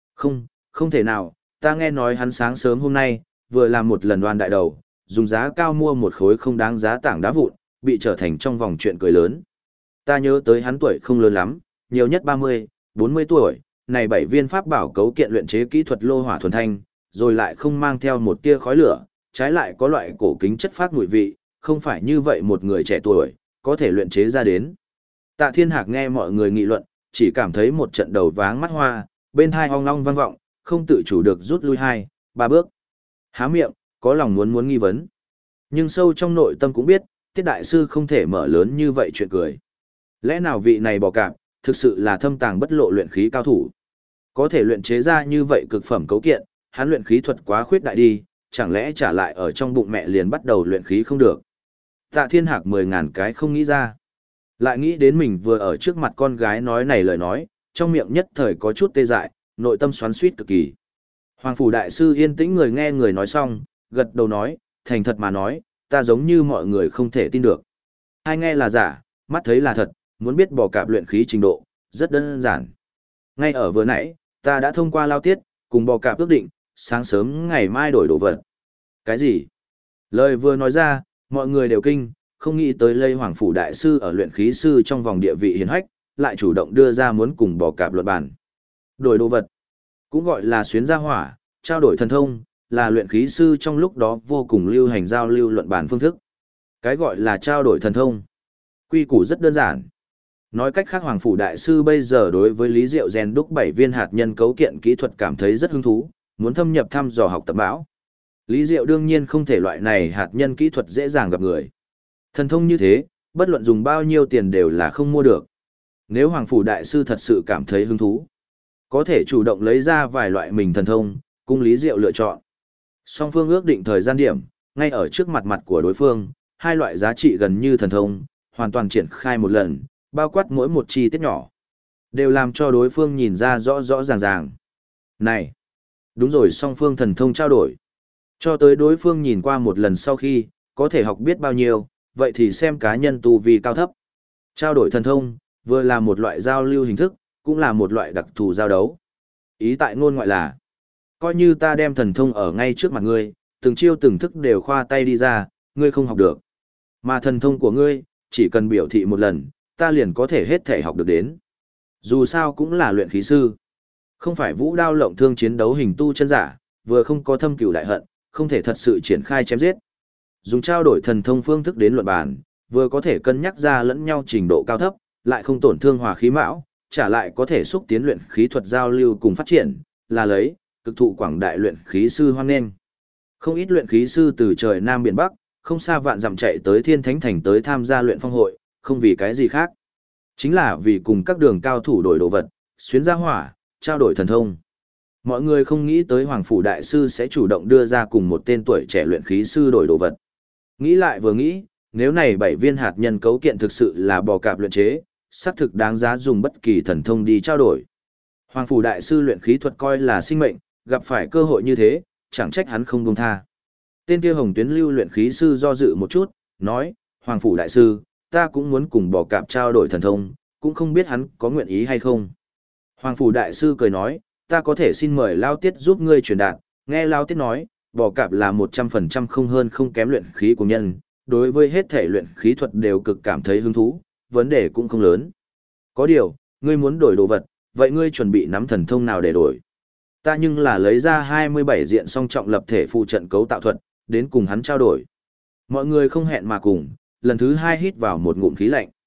Không thể nào, ta nghe nói hắn sáng sớm hôm nay, vừa làm một lần đoan đại đầu, dùng giá cao mua một khối không đáng giá tảng đá vụn, bị trở thành trong vòng chuyện cười lớn. Ta nhớ tới hắn tuổi không lớn lắm, nhiều nhất 30, 40 tuổi, này 7 viên pháp bảo cấu kiện luyện chế kỹ thuật lô hỏa thuần thanh, rồi lại không mang theo một tia khói lửa, trái lại có loại cổ kính chất phát mùi vị, không phải như vậy một người trẻ tuổi, có thể luyện chế ra đến. Tạ Thiên Hạc nghe mọi người nghị luận, chỉ cảm thấy một trận đầu váng mắt hoa, bên hai ong long vang vọng, không tự chủ được rút lui 2, 3 bước. Há miệng, có lòng muốn nghi vấn. Nhưng sâu trong nội tâm cũng biết, Tiết Đại Sư không thể mở lớn như vậy chuyện cười. Lẽ nào vị này bò cạp, thực sự là thâm tàng bất lộ luyện khí cao thủ. Có thể luyện chế ra như vậy cực phẩm cấu kiện, hắn luyện khí thuật quá khuyết đại đi, chẳng lẽ trả lại ở trong bụng mẹ liền bắt đầu luyện khí không được. Tạ Thiên Hạc 10.000 cái không nghĩ ra. Lại nghĩ đến mình vừa ở trước mặt con gái nói này lời nói, trong miệng nhất thời có chút tê dại, nội tâm xoắn xuýt cực kỳ. Hoàng Phủ Đại Sư yên tĩnh người nghe người nói xong, gật đầu nói, thành thật mà nói, ta giống như mọi người không thể tin được. Hai nghe là giả, mắt thấy là thật, muốn biết bò cạp luyện khí trình độ, rất đơn giản. Ngay ở vừa nãy, ta đã thông qua lao tiết, cùng bò cạp ước định, sáng sớm ngày mai đổi đồ vật. Cái gì? Lời vừa nói ra, mọi người đều kinh, không nghĩ tới Lây Hoàng Phủ Đại Sư ở luyện khí sư trong vòng địa vị hiển hách, lại chủ động đưa ra muốn cùng bò cạp luận bàn. Đổi đồ vật, cũng gọi là xuyến gia hỏa, trao đổi thần thông, là luyện khí sư trong lúc đó vô cùng lưu hành giao lưu luận bàn phương thức. Cái gọi là trao đổi thần thông. Quy củ rất đơn giản. Nói cách khác Hoàng Phủ Đại Sư bây giờ đối với Lý Diệu rèn đúc 7 viên hạt nhân cấu kiện kỹ thuật cảm thấy rất hứng thú, muốn thâm nhập thăm dò học tập bão. Lý Diệu đương nhiên không thể loại này hạt nhân kỹ thuật dễ dàng gặp người. Thần thông như thế, bất luận dùng bao nhiêu tiền đều là không mua được. Nếu Hoàng Phủ Đại Sư thật sự cảm thấy hứng thú, có thể chủ động lấy ra vài loại mình thần thông, cung Lý Diệu lựa chọn. Song phương ước định thời gian điểm, ngay ở trước mặt mặt của đối phương, hai loại giá trị gần như thần thông, hoàn toàn triển khai một lần, bao quát mỗi một chi tiết nhỏ, đều làm cho đối phương nhìn ra rõ rõ ràng ràng. Này, đúng rồi, song phương thần thông trao đổi. Cho tới đối phương nhìn qua một lần sau khi, có thể học biết bao nhiêu, vậy thì xem cá nhân tu vi cao thấp. Trao đổi thần thông, vừa là một loại giao lưu hình thức, cũng là một loại đặc thù giao đấu. Ý tại ngôn ngoại là, coi như ta đem thần thông ở ngay trước mặt ngươi, từng chiêu từng thức đều khoa tay đi ra, ngươi không học được. Mà thần thông của ngươi, chỉ cần biểu thị một lần, ta liền có thể hết thể học được đến. Dù sao cũng là luyện khí sư. Không phải vũ đao lộng thương chiến đấu hình tu chân giả, vừa không có thâm cửu đại hận, không thể thật sự triển khai chém giết. Dùng trao đổi thần thông phương thức đến luận bàn, vừa có thể cân nhắc ra lẫn nhau trình độ cao thấp, lại không tổn thương hòa khí mão, trả lại có thể xúc tiến luyện khí thuật giao lưu cùng phát triển, là lấy, cực thụ quảng đại luyện khí sư hoan nghênh. Không ít luyện khí sư từ trời Nam biển Bắc, không xa vạn dặm chạy tới Thiên Thánh Thành tới tham gia luyện phong hội, không vì cái gì khác. Chính là vì cùng các đường cao thủ đổi đồ vật, xuyến gia hỏa, trao đổi thần thông. Mọi người không nghĩ tới Hoàng Phủ Đại Sư sẽ chủ động đưa ra cùng một tên tuổi trẻ luyện khí sư đổi đồ vật. Nghĩ lại vừa nghĩ, nếu này 7 viên hạt nhân cấu kiện thực sự là bò cạp luyện chế, xác thực đáng giá dùng bất kỳ thần thông đi trao đổi. Hoàng Phủ Đại Sư luyện khí thuật coi là sinh mệnh, gặp phải cơ hội như thế, chẳng trách hắn không buông tha. Tên kia Hồng Tuyến Lưu luyện khí sư do dự một chút, nói, Hoàng Phủ Đại Sư, ta cũng muốn cùng bò cạp trao đổi thần thông, cũng không biết hắn có nguyện ý hay không. Hoàng Phủ Đại Sư cười nói, ta có thể xin mời Lao Tiết giúp ngươi truyền đạt, nghe Lao Tiết nói, bò cạp là 100% không hơn không kém luyện khí của nhân, đối với hết thể luyện khí thuật đều cực cảm thấy hứng thú, vấn đề cũng không lớn. Có điều, ngươi muốn đổi đồ vật, vậy ngươi chuẩn bị nắm thần thông nào để đổi? Ta nhưng là lấy ra 27 diện song trọng lập thể phụ trận cấu tạo thuật, đến cùng hắn trao đổi. Mọi người không hẹn mà cùng, lần thứ 2 hít vào một ngụm khí lạnh.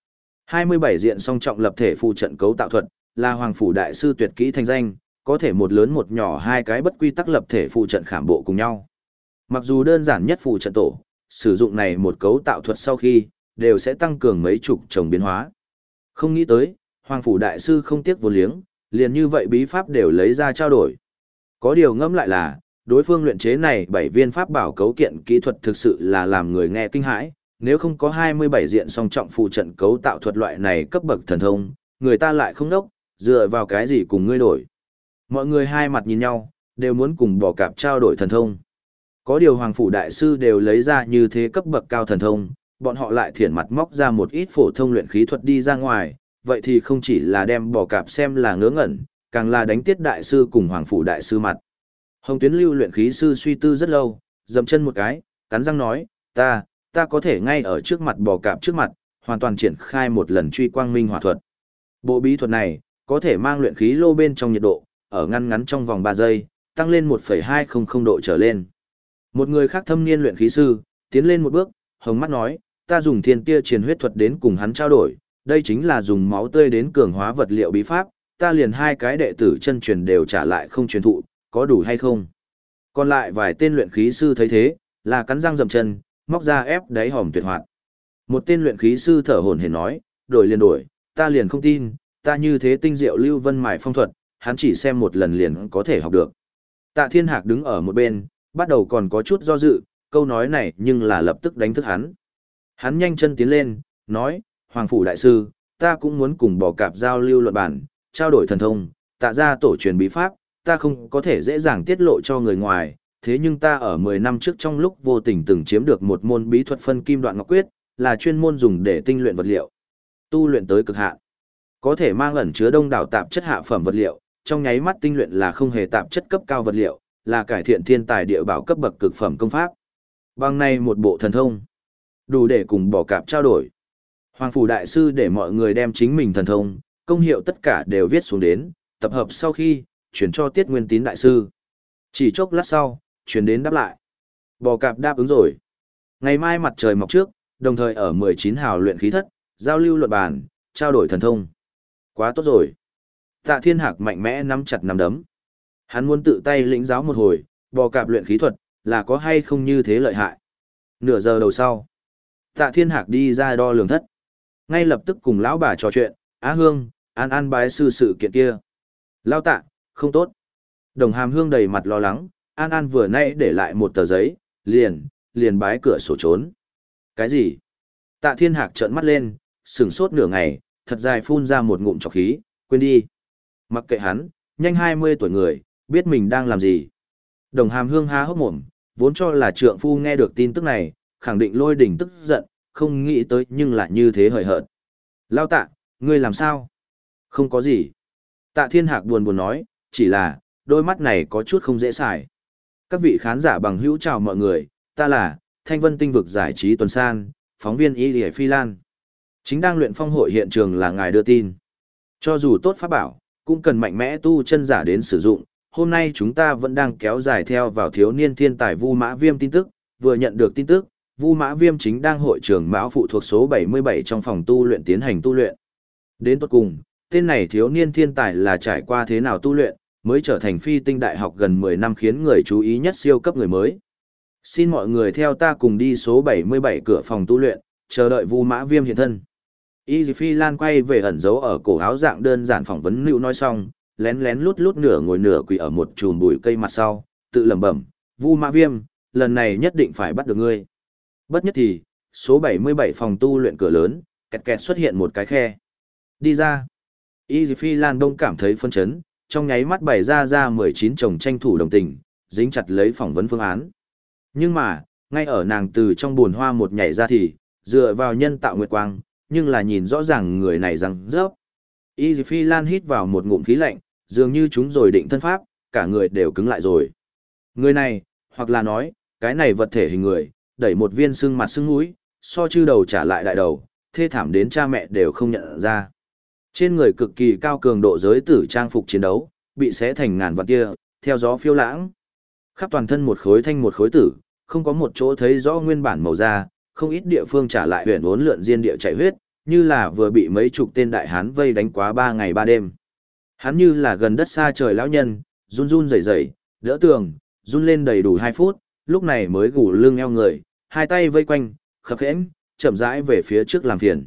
27 diện song trọng lập thể phụ trận cấu tạo thuật, là Hoàng Phủ Đại Sư tuyệt kỹ thành danh, có thể một lớn một nhỏ hai cái bất quy tắc lập thể phụ trận khảm bộ cùng nhau. Mặc dù đơn giản nhất phụ trận tổ, sử dụng này một cấu tạo thuật sau khi, đều sẽ tăng cường mấy chục chồng biến hóa. Không nghĩ tới, Hoàng Phủ Đại Sư không tiếc vô liếng, liền như vậy bí pháp đều lấy ra trao đổi. Có điều ngẫm lại là, đối phương luyện chế này 7 viên pháp bảo cấu kiện kỹ thuật thực sự là làm người nghe kinh hãi, nếu không có 27 diện song trọng phụ trận cấu tạo thuật loại này cấp bậc thần thông, người ta lại không đốc, dựa vào cái gì cùng ngươi đổi. Mọi người hai mặt nhìn nhau, đều muốn cùng bò cạp trao đổi thần thông. Có điều Hoàng Phủ Đại Sư đều lấy ra như thế cấp bậc cao thần thông, bọn họ lại thiển mặt móc ra một ít phổ thông luyện khí thuật đi ra ngoài, vậy thì không chỉ là đem bò cạp xem là ngớ ngẩn, càng là đánh tiết Đại Sư cùng Hoàng Phủ Đại Sư mặt. Hồng Tuyến Lưu luyện khí sư suy tư rất lâu, dậm chân một cái, cắn răng nói, ta có thể ngay ở trước mặt bò cạp trước mặt, hoàn toàn triển khai một lần truy quang minh hỏa thuật. Bộ bí thuật này, có thể mang luyện khí lô bên trong nhiệt độ, ở ngăn trong vòng 3 giây, tăng lên 1,200 độ trở lên. Một người khác thâm niên luyện khí sư, tiến lên một bước, hồng mắt nói, ta dùng thiên tia triền huyết thuật đến cùng hắn trao đổi, đây chính là dùng máu tươi đến cường hóa vật liệu bí pháp, ta liền 2 cái đệ tử chân truyền đều trả lại không truyền thụ, có đủ hay không? Còn lại vài tên luyện khí sư thấy thế, là cắn răng dậm chân, móc ra ép đáy hòm tuyệt hoạt. Một tên luyện khí sư thở hổn hển nói, đổi liền đổi, ta liền không tin, ta như thế tinh diệu lưu vân mài phong thuật, hắn chỉ xem một lần liền có thể học được. Tạ Thiên Hạc đứng ở một bên, bắt đầu còn có chút do dự, câu nói này nhưng là lập tức đánh thức hắn. Hắn nhanh chân tiến lên, nói, Hoàng Phủ Đại Sư, ta cũng muốn cùng bò cạp giao lưu luận bản, trao đổi thần thông, tạ ra tổ truyền bí pháp, ta không có thể dễ dàng tiết lộ cho người ngoài, thế nhưng ta ở 10 năm trước trong lúc vô tình từng chiếm được một môn bí thuật phân kim đoạn ngọc quyết, là chuyên môn dùng để tinh luyện vật liệu. Tu luyện tới cực hạn, có thể mang ẩn chứa đông đảo tạp chất hạ phẩm vật liệu, trong nháy mắt tinh luyện là không hề tạp chất cấp cao vật liệu, là cải thiện thiên tài địa bảo cấp bậc cực phẩm công pháp. Bằng này một bộ thần thông, đủ để cùng bò cạp trao đổi. Hoàng Phủ Đại Sư để mọi người đem chính mình thần thông, công hiệu tất cả đều viết xuống đến, tập hợp sau khi, chuyển cho Tiết Nguyên Tín Đại Sư. Chỉ chốc lát sau, chuyển đến đáp lại. Bò cạp đáp ứng rồi. Ngày mai mặt trời mọc trước, đồng thời ở 19 hào luyện khí thất, giao lưu luận bàn, trao đổi thần thông. Quá tốt rồi. Tạ Thiên Hạc mạnh mẽ nắm chặt nắm đấm. Hắn muốn tự tay lĩnh giáo một hồi, bò cạp luyện khí thuật, là có hay không như thế lợi hại. Nửa giờ đầu sau, Tạ Thiên Hạc đi ra đo lường thất. Ngay lập tức cùng lão bà trò chuyện, Á Hương, An bái sư sự kiện kia. Lao Tạ, không tốt. Đồng Hàm Hương đầy mặt lo lắng, An vừa nãy để lại một tờ giấy, liền bái cửa sổ trốn. Cái gì? Tạ Thiên Hạc trợn mắt lên, sửng sốt nửa ngày, thật dài phun ra một ngụm trọc khí, quên đi. Mặc kệ hắn, nhanh 20 tuổi người, biết mình đang làm gì. Đồng Hàm Hương há hốc mồm, vốn cho là trượng phu nghe được tin tức này, khẳng định lôi đỉnh tức giận, không nghĩ tới nhưng lại như thế hời hợt. Lao Tạ, ngươi làm sao? Không có gì. Tạ Thiên Hạc buồn buồn nói, chỉ là, đôi mắt này có chút không dễ xài. Các vị khán giả bằng hữu chào mọi người, ta là Thanh Vân Tinh vực giải trí tuần san, phóng viên Y Lệ Phi Lan. Chính đang luyện phong hội hiện trường là ngài đưa tin. Cho dù tốt pháp bảo, cũng cần mạnh mẽ tu chân giả đến sử dụng. Hôm nay chúng ta vẫn đang kéo dài theo vào thiếu niên thiên tài Vu Mã Viêm tin tức, vừa nhận được tin tức, Vu Mã Viêm chính đang hội trường Mão phụ thuộc số 77 trong phòng tu luyện tiến hành tu luyện. Đến tận cùng, tên này thiếu niên thiên tài là trải qua thế nào tu luyện, mới trở thành phi tinh đại học gần 10 năm khiến người chú ý nhất siêu cấp người mới. Xin mọi người theo ta cùng đi số 77 cửa phòng tu luyện, chờ đợi Vu Mã Viêm hiện thân. Y Phi Lan quay về ẩn giấu ở cổ áo dạng đơn giản phỏng vấn Nữu nói xong, lén lén lút lút nửa ngồi nửa quỳ ở một chùm bụi cây mặt sau, tự lẩm bẩm, Vu Mã Viêm, lần này nhất định phải bắt được ngươi. Bất nhất thì, số 77 phòng tu luyện cửa lớn, kẹt kẹt xuất hiện một cái khe. Đi ra. Y Phi Lan đông cảm thấy phân chấn, trong nháy mắt bày ra 19 chồng tranh thủ đồng tình, dính chặt lấy phỏng vấn phương án. Nhưng mà, ngay ở nàng từ trong buồn hoa một nhảy ra thì, dựa vào nhân tạo nguyệt quang, nhưng là nhìn rõ ràng người này răng rớp. Y Phi Lan hít vào một ngụm khí lạnh, dường như chúng rồi định thân pháp, cả người đều cứng lại rồi. Người này, hoặc là nói, cái này vật thể hình người, đẩy một viên xương mặt xương mũi, so chư đầu trả lại đại đầu, thê thảm đến cha mẹ đều không nhận ra. Trên người cực kỳ cao cường độ giới tử trang phục chiến đấu, bị xé thành ngàn vạn kia, theo gió phiêu lãng. Khắp toàn thân một khối thanh một khối tử, không có một chỗ thấy rõ nguyên bản màu da, không ít địa phương trả lại huyền uốn lượn diên địa chảy huyết, như là vừa bị mấy chục tên đại hán vây đánh quá 3 ngày 3 đêm. Hắn như là gần đất xa trời lão nhân, run run rẩy rẩy, đỡ tường, run lên đầy đủ 2 phút, lúc này mới gù lưng eo người, hai tay vây quanh, khập khẽm, chậm rãi về phía trước làm phiền.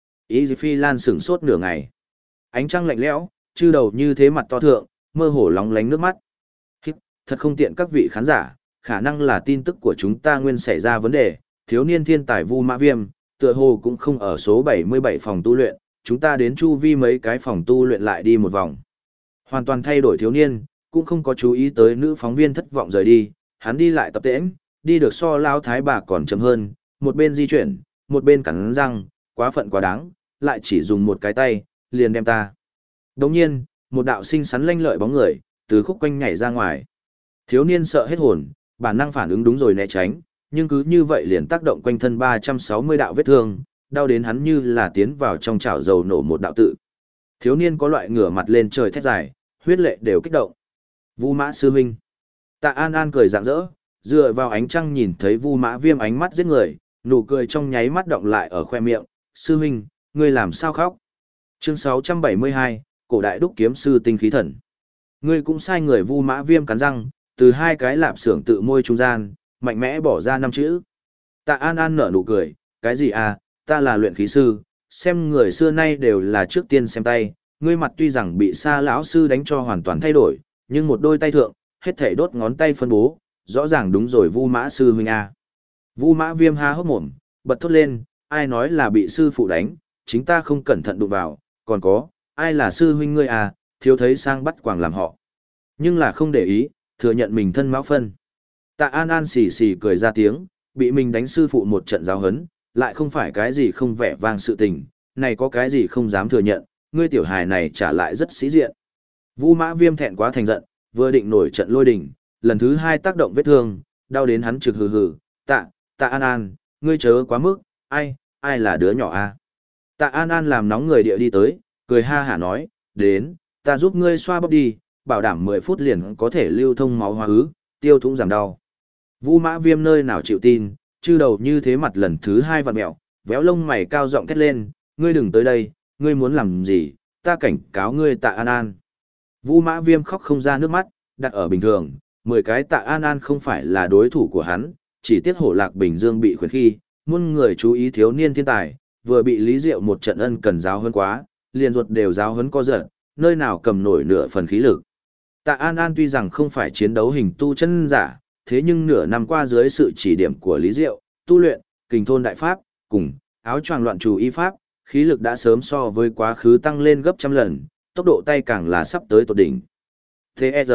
Y Phi Lan sửng sốt nửa ngày. Ánh trăng lạnh lẽo, chư đầu như thế mặt to thượng, mơ hồ lóng lánh nước mắt. thật không tiện các vị khán giả, khả năng là tin tức của chúng ta nguyên xảy ra vấn đề, thiếu niên thiên tài Vu Mã Viêm, tựa hồ cũng không ở số 77 phòng tu luyện, chúng ta đến chu vi mấy cái phòng tu luyện lại đi một vòng. Hoàn toàn thay đổi thiếu niên, cũng không có chú ý tới nữ phóng viên thất vọng rời đi, hắn đi lại tập tễnh, đi được so lao thái bà còn chậm hơn, một bên di chuyển, một bên cắn răng, quá phận quá đáng, lại chỉ dùng một cái tay, liền đem ta. Đồng nhiên, một đạo xinh xắn lanh lợi bóng người, từ khúc quanh nhảy ra ngoài. Thiếu niên sợ hết hồn, bản năng phản ứng đúng rồi né tránh, nhưng cứ như vậy liền tác động quanh thân 360 đạo vết thương, đau đến hắn như là tiến vào trong chảo dầu nổ một đạo tự. Thiếu niên có loại ngửa mặt lên trời thét dài, huyết lệ đều kích động. Vu Mã sư huynh. Tạ An An cười rạng rỡ, dựa vào ánh trăng nhìn thấy Vu Mã Viêm ánh mắt giết người, nụ cười trong nháy mắt động lại ở khoe miệng. Sư huynh, ngươi làm sao khóc? Chương 672, cổ đại đúc kiếm sư tinh khí thần. Ngươi cũng sai người. Vu Mã Viêm cắn răng, từ hai cái lạp xưởng tự môi trung gian, mạnh mẽ bỏ ra 5 chữ. Tạ An An nở nụ cười, cái gì à, ta là luyện khí sư, xem người xưa nay đều là trước tiên xem tay, ngươi mặt tuy rằng bị Sa lão sư đánh cho hoàn toàn thay đổi, nhưng một đôi tay thượng, hết thảy đốt ngón tay phân bố, rõ ràng đúng rồi Vu Mã sư huynh a. Vu Mã Viêm há hốc mồm, bật thốt lên, ai nói là bị sư phụ đánh, chính ta không cẩn thận đụng vào, còn có, ai là sư huynh ngươi à, thiếu thấy sang bắt quàng làm họ. Nhưng là không để ý, thừa nhận mình thân mão phân. Tạ An An xì xì cười ra tiếng, bị mình đánh sư phụ một trận giáo hấn, lại không phải cái gì không vẻ vang sự tình, này có cái gì không dám thừa nhận, ngươi tiểu hài này trả lại rất sĩ diện. Vu Mã Viêm thẹn quá thành giận, vừa định nổi trận lôi đình, lần thứ hai tác động vết thương, đau đến hắn trực hừ hừ, tạ An An, ngươi chớ quá mức, ai là đứa nhỏ a? Tạ An An làm nóng người địa đi tới, cười ha hả nói, đến, ta giúp ngươi xoa bóp đi, bảo đảm 10 phút liền có thể lưu thông máu hóa ứ, tiêu thủng giảm đau. Vu Mã Viêm nơi nào chịu tin, chư đầu như thế mặt lần thứ hai vặn mẹo, véo lông mày cao giọng thét lên, ngươi đừng tới đây, ngươi muốn làm gì, ta cảnh cáo ngươi. Tạ An An. Vu Mã Viêm khóc không ra nước mắt, đặt ở bình thường, 10 cái Tạ An An không phải là đối thủ của hắn, chỉ tiếc Hổ Lạc Bình Dương bị khuyến khi, muôn người chú ý thiếu niên thiên tài, vừa bị Lý Diệu một trận ân cần giáo hơn quá, liền ruột đều giáo huấn co giật, nơi nào cầm nổi nửa phần khí lực. Tạ An An tuy rằng không phải chiến đấu hình tu chân giả, thế nhưng nửa năm qua dưới sự chỉ điểm của Lý Diệu, tu luyện, kình thôn đại pháp, cùng áo choàng loạn trù y pháp, khí lực đã sớm so với quá khứ tăng lên gấp trăm lần, tốc độ tay càng là sắp tới tột đỉnh. T.E.R.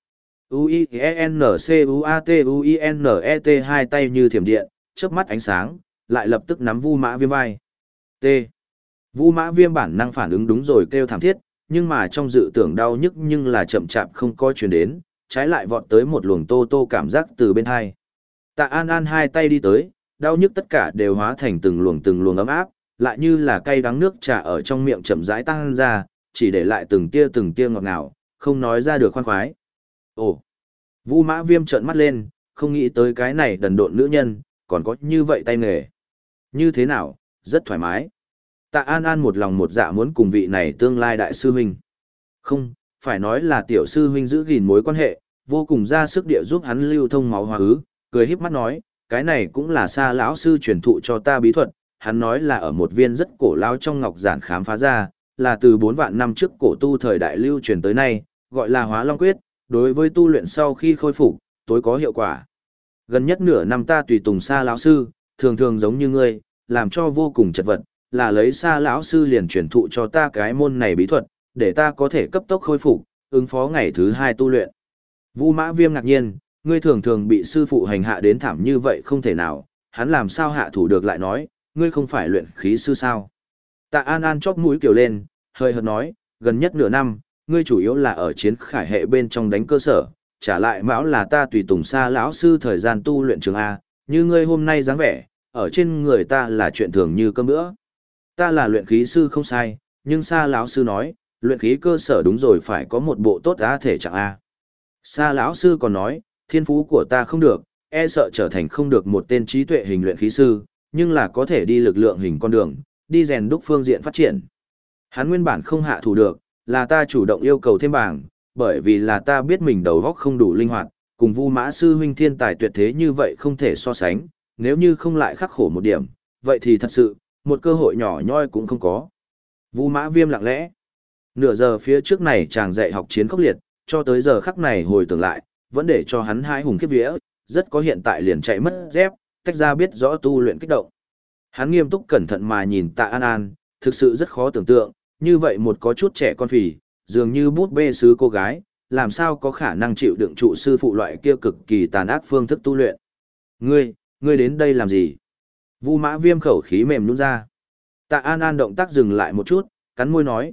U-I-N-C-U-A-T-U-I-N-E-T hai tay như thiểm điện, chớp mắt ánh sáng, lại lập tức nắm Vu Mã Viêm vai. T. Vu Mã Viêm bản năng phản ứng đúng rồi kêu thảm thiết, nhưng mà trong dự tưởng đau nhức nhưng là chậm chạp không có truyền đến, trái lại vọt tới một luồng tô tô cảm giác từ bên hai. Tạ An An hai tay đi tới, đau nhức tất cả đều hóa thành từng luồng ấm áp, lại như là cay đắng nước trà ở trong miệng chậm rãi tăng ra, chỉ để lại từng tia ngọt ngào, không nói ra được khoan khoái. Ồ! Vu Mã Viêm trợn mắt lên, không nghĩ tới cái này đần độn nữ nhân, còn có như vậy tay nghề. Như thế nào, rất thoải mái. Tạ An An một lòng một dạ muốn cùng vị này tương lai đại sư huynh. Không, phải nói là tiểu sư huynh giữ gìn mối quan hệ, vô cùng ra sức địa giúp hắn lưu thông máu hóa ứ, cười híp mắt nói, cái này cũng là Sa lão sư truyền thụ cho ta bí thuật, hắn nói là ở một viên rất cổ lao trong ngọc giản khám phá ra, là từ 4 vạn năm trước cổ tu thời đại lưu truyền tới nay, gọi là Hóa Long Quyết, đối với tu luyện sau khi khôi phục, tối có hiệu quả. Gần nhất nửa năm ta tùy tùng Sa lão sư, thường thường giống như ngươi, làm cho vô cùng chật vật, là lấy Sa lão sư liền truyền thụ cho ta cái môn này bí thuật, để ta có thể cấp tốc khôi phục, ứng phó ngày thứ 2 tu luyện. Vu Mã Viêm ngạc nhiên, ngươi thường thường bị sư phụ hành hạ đến thảm như vậy không thể nào, hắn làm sao hạ thủ được lại nói, ngươi không phải luyện khí sư sao? Tạ An An chóp mũi kiểu lên, hơi hợt nói, gần nhất nửa năm, ngươi chủ yếu là ở chiến khải hệ bên trong đánh cơ sở, trả lại mão là ta tùy tùng Sa lão sư thời gian tu luyện trường A, như ngươi hôm nay dáng vẻ, ở trên người ta là chuyện thường như cơm bữa. Ta là luyện khí sư không sai, nhưng Sa lão sư nói, luyện khí cơ sở đúng rồi phải có một bộ tốt á thể trạng A. Sa lão sư còn nói, thiên phú của ta không được, e sợ trở thành không được một tên trí tuệ hình luyện khí sư, nhưng là có thể đi lực lượng hình con đường, đi rèn đúc phương diện phát triển. Hắn nguyên bản không hạ thủ được, là ta chủ động yêu cầu thêm bảng, bởi vì là ta biết mình đầu óc không đủ linh hoạt, cùng Vu Mã sư huynh thiên tài tuyệt thế như vậy không thể so sánh, nếu như không lại khắc khổ một điểm, vậy thì thật sự, một cơ hội nhỏ nhoi cũng không có. Vu Mã Viêm lặng lẽ. Nửa giờ phía trước này chàng dạy học chiến khốc liệt, cho tới giờ khắc này hồi tưởng lại, vẫn để cho hắn hãi hùng khiếp vía, rất có hiện tại liền chạy mất dép, tách ra biết rõ tu luyện kích động. Hắn nghiêm túc cẩn thận mà nhìn Tạ An An, thực sự rất khó tưởng tượng, như vậy một có chút trẻ con phì, dường như bút bê sứ cô gái, làm sao có khả năng chịu đựng trụ sư phụ loại kia cực kỳ tàn ác phương thức tu luyện. Ngươi đến đây làm gì? Vu Mã Viêm khẩu khí mềm nhũn ra. Tạ An An động tác dừng lại một chút, cắn môi nói,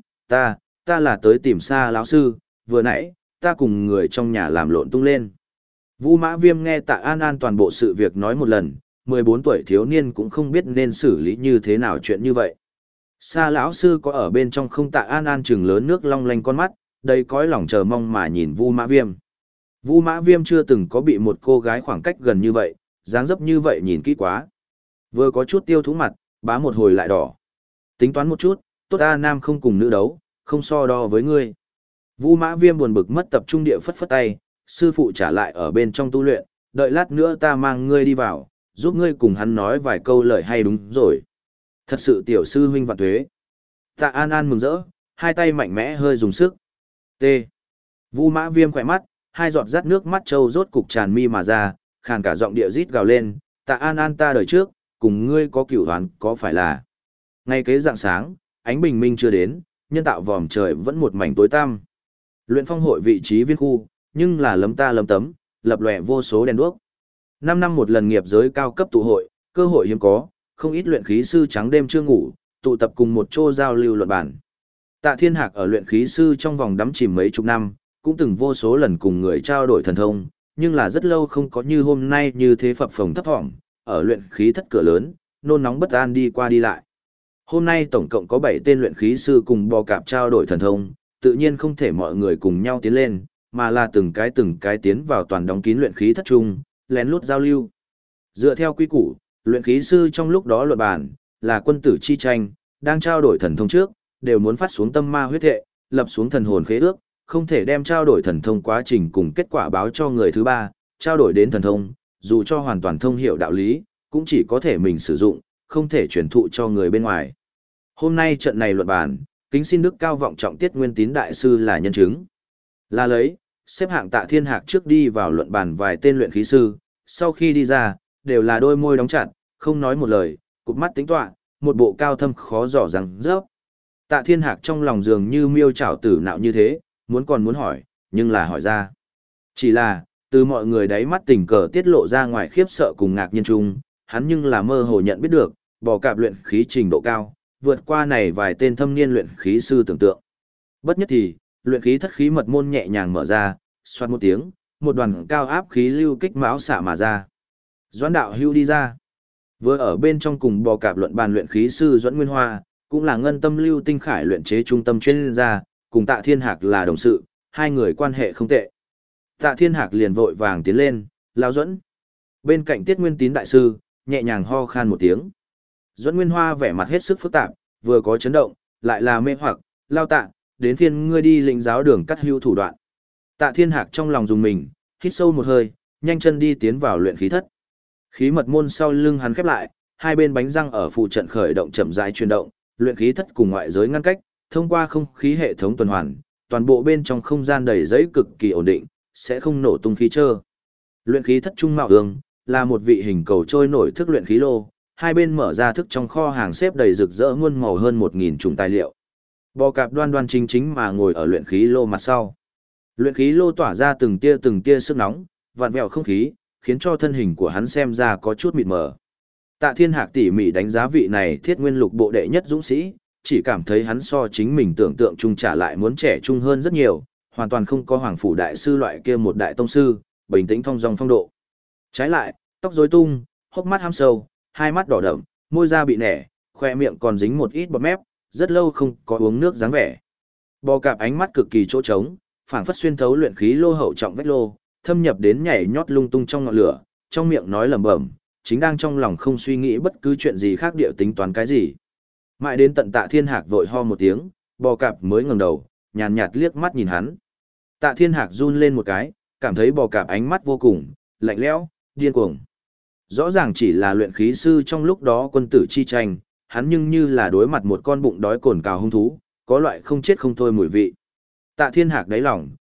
ta là tới tìm Sa lão sư, vừa nãy, ta cùng người trong nhà làm lộn tung lên. Vu Mã Viêm nghe Tạ An An toàn bộ sự việc nói một lần, 14 tuổi thiếu niên cũng không biết nên xử lý như thế nào chuyện như vậy. Sa lão sư có ở bên trong không? Tạ An An trừng lớn nước long lanh con mắt, đầy cõi lòng chờ mong mà nhìn Vu Mã Viêm. Vu Mã Viêm chưa từng có bị một cô gái khoảng cách gần như vậy, dáng dấp như vậy nhìn kỹ quá. Vừa có chút tiêu thú mặt, bá một hồi lại đỏ. Tính toán một chút, tốt ta nam không cùng nữ đấu, không so đo với ngươi. Vu Mã Viêm buồn bực mất tập trung địa phất phất tay, sư phụ trả lại ở bên trong tu luyện, đợi lát nữa ta mang ngươi đi vào, giúp ngươi cùng hắn nói vài câu lời hay đúng rồi. Thật sự tiểu sư huynh vạn tuế. Tạ An An mừng rỡ, hai tay mạnh mẽ hơi dùng sức. T. Vu Mã Viêm khỏe mắt, hai giọt rát nước mắt trâu rốt cục tràn mi mà ra, khàn cả giọng địa rít gào lên, Tạ An An ta đời trước, cùng ngươi có cửu oán, có phải là? Ngay kế rạng sáng, ánh bình minh chưa đến, nhân tạo vòm trời vẫn một mảnh tối tăm. Luyện phong hội vị trí viên khu, nhưng là lấm ta lấm tấm, lập lòe vô số đèn đuốc. 5 năm một lần nghiệp giới cao cấp tụ hội, cơ hội hiếm có, không ít luyện khí sư trắng đêm chưa ngủ, tụ tập cùng một chỗ giao lưu luận bản. Tạ Thiên Hạc ở luyện khí sư trong vòng đắm chìm mấy chục năm, cũng từng vô số lần cùng người trao đổi thần thông, nhưng là rất lâu không có như hôm nay như thế phập phồng thấp thỏm, ở luyện khí thất cửa lớn, nôn nóng bất an đi qua đi lại. Hôm nay tổng cộng có 7 tên luyện khí sư cùng bò cạp trao đổi thần thông, tự nhiên không thể mọi người cùng nhau tiến lên, mà là từng cái tiến vào toàn đóng kín luyện khí thất trung, lén lút giao lưu. Dựa theo quy củ, luyện khí sư trong lúc đó luận bàn, là quân tử chi tranh, đang trao đổi thần thông trước, đều muốn phát xuống tâm ma huyết thệ, lập xuống thần hồn khế ước, không thể đem trao đổi thần thông quá trình cùng kết quả báo cho người thứ ba, trao đổi đến thần thông, dù cho hoàn toàn thông hiểu đạo lý, cũng chỉ có thể mình sử dụng, không thể truyền thụ cho người bên ngoài. Hôm nay trận này luận bàn, kính xin đức cao vọng trọng Tiết Nguyên Tín đại sư là nhân chứng. Là lấy, xếp hạng Tạ Thiên Hạc trước đi vào luận bàn vài tên luyện khí sư, sau khi đi ra, đều là đôi môi đóng chặt, không nói một lời, cụp mắt tính tọa, một bộ cao thâm khó dò rằng rớp. Tạ Thiên Hạc trong lòng dường như miêu trảo tử nạo như thế, muốn hỏi, nhưng là hỏi ra. Chỉ là, từ mọi người đáy mắt tình cờ tiết lộ ra ngoài khiếp sợ cùng ngạc nhiên chung, hắn nhưng là mơ hồ nhận biết được, bò cạp luyện khí trình độ cao, vượt qua này vài tên thâm niên luyện khí sư tưởng tượng. Bất nhất thì, luyện khí thất khí mật môn nhẹ nhàng mở ra, xoát một tiếng, một đoàn cao áp khí lưu kích mão xạ mà ra. Doãn đạo hưu đi ra. Vừa ở bên trong cùng bò cạp luận bàn luyện khí sư Doãn Nguyên Hoa, cũng là ngân tâm lưu tinh khải luyện chế trung tâm chuyên gia, cùng Tạ Thiên Hạc là đồng sự, hai người quan hệ không tệ. Tạ Thiên Hạc liền vội vàng tiến lên, lao Doãn. Bên cạnh Tiết Nguyên Tín đại sư, nhẹ nhàng ho khan một tiếng. Doãn Nguyên Hoa vẻ mặt hết sức phức tạp, vừa có chấn động, lại là mê hoặc, lao Tạ, đến phiên ngươi đi lĩnh giáo đường cắt hưu thủ đoạn. Tạ Thiên Hạc trong lòng dùng mình, hít sâu một hơi, nhanh chân đi tiến vào luyện khí thất. Khí mật môn sau lưng hắn khép lại, hai bên bánh răng ở phụ trận khởi động chậm rãi chuyển động, luyện khí thất cùng ngoại giới ngăn cách, thông qua không khí hệ thống tuần hoàn, toàn bộ bên trong không gian đầy giấy cực kỳ ổn định, sẽ không nổ tung khí trơ. Luyện khí thất trung mạo ương, là một vị hình cầu trôi nổi thức luyện khí lô, hai bên mở ra thức trong kho hàng xếp đầy rực rỡ muôn màu hơn 1000 chủng tài liệu. Bò cạp đoan đoan chính chính mà ngồi ở luyện khí lô mặt sau. Luyện khí lô tỏa ra từng tia sức nóng, vặn vẹo không khí, khiến cho thân hình của hắn xem ra có chút mịt mờ. Tạ Thiên Hạc tỉ mỉ đánh giá vị này Thiết Nguyên Lục bộ đệ nhất dũng sĩ, chỉ cảm thấy hắn so chính mình tưởng tượng trung trả lại muốn trẻ trung hơn rất nhiều, hoàn toàn không có hoàng phủ đại sư loại kia một đại tông sư, bình tĩnh thong dong phong độ. Trái lại, tóc rối tung, hốc mắt hăm sâu, hai mắt đỏ đậm, môi da bị nẻ, khoe miệng còn dính một ít bọt mép, rất lâu không có uống nước dáng vẻ. Bò cạp ánh mắt cực kỳ chỗ trống, phảng phất xuyên thấu luyện khí lô hậu trọng vách lô, thâm nhập đến nhảy nhót lung tung trong ngọn lửa, trong miệng nói lẩm bẩm, chính đang trong lòng không suy nghĩ bất cứ chuyện gì khác điệu tính toán cái gì. Mãi đến tận Tạ Thiên Hạc vội ho một tiếng, bò cạp mới ngẩng đầu, nhàn nhạt liếc mắt nhìn hắn. Tạ Thiên Hạc run lên một cái, cảm thấy bò cạp ánh mắt vô cùng lạnh lẽo, điên cuồng. Rõ ràng chỉ là luyện khí sư trong lúc đó quân tử chi tranh, hắn nhưng như là đối mặt một con bụng đói cồn cào hung thú, có loại không chết không thôi mùi vị. Tạ Thiên Hạc đáy lòng,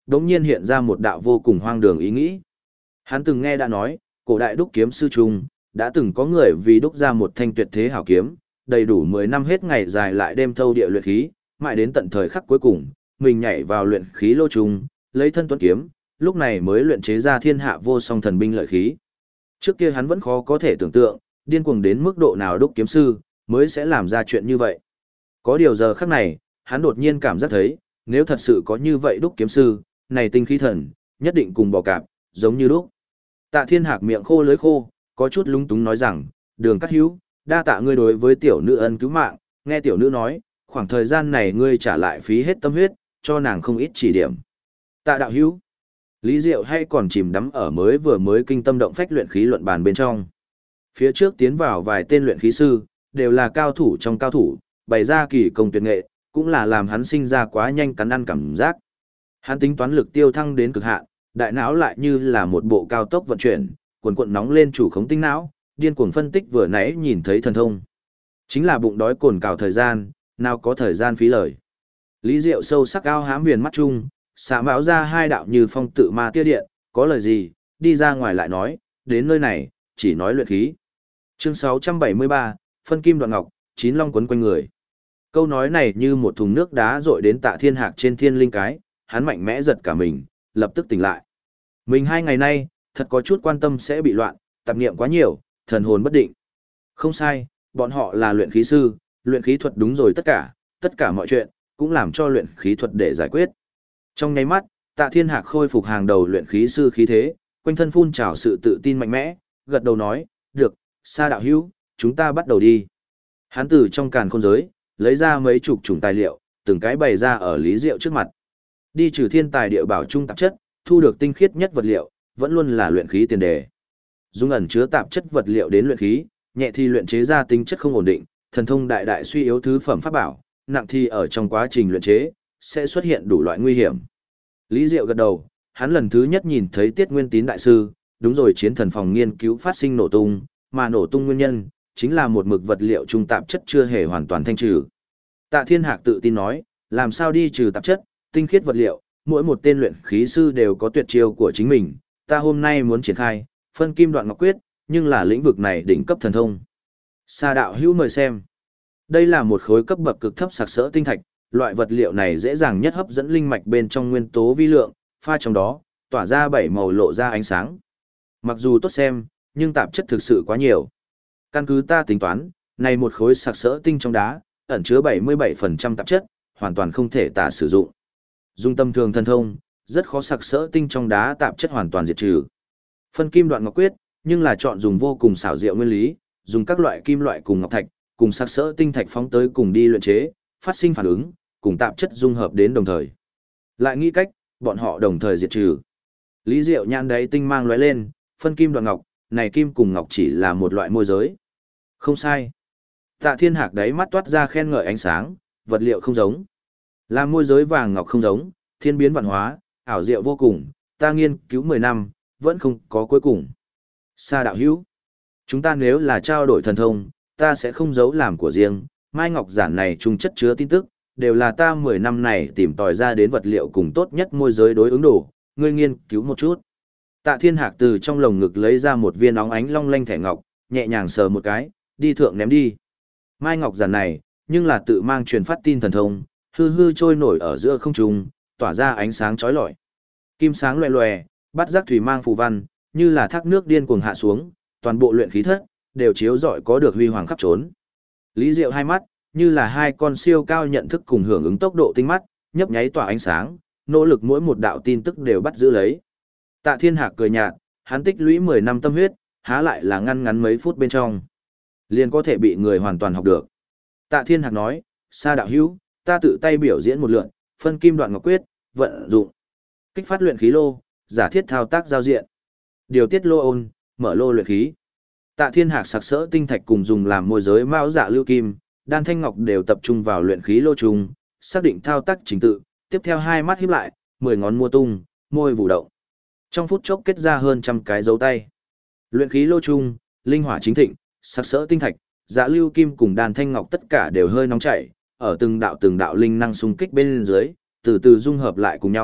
đống nhiên hiện ra một đạo vô cùng hoang đường ý nghĩ. Hắn từng nghe đã nói, cổ đại đúc kiếm sư trung, đã từng có người vì đúc ra một thanh tuyệt thế hảo kiếm, đầy đủ 10 năm hết ngày dài lại đêm thâu địa luyện khí, mãi đến tận thời khắc cuối cùng, mình nhảy vào luyện khí lô trung, lấy thân tuấn kiếm, lúc này mới luyện chế ra thiên hạ vô song thần binh lợi khí. Trước kia hắn vẫn khó có thể tưởng tượng, điên cuồng đến mức độ nào đúc kiếm sư, mới sẽ làm ra chuyện như vậy. Có điều giờ khắc này, hắn đột nhiên cảm giác thấy, nếu thật sự có như vậy đúc kiếm sư, này tinh khí thần, nhất định cùng bò cạp, giống như đúc. Tạ Thiên Hạc miệng khô lưỡi khô, có chút lúng túng nói rằng, Đường Cát Hữu, đa tạ ngươi đối với tiểu nữ ân cứu mạng, nghe tiểu nữ nói, khoảng thời gian này ngươi trả lại phí hết tâm huyết, cho nàng không ít chỉ điểm. Tạ đạo hữu, Lý Diệu hay còn chìm đắm ở vừa mới kinh tâm động phách luyện khí luận bàn bên trong. Phía trước tiến vào vài tên luyện khí sư, đều là cao thủ trong cao thủ, bày ra kỳ công tuyệt nghệ, cũng là làm hắn sinh ra quá nhanh cắn ăn cảm giác. Hắn tính toán lực tiêu thăng đến cực hạn, đại não lại như là một bộ cao tốc vận chuyển, cuồn cuộn nóng lên chủ khống tinh não, điên cuồng phân tích vừa nãy nhìn thấy thần thông. Chính là bụng đói cồn cào thời gian, nào có thời gian phí lời. Lý Diệu sâu sắc ao hám viền mắt chung, xả mạo ra hai đạo như phong tự ma tia điện, có lời gì, đi ra ngoài lại nói, đến nơi này, chỉ nói luyện khí. Chương 673, phân kim đoạn ngọc, chín long quấn quanh người. Câu nói này như một thùng nước đá rội đến Tạ Thiên Hạc trên thiên linh cái, hắn mạnh mẽ giật cả mình, lập tức tỉnh lại. Mình 2 ngày nay, thật có chút quan tâm sẽ bị loạn, tạp niệm quá nhiều, thần hồn bất định. Không sai, bọn họ là luyện khí sư, luyện khí thuật đúng rồi tất cả mọi chuyện, cũng làm cho luyện khí thuật để giải quyết. Trong nháy mắt, Tạ Thiên Hạc khôi phục hàng đầu luyện khí sư khí thế, quanh thân phun trào sự tự tin mạnh mẽ, gật đầu nói, được, Sa đạo hữu, chúng ta bắt đầu đi. Hắn từ trong càn khôn giới, lấy ra mấy chục chủng tài liệu, từng cái bày ra ở Lý Diệu trước mặt. Đi trừ thiên tài địa bảo trung tạp chất, thu được tinh khiết nhất vật liệu, vẫn luôn là luyện khí tiền đề. Dung ẩn chứa tạp chất vật liệu đến luyện khí, nhẹ thì luyện chế ra tính chất không ổn định, thần thông đại đại suy yếu thứ phẩm pháp bảo, nặng thì ở trong quá trình luyện chế sẽ xuất hiện đủ loại nguy hiểm. Lý Diệu gật đầu, hắn lần thứ nhất nhìn thấy Tiết Nguyên Tín đại sư, đúng rồi chiến thần phòng nghiên cứu phát sinh nổ tung, mà nổ tung nguyên nhân chính là một mực vật liệu trung tạp chất chưa hề hoàn toàn thanh trừ. Tạ Thiên Hạc tự tin nói, làm sao đi trừ tạp chất, tinh khiết vật liệu, mỗi một tên luyện khí sư đều có tuyệt chiêu của chính mình, ta hôm nay muốn triển khai, phân kim đoạn ngọc quyết, nhưng là lĩnh vực này đỉnh cấp thần thông. Sa đạo hữu mời xem. Đây là một khối cấp bậc cực thấp sặc sỡ tinh thạch, loại vật liệu này dễ dàng nhất hấp dẫn linh mạch bên trong nguyên tố vi lượng, pha trong đó, tỏa ra 7 màu lộ ra ánh sáng. Mặc dù tốt xem, nhưng tạp chất thực sự quá nhiều. Căn cứ ta tính toán, này một khối sặc sỡ tinh trong đá, ẩn chứa 77% tạp chất, hoàn toàn không thể tả sử dụng. Dùng tâm thường thần thông, rất khó sặc sỡ tinh trong đá tạp chất hoàn toàn diệt trừ. Phân kim đoạn ngọc quyết, nhưng là chọn dùng vô cùng xảo diệu nguyên lý, dùng các loại kim loại cùng ngọc thạch, cùng sặc sỡ tinh thạch phóng tới cùng đi luyện chế, phát sinh phản ứng, cùng tạp chất dung hợp đến đồng thời. Lại nghĩ cách, bọn họ đồng thời diệt trừ. Lý Diệu nhãn đáy tinh mang lóe lên, phân kim đoạn ngọc, này kim cùng ngọc chỉ là một loại môi giới. Không sai. Tạ Thiên Hạc đáy mắt toát ra khen ngợi ánh sáng, vật liệu không giống. Là môi giới vàng ngọc không giống, thiên biến vạn hóa, ảo diệu vô cùng, ta nghiên cứu 10 năm, vẫn không có cuối cùng. Sa đạo hữu, chúng ta nếu là trao đổi thần thông, ta sẽ không giấu làm của riêng, mai ngọc giản này chung chất chứa tin tức, đều là ta 10 năm này tìm tòi ra đến vật liệu cùng tốt nhất môi giới đối ứng đồ, ngươi nghiên cứu một chút. Tạ Thiên Hạc từ trong lồng ngực lấy ra một viên óng ánh long lanh thẻ ngọc, nhẹ nhàng sờ một cái, đi thượng ném đi. Mai ngọc giản này, nhưng là tự mang truyền phát tin thần thông, hư hư trôi nổi ở giữa không trung, tỏa ra ánh sáng chói lọi. Kim sáng loè loè, bắt giác thủy mang phù văn, như là thác nước điên cuồng hạ xuống, toàn bộ luyện khí thất đều chiếu rọi có được huy hoàng khắp trốn. Lý Diệu hai mắt, như là hai con siêu cao nhận thức cùng hưởng ứng tốc độ tinh mắt, nhấp nháy tỏa ánh sáng, nỗ lực mỗi một đạo tin tức đều bắt giữ lấy. Tạ Thiên Hạc cười nhạt, hắn tích lũy 10 năm tâm huyết, há lại là ngăn ngắn mấy phút bên trong, liền có thể bị người hoàn toàn học được. Tạ Thiên Hạc nói, Sa đạo hữu, ta tự tay biểu diễn một lượt, phân kim đoạn ngọc quyết, vận dụng, kích phát luyện khí lô, giả thiết thao tác giao diện, điều tiết lô ôn, mở lô luyện khí. Tạ Thiên Hạc sặc sỡ tinh thạch cùng dùng làm môi giới mão dạ lưu kim, đan thanh ngọc đều tập trung vào luyện khí lô trùng, xác định thao tác trình tự, tiếp theo hai mắt híp lại, 10 ngón mua tung, môi vụ động. Trong phút chốc kết ra hơn trăm cái dấu tay. Luyện khí lô trùng, linh hỏa chính thịnh, sặc sỡ tinh thạch, dạ lưu kim cùng đan thanh ngọc tất cả đều hơi nóng chảy, ở từng đạo linh năng xung kích bên dưới, từ từ dung hợp lại cùng nhau,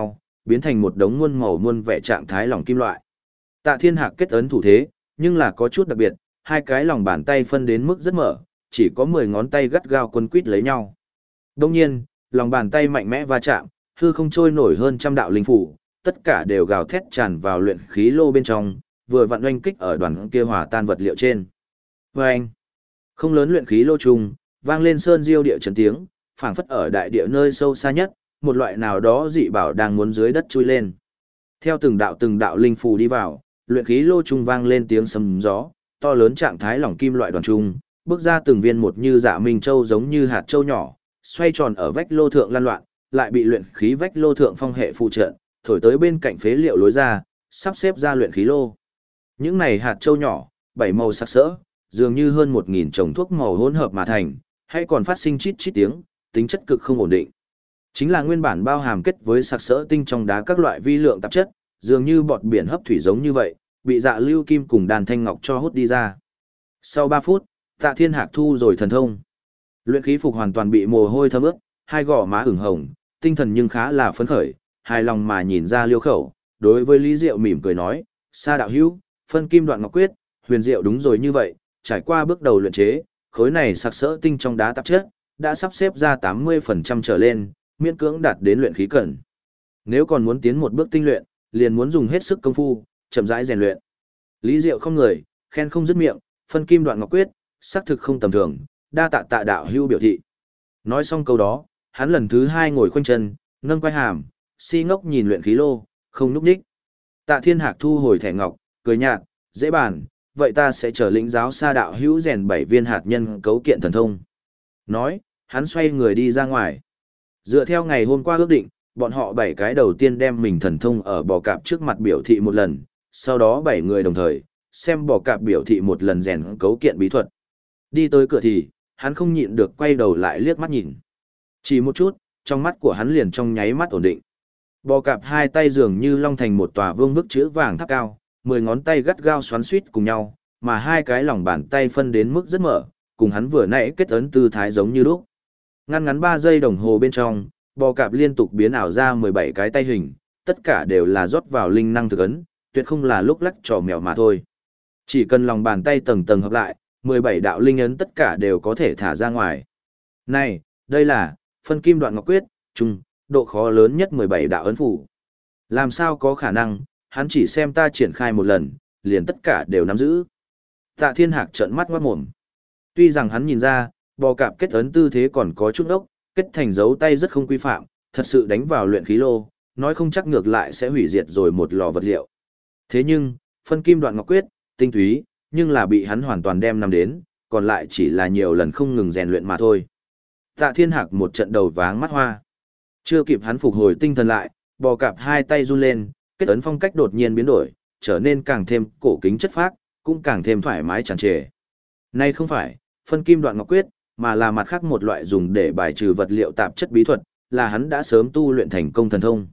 biến thành một đống muôn màu muôn vẻ trạng thái lỏng kim loại. Tạ Thiên Hạc kết ấn thủ thế, nhưng là có chút đặc biệt, hai cái lòng bàn tay phân đến mức rất mở, chỉ có 10 ngón tay gắt gao quấn quít lấy nhau. Đồng nhiên, lòng bàn tay mạnh mẽ va chạm, hư không trôi nổi hơn trăm đạo linh phủ, tất cả đều gào thét tràn vào luyện khí lô bên trong, vừa vặn oanh kích ở đoàn kia hòa tan vật liệu trên. Oanh! Không lớn luyện khí lô trùng, vang lên sơn diêu địa chấn tiếng, phảng phất ở đại địa nơi sâu xa nhất, một loại nào đó dị bảo đang muốn dưới đất chui lên. Theo từng đạo linh phù đi vào, luyện khí lô trung vang lên tiếng sấm gió, to lớn trạng thái lỏng kim loại đoàn trung, bước ra từng viên một như dạ minh châu giống như hạt châu nhỏ, xoay tròn ở vách lô thượng lan loạn, lại bị luyện khí vách lô thượng phong hệ phụ trợ, thổi tới bên cạnh phế liệu lối ra, sắp xếp ra luyện khí lô. Những này hạt châu nhỏ, bảy màu sắc sỡ, dường như hơn 1000 chồng thuốc màu hỗn hợp mà thành, hay còn phát sinh chít chít tiếng, tính chất cực không ổn định. Chính là nguyên bản bao hàm kết với sặc sỡ tinh trong đá các loại vi lượng tạp chất, dường như bọt biển hấp thủy giống như vậy, bị dạ lưu kim cùng đàn thanh ngọc cho hút đi ra. Sau 3 phút, Tạ Thiên Hạc thu rồi thần thông. Luyện khí phục hoàn toàn bị mồ hôi thấm ướt, hai gò má ửng hồng, tinh thần nhưng khá là phấn khởi, hài lòng mà nhìn ra Liêu Khẩu, đối với Lý Diệu mỉm cười nói, Sa đạo hữu, phân kim đoạn ngọc quyết, huyền diệu đúng rồi như vậy, trải qua bước đầu luyện chế, khối này sặc sỡ tinh trong đá tạp chất, đã sắp xếp ra 80% trở lên, miễn cưỡng đạt đến luyện khí cần. Nếu còn muốn tiến một bước tinh luyện, liền muốn dùng hết sức công phu, chậm rãi rèn luyện. Lý Diệu không người, khen không dứt miệng, phân kim đoạn ngọc quyết, xác thực không tầm thường, đa tạ tạ đạo hữu biểu thị. Nói xong câu đó, hắn lần thứ 2 ngồi khoanh chân, nâng quai hàm, si ngốc nhìn luyện khí lô, không núp nhích. Tạ Thiên Hạc thu hồi thẻ ngọc, cười nhạt, dễ bàn, vậy ta sẽ chờ lĩnh giáo Sa đạo hữu rèn 7 viên hạt nhân cấu kiện thần thông. Nói, hắn xoay người đi ra ngoài. Dựa theo ngày hôm qua ước định, bọn họ 7 cái đầu tiên đem mình thần thông ở bò cạp trước mặt biểu thị một lần, sau đó 7 người đồng thời, xem bò cạp biểu thị một lần rèn cấu kiện bí thuật. Đi tới cửa thì, hắn không nhịn được quay đầu lại liếc mắt nhìn. Chỉ một chút, trong mắt của hắn liền trong nháy mắt ổn định. Bò cạp hai tay dường như long thành một tòa vương vức chữ vàng tháp cao, 10 ngón tay gắt gao xoắn suýt cùng nhau, mà hai cái lòng bàn tay phân đến mức rất mở, cùng hắn vừa nãy kết ấn tư thái giống như lúc. Ngắn 3 giây đồng hồ bên trong, bò cạp liên tục biến ảo ra 17 cái tay hình, tất cả đều là rót vào linh năng thực ấn, tuyệt không là lúc lắc trò mèo mà thôi. Chỉ cần lòng bàn tay tầng tầng hợp lại, 17 đạo linh ấn tất cả đều có thể thả ra ngoài. Này, đây là phân kim đoạn ngọc quyết, chung, độ khó lớn nhất 17 đạo ấn phủ. Làm sao có khả năng, hắn chỉ xem ta triển khai một lần, liền tất cả đều nắm giữ. Tạ Thiên Hạc trợn mắt ngoát mồm. Tuy rằng hắn nhìn ra, bò cạp kết ấn tư thế còn có chút ốc, kết thành dấu tay rất không quy phạm, thật sự đánh vào luyện khí lô, nói không chắc ngược lại sẽ hủy diệt rồi một lò vật liệu. Thế nhưng, phân kim đoạn ngọc quyết, tinh túy, nhưng là bị hắn hoàn toàn đem nắm đến, còn lại chỉ là nhiều lần không ngừng rèn luyện mà thôi. Tạ Thiên Hạc một trận đầu váng mắt hoa. Chưa kịp hắn phục hồi tinh thần lại, bò cạp hai tay run lên, kết ấn phong cách đột nhiên biến đổi, trở nên càng thêm cổ kính chất phác, cũng càng thêm thoải mái tràn trề. Nay không phải phân kim đoạn ngọc quyết, mà là mặt khác một loại dùng để bài trừ vật liệu tạp chất bí thuật, là hắn đã sớm tu luyện thành công thần thông.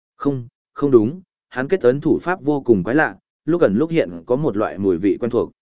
Không đúng, hắn kết ấn thủ pháp vô cùng quái lạ, lúc ẩn lúc hiện có một loại mùi vị quen thuộc.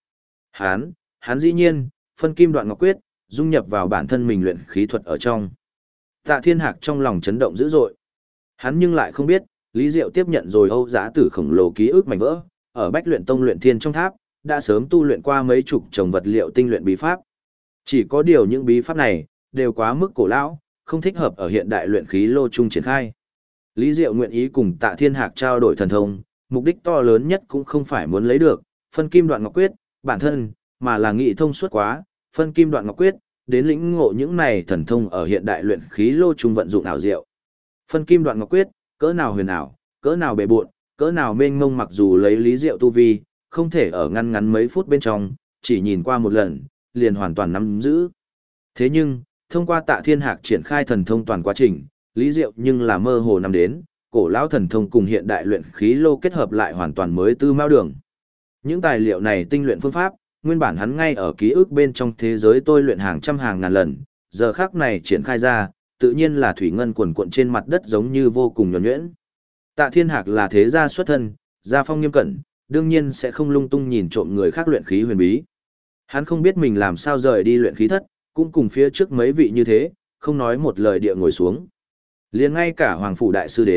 Hắn dĩ nhiên, phân kim đoạn ngọc quyết, dung nhập vào bản thân mình luyện khí thuật ở trong. Tạ Thiên Hạc trong lòng chấn động dữ dội. Hắn nhưng lại không biết, Lý Diệu tiếp nhận rồi Âu Giá Tử khổng lồ ký ức mảnh vỡ, ở Bách Luyện Tông luyện thiên trong tháp, đã sớm tu luyện qua mấy chục chồng vật liệu tinh luyện bí pháp. Chỉ có điều những bí pháp này đều quá mức cổ lão, không thích hợp ở hiện đại luyện khí lô trung triển khai. Lý Diệu nguyện ý cùng Tạ Thiên Hạc trao đổi thần thông, mục đích to lớn nhất cũng không phải muốn lấy được phân kim đoạn ngọc quyết bản thân, mà là nghị thông suốt quá phân kim đoạn ngọc quyết, đến lĩnh ngộ những này thần thông ở hiện đại luyện khí lô trung vận dụng ảo diệu. Phân kim đoạn ngọc quyết, cỡ nào huyền ảo, cỡ nào bề bộn, cỡ nào mênh mông, mặc dù lấy Lý Diệu tu vi, không thể ở ngắn mấy phút bên trong, chỉ nhìn qua một lần, liền hoàn toàn nắm giữ. Thế nhưng, thông qua Tạ Thiên Hạc triển khai thần thông toàn quá trình, Lý Diệu nhưng là mơ hồ nắm đến, cổ lão thần thông cùng hiện đại luyện khí lô kết hợp lại hoàn toàn mới tư mao đường. Những tài liệu này tinh luyện phương pháp, nguyên bản hắn ngay ở ký ức bên trong thế giới tôi luyện hàng trăm hàng ngàn lần, giờ khắc này triển khai ra, tự nhiên là thủy ngân quần cuộn trên mặt đất giống như vô cùng nhuần nhuyễn. Tạ Thiên Hạc là thế gia xuất thân, gia phong nghiêm cẩn, đương nhiên sẽ không lung tung nhìn trộm người khác luyện khí huyền bí. Hắn không biết mình làm sao rời đi luyện khí thất, cũng cùng phía trước mấy vị như thế, không nói một lời địa ngồi xuống. Liền ngay cả Hoàng Phủ Đại Sư đến,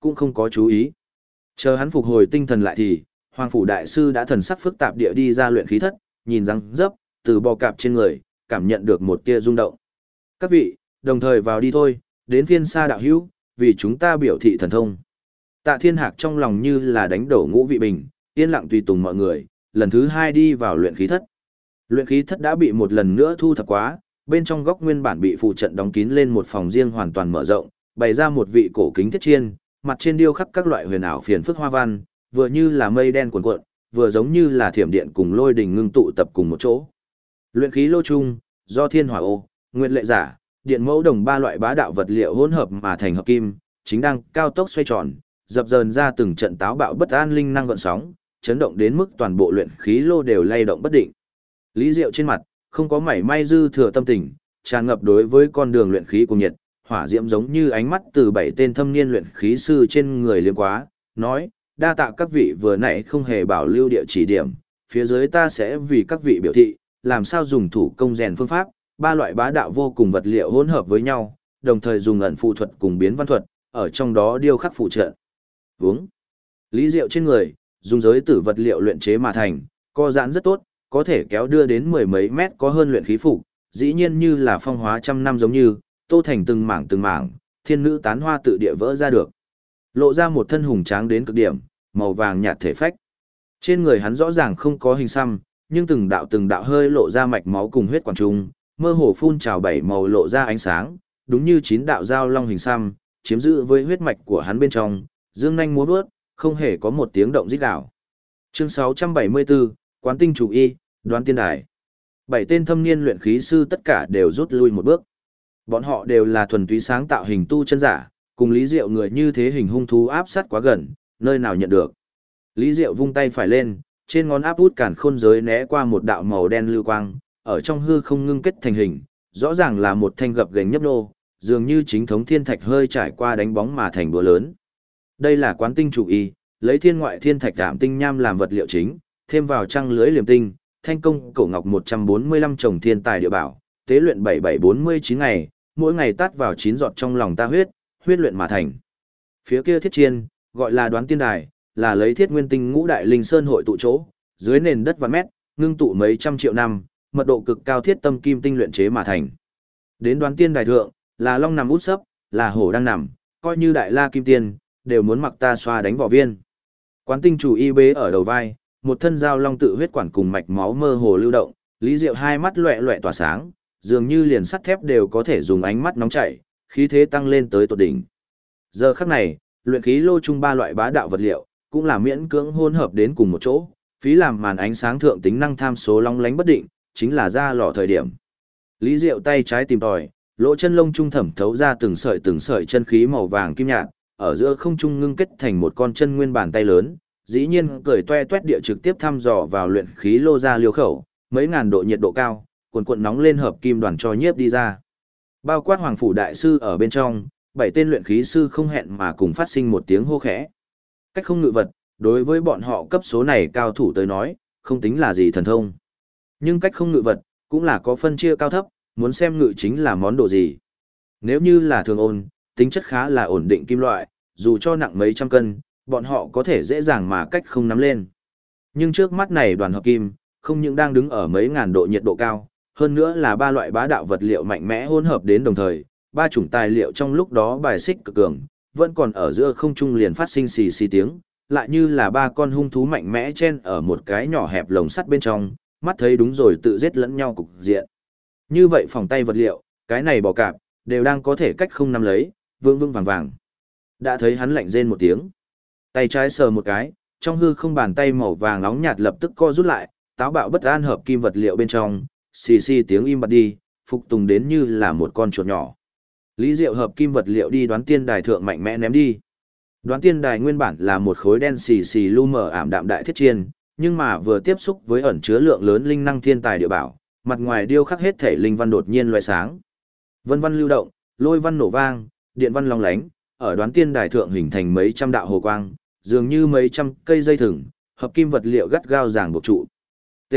cũng không có chú ý. Chờ hắn phục hồi tinh thần lại thì, Hoàng phủ đại sư đã thần sắc phức tạp địa đi ra luyện khí thất, nhìn răng dấp, từ bò cạp trên người, cảm nhận được một tia rung động. Các vị, đồng thời vào đi thôi, đến phiên xa đạo hữu, vì chúng ta biểu thị thần thông. Tạ Thiên Hạc trong lòng như là đánh đổ ngũ vị bình, yên lặng tùy tùng mọi người, lần thứ hai đi vào luyện khí thất. Luyện khí thất đã bị một lần nữa thu thập quá, bên trong góc nguyên bản bị phụ trận đóng kín lên một phòng riêng hoàn toàn mở rộng, bày ra một vị cổ kính thiết chiên, mặt trên điêu khắc các loại huyền ảo phiền phức hoa văn, vừa như là mây đen cuồn cuộn, vừa giống như là thiểm điện cùng lôi đình ngưng tụ tập cùng một chỗ. Luyện khí lô trung, do thiên hỏa ô, nguyệt lệ giả, điện mẫu đồng ba loại bá đạo vật liệu hỗn hợp mà thành hợp kim, chính đang cao tốc xoay tròn, dập dờn ra từng trận táo bạo bất an linh năng gợn sóng, chấn động đến mức toàn bộ luyện khí lô đều lay động bất định. Lý Diệu trên mặt không có mảy may dư thừa tâm tình, tràn ngập đối với con đường luyện khí cùng nhiệt, hỏa diễm giống như ánh mắt từ 7 tên thâm niên luyện khí sư trên người liếm quá, nói: "Đa tạ các vị vừa nãy không hề bảo lưu địa chỉ điểm, phía dưới ta sẽ vì các vị biểu thị, làm sao dùng thủ công rèn phương pháp, ba loại bá đạo vô cùng vật liệu hỗn hợp với nhau, đồng thời dùng ẩn phù thuật cùng biến văn thuật, ở trong đó điêu khắc phụ trợ." Uống. Lý Diệu trên người, dùng giới tử vật liệu luyện chế mà thành, co giãn rất tốt, có thể kéo đưa đến mười mấy mét có hơn luyện khí phục, dĩ nhiên như là phong hóa trăm năm giống như, tô thành từng mảng, thiên nữ tán hoa tự địa vỡ ra được. Lộ ra một thân hùng tráng đến cực điểm, màu vàng nhạt thể phách. Trên người hắn rõ ràng không có hình xăm, nhưng từng đạo hơi lộ ra mạch máu cùng huyết quản trung, mơ hồ phun trào bảy màu lộ ra ánh sáng, đúng như 9 đạo giao long hình xăm, chiếm giữ với huyết mạch của hắn bên trong, dương nhanh múa vớt, không hề có một tiếng động rít gào. Chương 674, Quán tinh chủ y, đoán tiên đài. 7 tên thâm niên luyện khí sư tất cả đều rút lui một bước. Bọn họ đều là thuần túy sáng tạo hình tu chân giả, cùng Lý Diệu người như thế hình hung thú áp sát quá gần, nơi nào nhận được. Lý Diệu vung tay phải lên, trên ngón áp út cản khôn giới né qua một đạo màu đen lưu quang, ở trong hư không ngưng kết thành hình, rõ ràng là một thanh gập ghềnh nhấp nô, dường như chính thống thiên thạch hơi trải qua đánh bóng mà thành búa lớn. Đây là quán tinh chủ y, lấy thiên ngoại thiên thạch đạm tinh nham làm vật liệu chính, thêm vào trăng lưới liềm tinh, thanh công cổ ngọc 145 trồng thiên tài địa bảo, tế luyện 7749 ngày, mỗi ngày tát vào 9 giọt trong lòng ta huyết, huyết luyện mà thành. Phía kia thiết chiên, gọi là đoán tiên đài, là lấy thiết nguyên tinh ngũ đại linh sơn hội tụ chỗ, dưới nền đất vạn mét, ngưng tụ mấy trăm triệu năm, mật độ cực cao thiết tâm kim tinh luyện chế mà thành. Đến đoán tiên đài thượng, là long nằm út sấp, là hổ đang nằm, coi như đại la kim tiên, đều muốn mặc ta xoa đánh vỏ viên. Quán tinh chủ y bế ở đầu vai, một thân dao long tự huyết quản cùng mạch máu mơ hồ lưu động, Lý Diệu hai mắt loẹt loẹt tỏa sáng, dường như liền sắt thép đều có thể dùng ánh mắt nóng chảy, khí thế tăng lên tới tột đỉnh. Giờ khắc này, luyện khí lô chung ba loại bá đạo vật liệu, cũng là miễn cưỡng hỗn hợp đến cùng một chỗ, phí làm màn ánh sáng thượng tính năng tham số long lánh bất định, chính là ra lò thời điểm. Lý Diệu tay trái tìm tòi, lỗ chân lông trung thẩm thấu ra từng sợi chân khí màu vàng kim nhạt, ở giữa không trung ngưng kết thành một con chân nguyên bàn tay lớn, dĩ nhiên cười toe toét địa trực tiếp thăm dò vào luyện khí lô ra liêu khẩu, mấy ngàn độ nhiệt độ cao, cuộn nóng lên hợp kim đoàn cho nhiếp đi ra. Bao quát Hoàng phủ đại sư ở bên trong, 7 tên luyện khí sư không hẹn mà cùng phát sinh một tiếng hô khẽ. Cách không ngự vật, đối với bọn họ cấp số này cao thủ tới nói, không tính là gì thần thông. Nhưng cách không ngự vật, cũng là có phân chia cao thấp, muốn xem ngự chính là món đồ gì. Nếu như là thường ôn, tính chất khá là ổn định kim loại, dù cho nặng mấy trăm cân, bọn họ có thể dễ dàng mà cách không nắm lên. Nhưng trước mắt này đoàn hợp kim, không những đang đứng ở mấy ngàn độ nhiệt độ cao, hơn nữa là ba loại bá đạo vật liệu mạnh mẽ hỗn hợp đến đồng thời, ba chủng tài liệu trong lúc đó bài xích cực cường, vẫn còn ở giữa không trung liền phát sinh xì xì tiếng, lại như là ba con hung thú mạnh mẽ chen ở một cái nhỏ hẹp lồng sắt bên trong, mắt thấy đúng rồi tự giết lẫn nhau cục diện. Như vậy phòng tay vật liệu, cái này bò cạp, đều đang có thể cách không nắm lấy, vương vương vàng vàng. Đã thấy hắn lạnh rên một tiếng. Tay trái sờ một cái, trong hư không bàn tay màu vàng nóng nhạt lập tức co rút lại, táo bạo bất an hợp kim vật liệu bên trong, xì xì tiếng im bặt đi, phục tùng đến như là một con chuột nhỏ. Lý Diệu hợp kim vật liệu đi đoán tiên đài thượng mạnh mẽ ném đi. Đoán tiên đài nguyên bản là một khối đen xì xì lu mờ ảm đạm đại thiết chiên, nhưng mà vừa tiếp xúc với ẩn chứa lượng lớn linh năng thiên tài địa bảo, mặt ngoài điêu khắc hết thể linh văn đột nhiên loé sáng. Vân văn lưu động, lôi văn nổ vang, điện văn long lánh, ở đoán tiên đài thượng hình thành mấy trăm đạo hồ quang, dường như mấy trăm cây dây thừng, hợp kim vật liệu gắt gao ràng buộc trụ. T.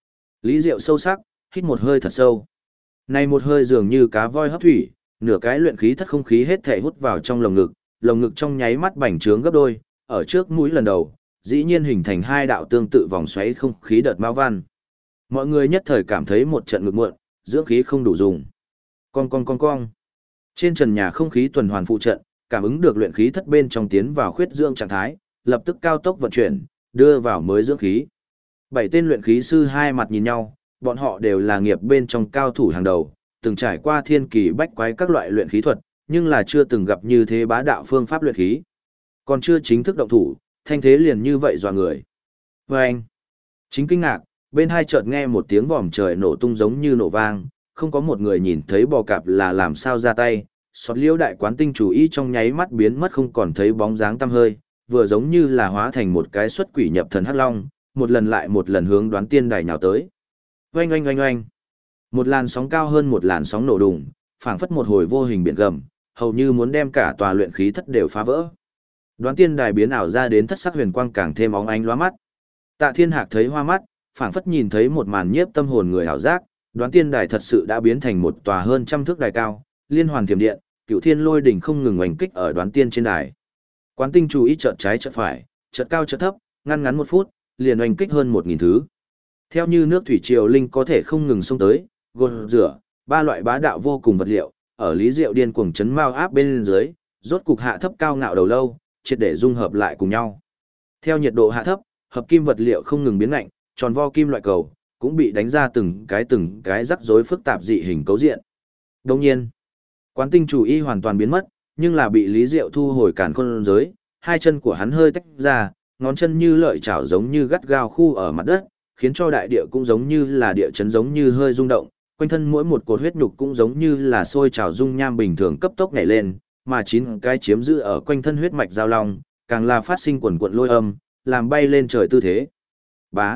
Lý Diệu sâu sắc, hít một hơi thật sâu. Này một hơi dường như cá voi hấp thủy, nửa cái luyện khí thất không khí hết thể hút vào trong lồng ngực, lồng ngực trong nháy mắt bành trướng gấp đôi, ở trước mũi lần đầu, dĩ nhiên hình thành hai đạo tương tự vòng xoáy không khí đợt mao văn. Mọi người nhất thời cảm thấy một trận ngực muộn, dưỡng khí không đủ dùng. Cong. Trên trần nhà không khí tuần hoàn phụ trận, cảm ứng được luyện khí thất bên trong tiến vào khuyết dưỡng trạng thái, lập tức cao tốc vận chuyển, đưa vào mới dưỡng khí. 7 tên luyện khí sư hai mặt nhìn nhau, bọn họ đều là nghiệp bên trong cao thủ hàng đầu, từng trải qua thiên kỳ bách quái các loại luyện khí thuật, nhưng là chưa từng gặp như thế bá đạo phương pháp luyện khí. Còn chưa chính thức động thủ, thanh thế liền như vậy dọa người. Và anh, chính kinh ngạc, bên hai chợt nghe một tiếng vòm trời nổ tung giống như nổ vang, không có một người nhìn thấy bò cạp là làm sao ra tay, xót liêu đại quán tinh chủ ý trong nháy mắt biến mất không còn thấy bóng dáng tăm hơi, vừa giống như là hóa thành một cái xuất quỷ nhập thần hắc long, một lần lại một lần hướng Đoán Tiên Đài nhào tới. Oanh. Một làn sóng cao hơn một làn sóng nổ đùng, phảng phất một hồi vô hình biển gầm, hầu như muốn đem cả tòa luyện khí thất đều phá vỡ. Đoán Tiên Đài biến ảo ra đến thất sắc huyền quang càng thêm óng ánh lóa mắt. Tạ Thiên Hạc thấy hoa mắt, phảng phất nhìn thấy một màn nhiếp tâm hồn người ảo giác, Đoán Tiên Đài thật sự đã biến thành một tòa hơn trăm thước đài cao, liên hoàn thiểm điện, Cửu Thiên Lôi đỉnh không ngừng oanh kích ở Đoán Tiên trên đài. Quán tinh chú ý chợt trái chợt phải, chợt cao chợt thấp, ngăn một phút, liền oanh kích hơn 1000 thứ. Theo như nước thủy triều linh có thể không ngừng xông tới, gột rửa, ba loại bá đạo vô cùng vật liệu, ở Lý Diệu điên cuồng chấn mao áp bên dưới, rốt cục hạ thấp cao ngạo đầu lâu, triệt để dung hợp lại cùng nhau. Theo nhiệt độ hạ thấp, hợp kim vật liệu không ngừng biến lạnh, tròn vo kim loại cầu cũng bị đánh ra từng cái rắc rối phức tạp dị hình cấu diện. Đồng nhiên, quán tinh chủ y hoàn toàn biến mất, nhưng là bị Lý Diệu thu hồi càn khôn giới, hai chân của hắn hơi tách ra, ngón chân như lợi chảo giống như gắt gao khu ở mặt đất, khiến cho đại địa cũng giống như là địa chấn giống như hơi rung động, quanh thân mỗi một cột huyết nhục cũng giống như là sôi trào dung nham bình thường cấp tốc nhảy lên, mà 9 cái chiếm giữ ở quanh thân huyết mạch giao long, càng là phát sinh quần quận lôi âm, làm bay lên trời tư thế. Bá.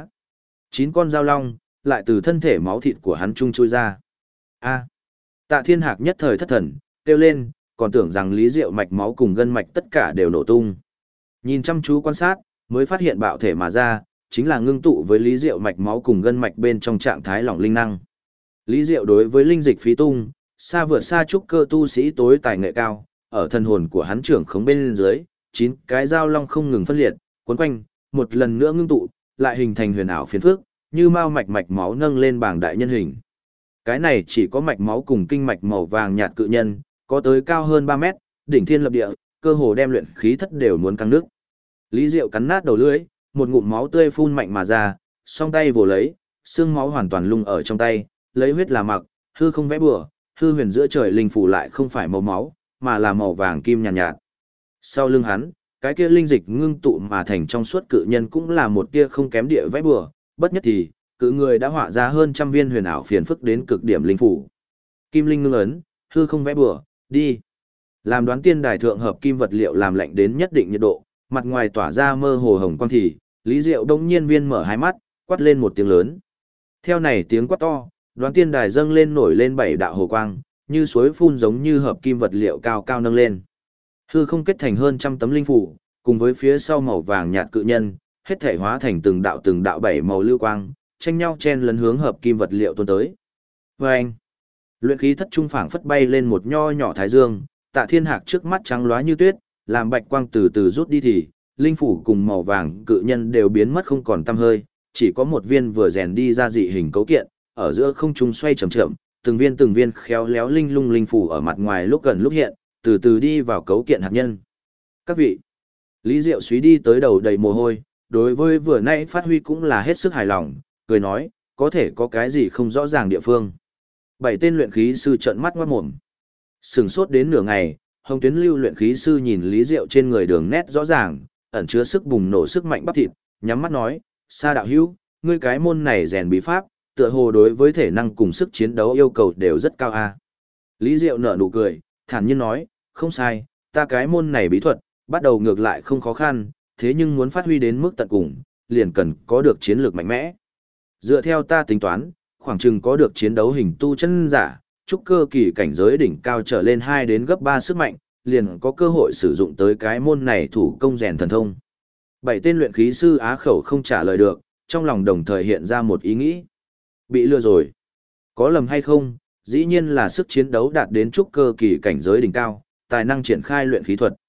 9 con giao long lại từ thân thể máu thịt của hắn trung chui ra. A. Tạ Thiên Hạc nhất thời thất thần, kêu lên, còn tưởng rằng Lý Diệu mạch máu cùng gân mạch tất cả đều nổ tung. Nhìn chăm chú quan sát, mới phát hiện bạo thể mà ra, chính là ngưng tụ với Lý Diệu mạch máu cùng gân mạch bên trong trạng thái lỏng linh năng. Lý Diệu đối với linh dịch phí tung, xa vượt xa trúc cơ tu sĩ tối tài nghệ cao, ở thân hồn của hắn trưởng khống bên dưới, 9 cái giao long không ngừng phân liệt, cuốn quanh, một lần nữa ngưng tụ, lại hình thành huyền ảo phiến phước, như mao mạch máu nâng lên bảng đại nhân hình. Cái này chỉ có mạch máu cùng kinh mạch màu vàng nhạt cự nhân, có tới cao hơn 3 mét, đỉnh thiên lập địa, cơ hồ đem luyện khí thất đều muốn căng nước. Lý Diệu cắn nát đầu lưỡi, một ngụm máu tươi phun mạnh mà ra, song tay vồ lấy, xương máu hoàn toàn lung ở trong tay, lấy huyết là mặc, hư không vẽ bừa, hư huyền giữa trời linh phủ lại không phải màu máu, mà là màu vàng kim nhàn nhạt. Sau lưng hắn, cái kia linh dịch ngưng tụ mà thành trong suốt cự nhân cũng là một tia không kém địa vẽ bừa, bất nhất thì, cự người đã họa ra hơn trăm viên huyền ảo phiền phức đến cực điểm linh phủ. Kim linh ngưng ấn, hư không vẽ bừa, đi. Làm Đoán Tiên Đài thượng hợp kim vật liệu làm lạnh đến nhất định nhiệt độ, mặt ngoài tỏa ra mơ hồ hồng quang thì, Lý Diệu đông nhiên viên mở hai mắt, quát lên một tiếng lớn. Theo này tiếng quát to, Đoán Tiên Đài dâng lên nổi lên 7 đạo hồ quang, như suối phun giống như hợp kim vật liệu cao cao nâng lên. Hư không kết thành hơn trăm tấm linh phủ, cùng với phía sau màu vàng nhạt cự nhân, hết thể hóa thành từng đạo 7 màu lưu quang, tranh nhau chen lấn hướng hợp kim vật liệu tuôn tới. Vâng! Luyện khí thất trung phảng phất bay lên một nho nhỏ thái dương, Tạ Thiên Hạc trước mắt trắng lóa như tuyết, làm bạch quang từ từ rút đi thì, linh phủ cùng màu vàng cự nhân đều biến mất không còn tăm hơi, chỉ có một viên vừa rèn đi ra dị hình cấu kiện, ở giữa không trung xoay chậm chậm, từng viên khéo léo linh lung linh phủ ở mặt ngoài lúc gần lúc hiện, từ từ đi vào cấu kiện hạt nhân. Các vị, Lý Diệu suy đi tới đầu đầy mồ hôi, đối với vừa nãy phát huy cũng là hết sức hài lòng, cười nói, có thể có cái gì không rõ ràng địa phương. 7 tên luyện khí sư trợn mắt ngoát mồm. Sừng sốt đến nửa ngày, Hồng Tuyến Lưu luyện khí sư nhìn Lý Diệu trên người đường nét rõ ràng, ẩn chứa sức bùng nổ sức mạnh bắp thịt, nhắm mắt nói, Sa đạo hữu, ngươi cái môn này rèn bí pháp, tựa hồ đối với thể năng cùng sức chiến đấu yêu cầu đều rất cao a. Lý Diệu nở nụ cười, thản nhiên nói, không sai, ta cái môn này bí thuật, bắt đầu ngược lại không khó khăn, thế nhưng muốn phát huy đến mức tận cùng, liền cần có được chiến lược mạnh mẽ. Dựa theo ta tính toán, khoảng chừng có được chiến đấu hình tu chân giả, trúc cơ kỳ cảnh giới đỉnh cao trở lên 2 đến gấp 3 sức mạnh, liền có cơ hội sử dụng tới cái môn này thủ công rèn thần thông. 7 tên luyện khí sư á khẩu không trả lời được, trong lòng đồng thời hiện ra một ý nghĩ. Bị lừa rồi. Có lầm hay không, dĩ nhiên là sức chiến đấu đạt đến trúc cơ kỳ cảnh giới đỉnh cao, tài năng triển khai luyện khí thuật.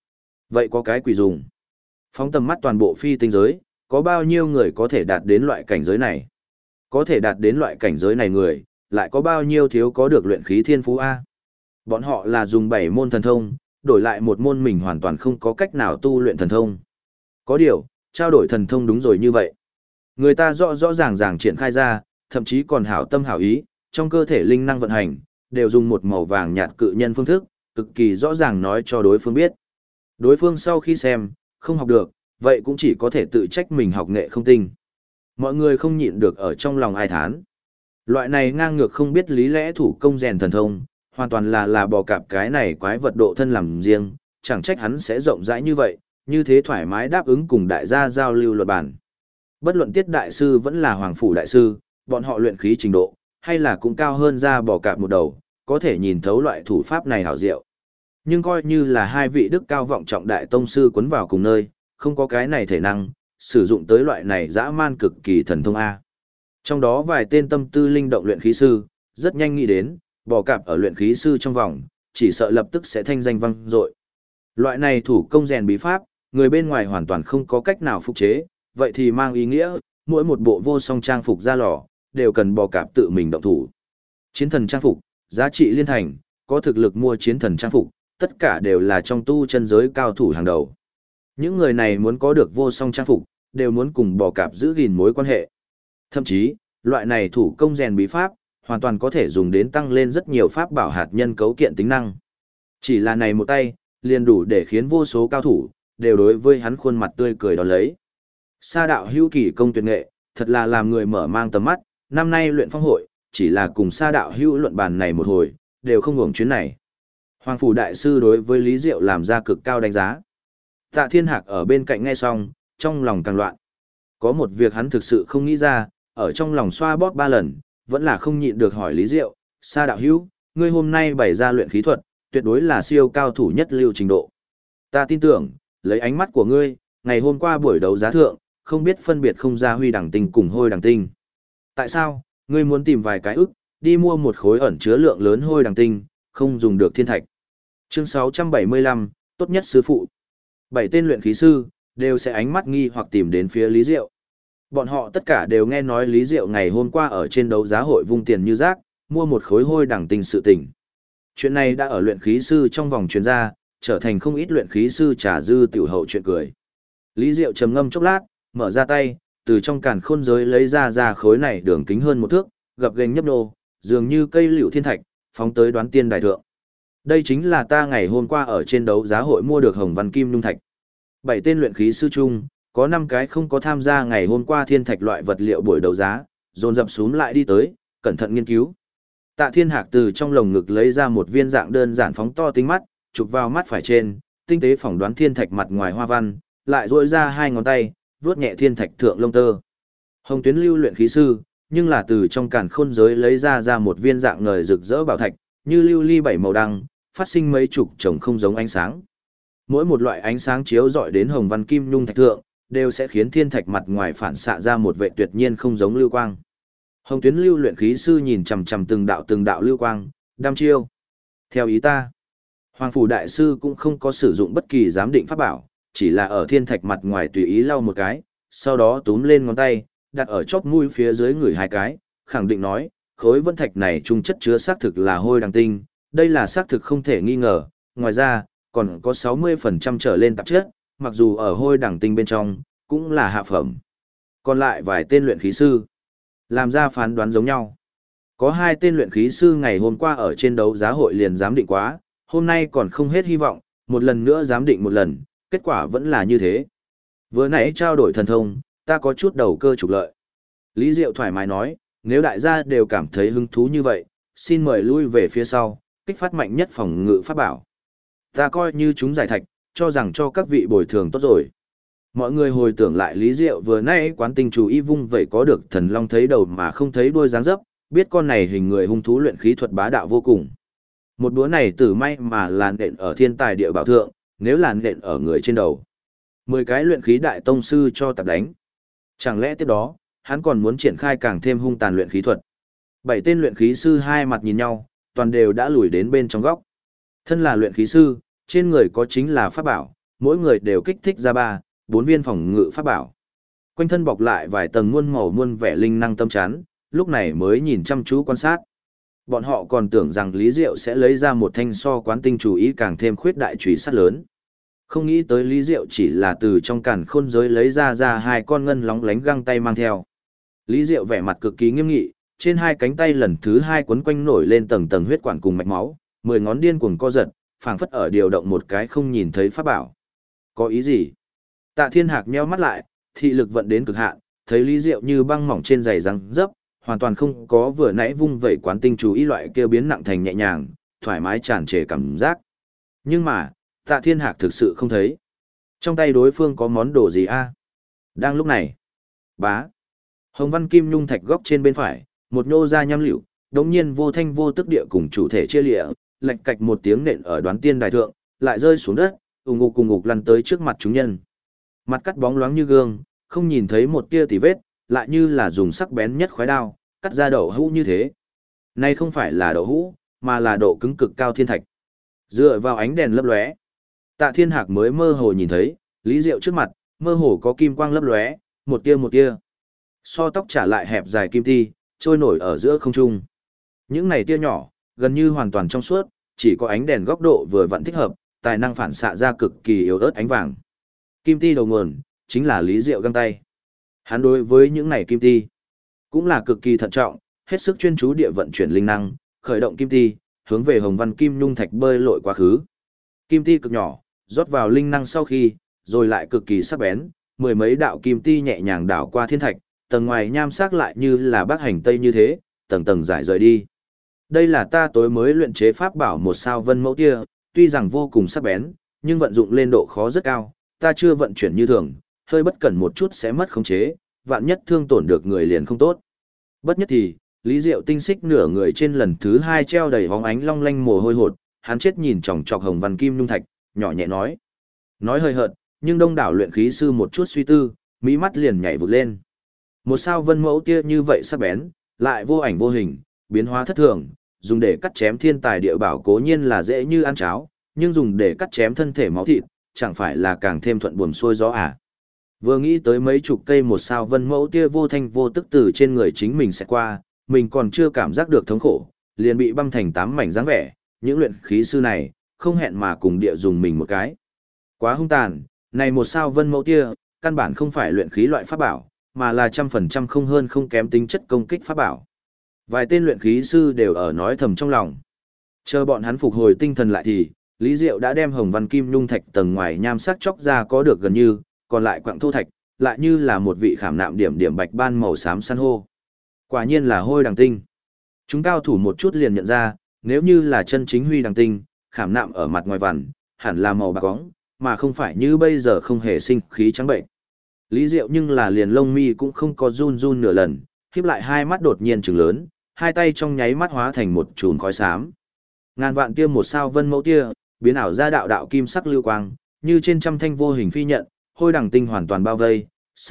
Vậy có cái quỷ dùng. Phóng tầm mắt toàn bộ phi tinh giới, có bao nhiêu người có thể đạt đến loại cảnh giới này? Có thể đạt đến loại cảnh giới này người, lại có bao nhiêu thiếu có được luyện khí thiên phú A? Bọn họ là dùng 7 môn thần thông, đổi lại một môn mình hoàn toàn không có cách nào tu luyện thần thông. Có điều, trao đổi thần thông đúng rồi như vậy. Người ta rõ rõ ràng ràng triển khai ra, thậm chí còn hảo tâm hảo ý, trong cơ thể linh năng vận hành, đều dùng một màu vàng nhạt cự nhân phương thức, cực kỳ rõ ràng nói cho đối phương biết. Đối phương sau khi xem, không học được, vậy cũng chỉ có thể tự trách mình học nghệ không tinh. Mọi người không nhịn được ở trong lòng ai thán. Loại này ngang ngược không biết lý lẽ thủ công rèn thần thông, hoàn toàn là bò cạp cái này quái vật độ thân làm riêng, chẳng trách hắn sẽ rộng rãi như vậy, như thế thoải mái đáp ứng cùng đại gia giao lưu luật bản. Bất luận Tiết đại sư vẫn là Hoàng phủ đại sư, bọn họ luyện khí trình độ, hay là cũng cao hơn ra bò cạp một đầu, có thể nhìn thấu loại thủ pháp này hảo diệu. Nhưng coi như là hai vị đức cao vọng trọng đại tông sư quấn vào cùng nơi, không có cái này thể năng, sử dụng tới loại này dã man cực kỳ thần thông A. Trong đó vài tên tâm tư linh động luyện khí sư, rất nhanh nghĩ đến, bò cạp ở luyện khí sư trong vòng, chỉ sợ lập tức sẽ thanh danh vang dội. Loại này thủ công rèn bí pháp, người bên ngoài hoàn toàn không có cách nào phục chế, vậy thì mang ý nghĩa, mỗi một bộ vô song trang phục ra lò, đều cần bò cạp tự mình động thủ. Chiến thần trang phục, giá trị liên thành, có thực lực mua chiến thần trang phục, tất cả đều là trong tu chân giới cao thủ hàng đầu. Những người này muốn có được vô song trang phục, đều muốn cùng bò cạp giữ gìn mối quan hệ. Thậm chí, loại này thủ công rèn bí pháp, hoàn toàn có thể dùng đến tăng lên rất nhiều pháp bảo hạt nhân cấu kiện tính năng. Chỉ là này một tay, liền đủ để khiến vô số cao thủ, đều đối với hắn khuôn mặt tươi cười đón lấy. Sa đạo hữu kỳ công tuyệt nghệ, thật là làm người mở mang tầm mắt, năm nay luyện phong hội, chỉ là cùng sa đạo hữu luận bàn này một hồi, đều không hưởng chuyến này. Hoàng phủ đại sư đối với Lý Diệu làm ra cực cao đánh giá. Tạ Thiên Hạc ở bên cạnh nghe xong, trong lòng càng loạn. Có một việc hắn thực sự không nghĩ ra, ở trong lòng xoa bóp 3 lần, vẫn là không nhịn được hỏi Lý Diệu, Sa đạo hữu, ngươi hôm nay bày ra luyện khí thuật, tuyệt đối là siêu cao thủ nhất lưu trình độ. Ta tin tưởng, lấy ánh mắt của ngươi, ngày hôm qua buổi đấu giá thượng, không biết phân biệt không ra huy đẳng tinh cùng hôi đẳng tinh. Tại sao, ngươi muốn tìm vài cái ức, đi mua một khối ẩn chứa lượng lớn hôi đẳng tinh, không dùng được thiên thạch. Chương 675, tốt nhất sư phụ. 7 tên luyện khí sư, đều sẽ ánh mắt nghi hoặc tìm đến phía Lý Diệu. Bọn họ tất cả đều nghe nói Lý Diệu ngày hôm qua ở trên đấu giá hội vung tiền như rác, mua một khối hôi đẳng tinh sự tình. Chuyện này đã ở luyện khí sư trong vòng truyền ra, trở thành không ít luyện khí sư trà dư tiểu hậu chuyện cười. Lý Diệu trầm ngâm chốc lát, mở ra tay, từ trong càn khôn giới lấy ra khối này đường kính hơn 1 thước, gập ghềnh nhấp nô, dường như cây liễu thiên thạch, phóng tới Đoán Tiên Đài thượng. Đây chính là ta ngày hôm qua ở trên đấu giá hội mua được hồng văn kim nhung thạch. 7 tên luyện khí sư chung, có 5 cái không có tham gia ngày hôm qua thiên thạch loại vật liệu buổi đấu giá, dồn dập xuống lại đi tới, cẩn thận nghiên cứu. Tạ Thiên Hạc từ trong lồng ngực lấy ra một viên dạng đơn giản phóng to tinh mắt, chụp vào mắt phải trên, tinh tế phỏng đoán thiên thạch mặt ngoài hoa văn, lại duỗi ra 2 ngón tay, vuốt nhẹ thiên thạch thượng lông tơ. Hồng Tuyến Lưu luyện khí sư, nhưng là từ trong càn khôn giới lấy ra một viên dạng ngời rực rỡ bảo thạch, như lưu ly 7 màu đăng, phát sinh mấy chục chồng không giống ánh sáng. Mỗi một loại ánh sáng chiếu rọi đến hồng văn kim nhung thạch thượng, đều sẽ khiến thiên thạch mặt ngoài phản xạ ra một vệ tuyệt nhiên không giống lưu quang. Hồng Tuyến Lưu luyện khí sư nhìn chằm chằm từng đạo lưu quang, đăm chiêu. Theo ý ta, Hoàng phủ đại sư cũng không có sử dụng bất kỳ giám định pháp bảo, chỉ là ở thiên thạch mặt ngoài tùy ý lau một cái, sau đó túm lên ngón tay, đặt ở chóp mũi phía dưới người 2 cái, khẳng định nói, khối vân thạch này trung chất chứa xác thực là hôi đằng tinh, đây là xác thực không thể nghi ngờ, ngoài ra, còn có 60% trở lên tạp chất, mặc dù ở hôi đằng tinh bên trong, cũng là hạ phẩm. Còn lại vài tên luyện khí sư, làm ra phán đoán giống nhau. Có 2 tên luyện khí sư ngày hôm qua ở trên đấu giá hội liền giám định quá, hôm nay còn không hết hy vọng, một lần nữa giám định một lần, kết quả vẫn là như thế. Vừa nãy trao đổi thần thông, ta có chút đầu cơ trục lợi. Lý Diệu thoải mái nói, nếu đại gia đều cảm thấy hứng thú như vậy, xin mời lui về phía sau, kích phát mạnh nhất phòng ngự pháp bảo. Ta coi như chúng giải thạch, cho rằng cho các vị bồi thường tốt rồi. Mọi người hồi tưởng lại Lý Diệu vừa nãy quán tinh chủ y vung vậy có được thần long thấy đầu mà không thấy đuôi dáng dấp, biết con này hình người hung thú luyện khí thuật bá đạo vô cùng. Một búa này tử may mà là nện ở thiên tài địa bảo thượng, nếu là nện ở người trên đầu. 10 cái luyện khí đại tông sư cho tập đánh. Chẳng lẽ tiếp đó, hắn còn muốn triển khai càng thêm hung tàn luyện khí thuật. 7 tên luyện khí sư hai mặt nhìn nhau, toàn đều đã lùi đến bên trong góc. Thân là luyện khí sư, trên người có chính là pháp bảo, mỗi người đều kích thích ra 4 viên phòng ngự pháp bảo. Quanh thân bọc lại vài tầng muôn màu muôn vẻ linh năng tâm chắn, lúc này mới nhìn chăm chú quan sát. Bọn họ còn tưởng rằng Lý Diệu sẽ lấy ra một thanh so quán tinh chủ ý càng thêm khuyết đại chùy sắt lớn. Không nghĩ tới Lý Diệu chỉ là từ trong càn khôn giới lấy ra 2 con ngân lóng lánh găng tay mang theo. Lý Diệu vẻ mặt cực kỳ nghiêm nghị, trên 2 cánh tay lần thứ 2 quấn quanh nổi lên tầng tầng huyết quản cùng mạch máu, 10 ngón điên cuồng co giật, phảng phất ở điều động một cái không nhìn thấy pháp bảo. Có ý gì? Tạ Thiên Hạc nheo mắt lại, thị lực vận đến cực hạn, thấy Lý Diệu như băng mỏng trên giày răng dấp, hoàn toàn không có vừa nãy vung vẩy quán tinh chú ý loại kia biến nặng thành nhẹ nhàng, thoải mái tràn trề cảm giác. Nhưng mà, Tạ Thiên Hạc thực sự không thấy. Trong tay đối phương có món đồ gì a? Đang lúc này, bá. Hồng văn kim nhung thạch góc trên bên phải, một nhô ra nham liễu, đống nhiên vô thanh vô tức địa cùng chủ thể chia lịa, lạch cạch một tiếng nện ở đoán tiên đài thượng, lại rơi xuống đất, ùng ục lăn tới trước mặt chúng nhân. Mặt cắt bóng loáng như gương, không nhìn thấy một tia tì vết, lại như là dùng sắc bén nhất khói đao, cắt ra đậu hũ như thế. Này không phải là đậu hũ, mà là độ cứng cực cao thiên thạch. Dựa vào ánh đèn lấp lóe, Tạ Thiên Hạc mới mơ hồ nhìn thấy, Lý Diệu trước mặt, mơ hồ có kim quang lấp lóe, một tia. So tóc trả lại hẹp dài kim ti, trôi nổi ở giữa không trung. Những này tia nhỏ, gần như hoàn toàn trong suốt, chỉ có ánh đèn góc độ vừa vặn thích hợp, tài năng phản xạ ra cực kỳ yếu ớt ánh vàng. Kim ti đầu nguồn, chính là Lý Diệu găng tay. Hắn đối với những này kim ti, cũng là cực kỳ thận trọng, hết sức chuyên chú địa vận chuyển linh năng, khởi động kim ti, hướng về hồng văn kim nhung thạch bơi lội quá khứ. Kim ti cực nhỏ, rót vào linh năng sau khi, rồi lại cực kỳ sắc bén, 10 mấy đạo kim ti nhẹ nhàng đảo qua thiên thạch, tầng ngoài nham sắc lại như là bác hành tây như thế, tầng tầng giải rời đi. Đây là ta tối mới luyện chế pháp bảo một sao vân mẫu tia, tuy rằng vô cùng sắc bén, nhưng vận dụng lên độ khó rất cao, ta chưa vận chuyển như thường, hơi bất cẩn một chút sẽ mất khống chế, vạn nhất thương tổn được người liền không tốt. Bất nhất thì, Lý Diệu tinh xích nửa người trên lần thứ 2 treo đầy hóng ánh long lanh mồ hôi hột, hắn chết nhìn chòng chọc hồng văn kim nhung thạch, nhỏ nhẹ nói. Nói hơi hợt, nhưng đông đảo luyện khí sư một chút suy tư, mỹ mắt liền nhảy vụt lên. Một sao vân mẫu tia như vậy sắc bén, lại vô ảnh vô hình, biến hóa thất thường, dùng để cắt chém thiên tài địa bảo cố nhiên là dễ như ăn cháo, nhưng dùng để cắt chém thân thể máu thịt, chẳng phải là càng thêm thuận buồm xuôi gió à. Vừa nghĩ tới mấy chục cây một sao vân mẫu tia vô thanh vô tức từ trên người chính mình sẽ qua, mình còn chưa cảm giác được thống khổ, liền bị băm thành 8 mảnh dáng vẻ, những luyện khí sư này, không hẹn mà cùng địa dùng mình một cái. Quá hung tàn, này một sao vân mẫu tia, căn bản không phải luyện khí loại pháp bảo, mà là 100% không hơn không kém tính chất công kích pháp bảo. Vài tên luyện khí sư đều ở nói thầm trong lòng. Chờ bọn hắn phục hồi tinh thần lại thì, Lý Diệu đã đem hồng văn kim nhung thạch tầng ngoài nham sắc chóc ra có được gần như, còn lại quặng thô thạch, lại như là một vị khảm nạm điểm điểm bạch ban màu xám san hô. Quả nhiên là hôi đằng tinh. Chúng cao thủ một chút liền nhận ra, nếu như là chân chính huy đằng tinh, khảm nạm ở mặt ngoài vằn, hẳn là màu bạc óng, mà không phải như bây giờ không hề sinh khí trắng bệnh. Lý Diệu nhưng là liền lông mi cũng không có run run nửa lần, khép lại hai mắt đột nhiên trừng lớn, hai tay trong nháy mắt hóa thành một chùm khói xám. Ngàn vạn tia một sao vân mẫu tia, biến ảo ra đạo đạo kim sắc lưu quang, như trên trăm thanh vô hình phi nhận, hôi đằng tinh hoàn toàn bao vây,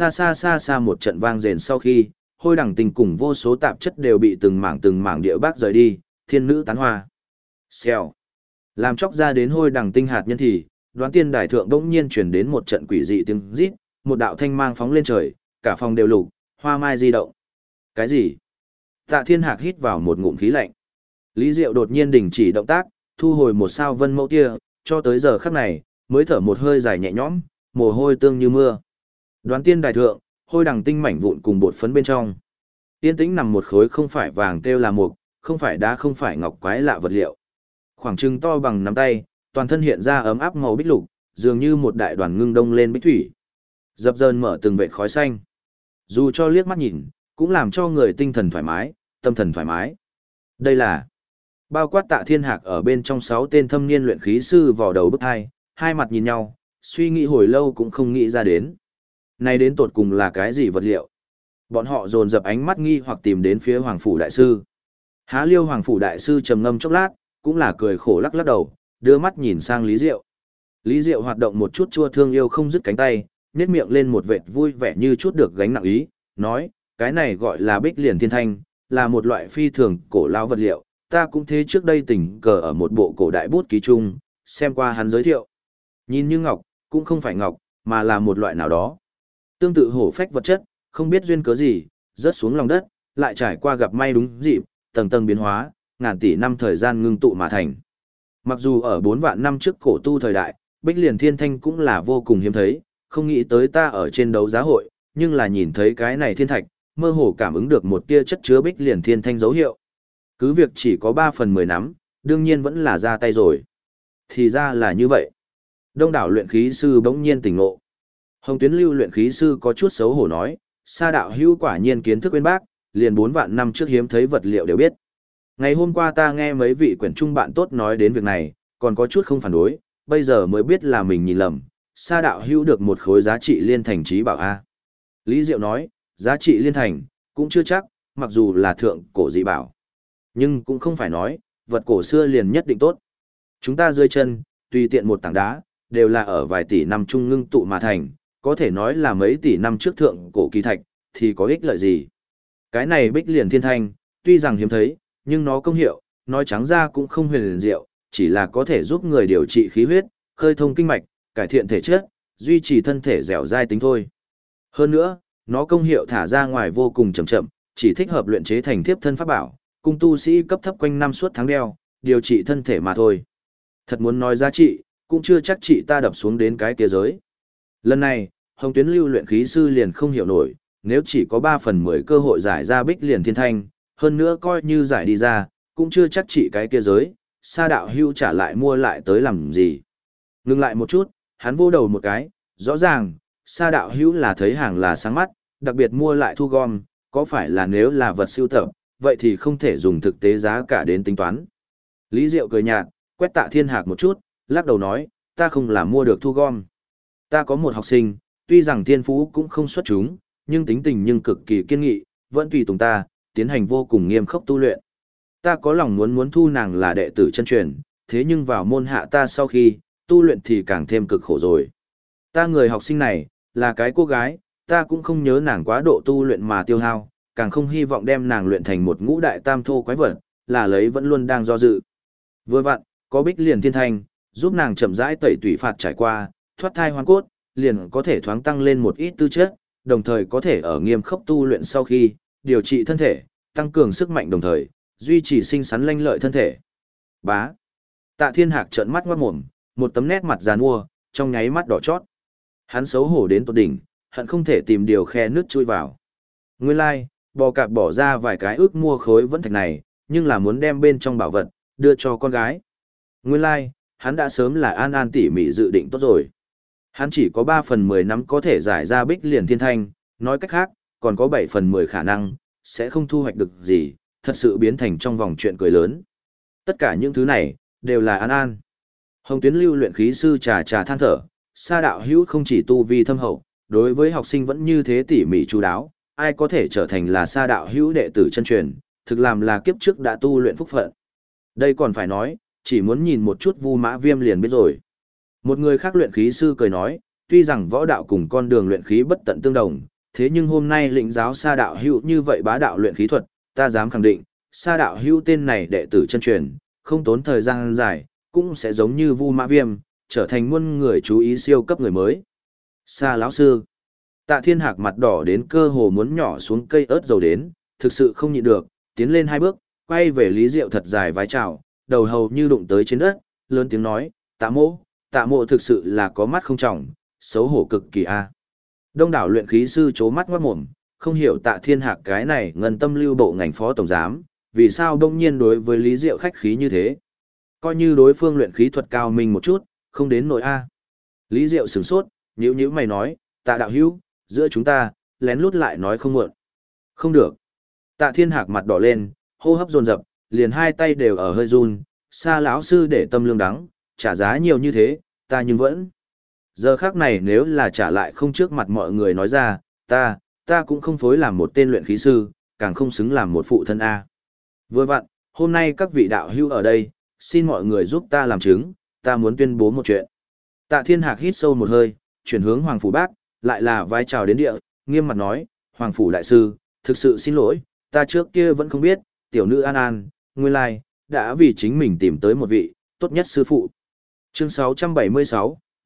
xa một trận vang rền sau khi, hôi đằng tinh cùng vô số tạp chất đều bị từng mảng địa bác rời đi, thiên nữ tán hoa. Xèo. Làm chóc ra đến hôi đằng tinh hạt nhân thì, đoán tiên đài thượng bỗng nhiên truyền đến một trận quỷ dị tiếng rít, một đạo thanh mang phóng lên trời, cả phòng đều lục, hoa mai di động. Cái gì? Tạ Thiên Hạc hít vào một ngụm khí lạnh. Lý Diệu đột nhiên đình chỉ động tác, thu hồi một sao vân mẫu tia, cho tới giờ khắc này, mới thở một hơi dài nhẹ nhõm, mồ hôi tương như mưa. Đoán tiên đài thượng, hôi đằng tinh mảnh vụn cùng bột phấn bên trong. Tiên tĩnh nằm một khối không phải vàng kêu là mục, không phải đá không phải ngọc quái lạ vật liệu. Khoảng trừng to bằng nắm tay, toàn thân hiện ra ấm áp màu bích lục, dường như một đại đoàn ngưng đông lên bích thủy. Dập dờn mở từng vệt khói xanh. Dù cho liếc mắt nhìn, cũng làm cho người tinh thần thoải mái, tâm thần thoải mái. Đây là bao quát Tạ Thiên Hạc ở bên trong 6 tên thâm niên luyện khí sư vò đầu bức hai mặt nhìn nhau, suy nghĩ hồi lâu cũng không nghĩ ra đến. Này đến tột cùng là cái gì vật liệu? Bọn họ dồn dập ánh mắt nghi hoặc tìm đến phía Hoàng Phủ Đại Sư. Há Liêu Hoàng Phủ Đại Sư trầm ngâm chốc lát, cũng là cười khổ lắc lắc đầu, đưa mắt nhìn sang Lý Diệu. Lý Diệu hoạt động một chút chua thương yêu không dứt cánh tay, nhếch miệng lên một vệt vui vẻ như chút được gánh nặng ý, nói, cái này gọi là bích liền thiên thanh, là một loại phi thường cổ lao vật liệu, ta cũng thế trước đây tình cờ ở một bộ cổ đại bút ký chung, xem qua hắn giới thiệu. Nhìn như ngọc, cũng không phải ngọc, mà là một loại nào đó. Tương tự hổ phách vật chất, không biết duyên cớ gì, rớt xuống lòng đất, lại trải qua gặp may đúng dịp, tầng tầng biến hóa, ngàn tỷ năm thời gian ngưng tụ mà thành. Mặc dù ở 4 vạn năm trước cổ tu thời đại, Bích Liền Thiên Thanh cũng là vô cùng hiếm thấy, không nghĩ tới ta ở trên đấu giá hội, nhưng là nhìn thấy cái này thiên thạch, mơ hồ cảm ứng được một tia chất chứa Bích Liền Thiên Thanh dấu hiệu. Cứ việc chỉ có 3 phần 10 nắm, đương nhiên vẫn là ra tay rồi. Thì ra là như vậy. Đông đảo luyện khí sư bỗng nhiên tỉnh ngộ. Hồng Tuyến Lưu luyện khí sư có chút xấu hổ nói, Sa đạo hữu quả nhiên kiến thức bên bác, liền 4 vạn năm trước hiếm thấy vật liệu đều biết. Ngày hôm qua ta nghe mấy vị quyển trung bạn tốt nói đến việc này, còn có chút không phản đối, bây giờ mới biết là mình nhìn lầm. Sa đạo hữu được một khối giá trị liên thành trí bảo A. Lý Diệu nói, giá trị liên thành, cũng chưa chắc, mặc dù là thượng cổ dị bảo. Nhưng cũng không phải nói, vật cổ xưa liền nhất định tốt. Chúng ta dưới chân, tùy tiện một tảng đá, đều là ở vài tỷ năm trung ngưng tụ mà thành, có thể nói là mấy tỷ năm trước thượng cổ kỳ thạch, thì có ích lợi gì. Cái này Bích Liền Thiên Thanh, tuy rằng hiếm thấy, nhưng nó công hiệu, nói trắng ra cũng không huyền liền diệu, chỉ là có thể giúp người điều trị khí huyết, khơi thông kinh mạch, cải thiện thể chất, duy trì thân thể dẻo dai tính thôi. Hơn nữa, nó công hiệu thả ra ngoài vô cùng chậm chậm, chỉ thích hợp luyện chế thành thiếp thân pháp bảo, cung tu sĩ cấp thấp quanh năm suốt tháng đeo, điều trị thân thể mà thôi. Thật muốn nói giá trị, cũng chưa chắc chị ta đập xuống đến cái kia giới. Lần này, Hồng Tuyến Lưu luyện khí sư liền không hiểu nổi, nếu chỉ có 3 phần 10 cơ hội giải ra Bích Liền Thiên Thanh, hơn nữa coi như giải đi ra, cũng chưa chắc chị cái kia giới, Sa đạo hưu trả lại mua lại tới làm gì. Ngừng lại một chút, hắn vô đầu một cái, rõ ràng, Sa đạo hữu là thấy hàng là sáng mắt, đặc biệt mua lại thu gom, có phải là nếu là vật siêu tập, vậy thì không thể dùng thực tế giá cả đến tính toán. Lý Diệu cười nhạt, quét Tạ Thiên Hạc một chút, lắc đầu nói, ta không là mua được thu gom. Ta có một học sinh, tuy rằng thiên phú cũng không xuất chúng, nhưng tính tình nhưng cực kỳ kiên nghị, vẫn tùy tùng ta, tiến hành vô cùng nghiêm khắc tu luyện. Ta có lòng muốn thu nàng là đệ tử chân truyền, thế nhưng vào môn hạ ta sau khi, tu luyện thì càng thêm cực khổ rồi. Ta người học sinh này, là cái cô gái, ta cũng không nhớ nàng quá độ tu luyện mà tiêu hao, càng không hy vọng đem nàng luyện thành một ngũ đại tam thô quái vật, là lấy vẫn luôn đang do dự. Vừa vặn, có Bích Liền Thiên Thanh, giúp nàng chậm rãi tẩy tủy phạt trải qua, thoát thai hoàn cốt, liền có thể thoáng tăng lên một ít tư chất, đồng thời có thể ở nghiêm khắc tu luyện sau khi, điều trị thân thể, tăng cường sức mạnh đồng thời, duy trì xinh xắn lanh lợi thân thể. Bá. Tạ Thiên Hạc trợn mắt ngoát mồm, một tấm nét mặt giàn mua, trong nháy mắt đỏ chót. Hắn xấu hổ đến tột đỉnh, hận không thể tìm điều khe nước chui vào. Nguyên lai, like, bò cạp bỏ ra vài cái ước mua khối vẫn thạch này, nhưng là muốn đem bên trong bảo vật, đưa cho con gái. Nguyên lai, like, hắn đã sớm là an an tỉ mỉ dự định tốt rồi. Hắn chỉ có 3 phần 10 năm có thể giải ra Bích Liền Thiên Thanh, nói cách khác, còn có 7 phần 10 khả năng, sẽ không thu hoạch được gì, thật sự biến thành trong vòng chuyện cười lớn. Tất cả những thứ này, đều là an an. Hồng Tuyến Lưu luyện khí sư trà than thở, Sa đạo hữu không chỉ tu vi thâm hậu, đối với học sinh vẫn như thế tỉ mỉ chú đáo, ai có thể trở thành là Sa đạo hữu đệ tử chân truyền, thực làm là kiếp trước đã tu luyện phúc phận. Đây còn phải nói, chỉ muốn nhìn một chút Vu Mã Viêm liền biết rồi. Một người khác luyện khí sư cười nói, tuy rằng võ đạo cùng con đường luyện khí bất tận tương đồng, thế nhưng hôm nay lĩnh giáo Sa đạo hữu như vậy bá đạo luyện khí thuật, ta dám khẳng định, Sa đạo hữu tên này đệ tử chân truyền, không tốn thời gian dài, cũng sẽ giống như Vu Mã Viêm, trở thành muôn người chú ý siêu cấp người mới. Sa lão sư. Tạ Thiên Hạc mặt đỏ đến cơ hồ muốn nhỏ xuống cây ớt dầu đến, thực sự không nhịn được, tiến lên 2 bước, quay về Lý Diệu thật dài vái chào, đầu hầu như đụng tới trên đất, lớn tiếng nói, tạ mộ thực sự là có mắt không trọng, xấu hổ cực kỳ a. Đông đảo luyện khí sư chố mắt ngoát mồm, không hiểu Tạ Thiên Hạc cái này ngân tâm lưu bộ ngành phó tổng giám, vì sao đông nhiên đối với Lý Diệu khách khí như thế. Coi như đối phương luyện khí thuật cao minh một chút, không đến nỗi a. Lý Diệu sửng sốt, nhíu mày nói, Tạ đạo hữu, giữa chúng ta, lén lút lại nói không muộn. Không được. Tạ Thiên Hạc mặt đỏ lên, hô hấp dồn dập, liền 2 tay đều ở hơi run, Sa lão sư để tâm lương đắng, trả giá nhiều như thế, ta nhưng vẫn. Giờ khác này nếu là trả lại không trước mặt mọi người nói ra, ta cũng không phối làm một tên luyện khí sư, càng không xứng làm một phụ thân A. Vừa vặn, hôm nay các vị đạo hữu ở đây, xin mọi người giúp ta làm chứng, ta muốn tuyên bố một chuyện. Tạ Thiên Hạc hít sâu một hơi, chuyển hướng Hoàng Phủ Bác, lại là vai chào đến địa, nghiêm mặt nói, Hoàng Phủ Đại Sư, thực sự xin lỗi, ta trước kia vẫn không biết, tiểu nữ An An, nguyên lai, đã vì chính mình tìm tới một vị, tốt nhất sư phụ. Chương 676,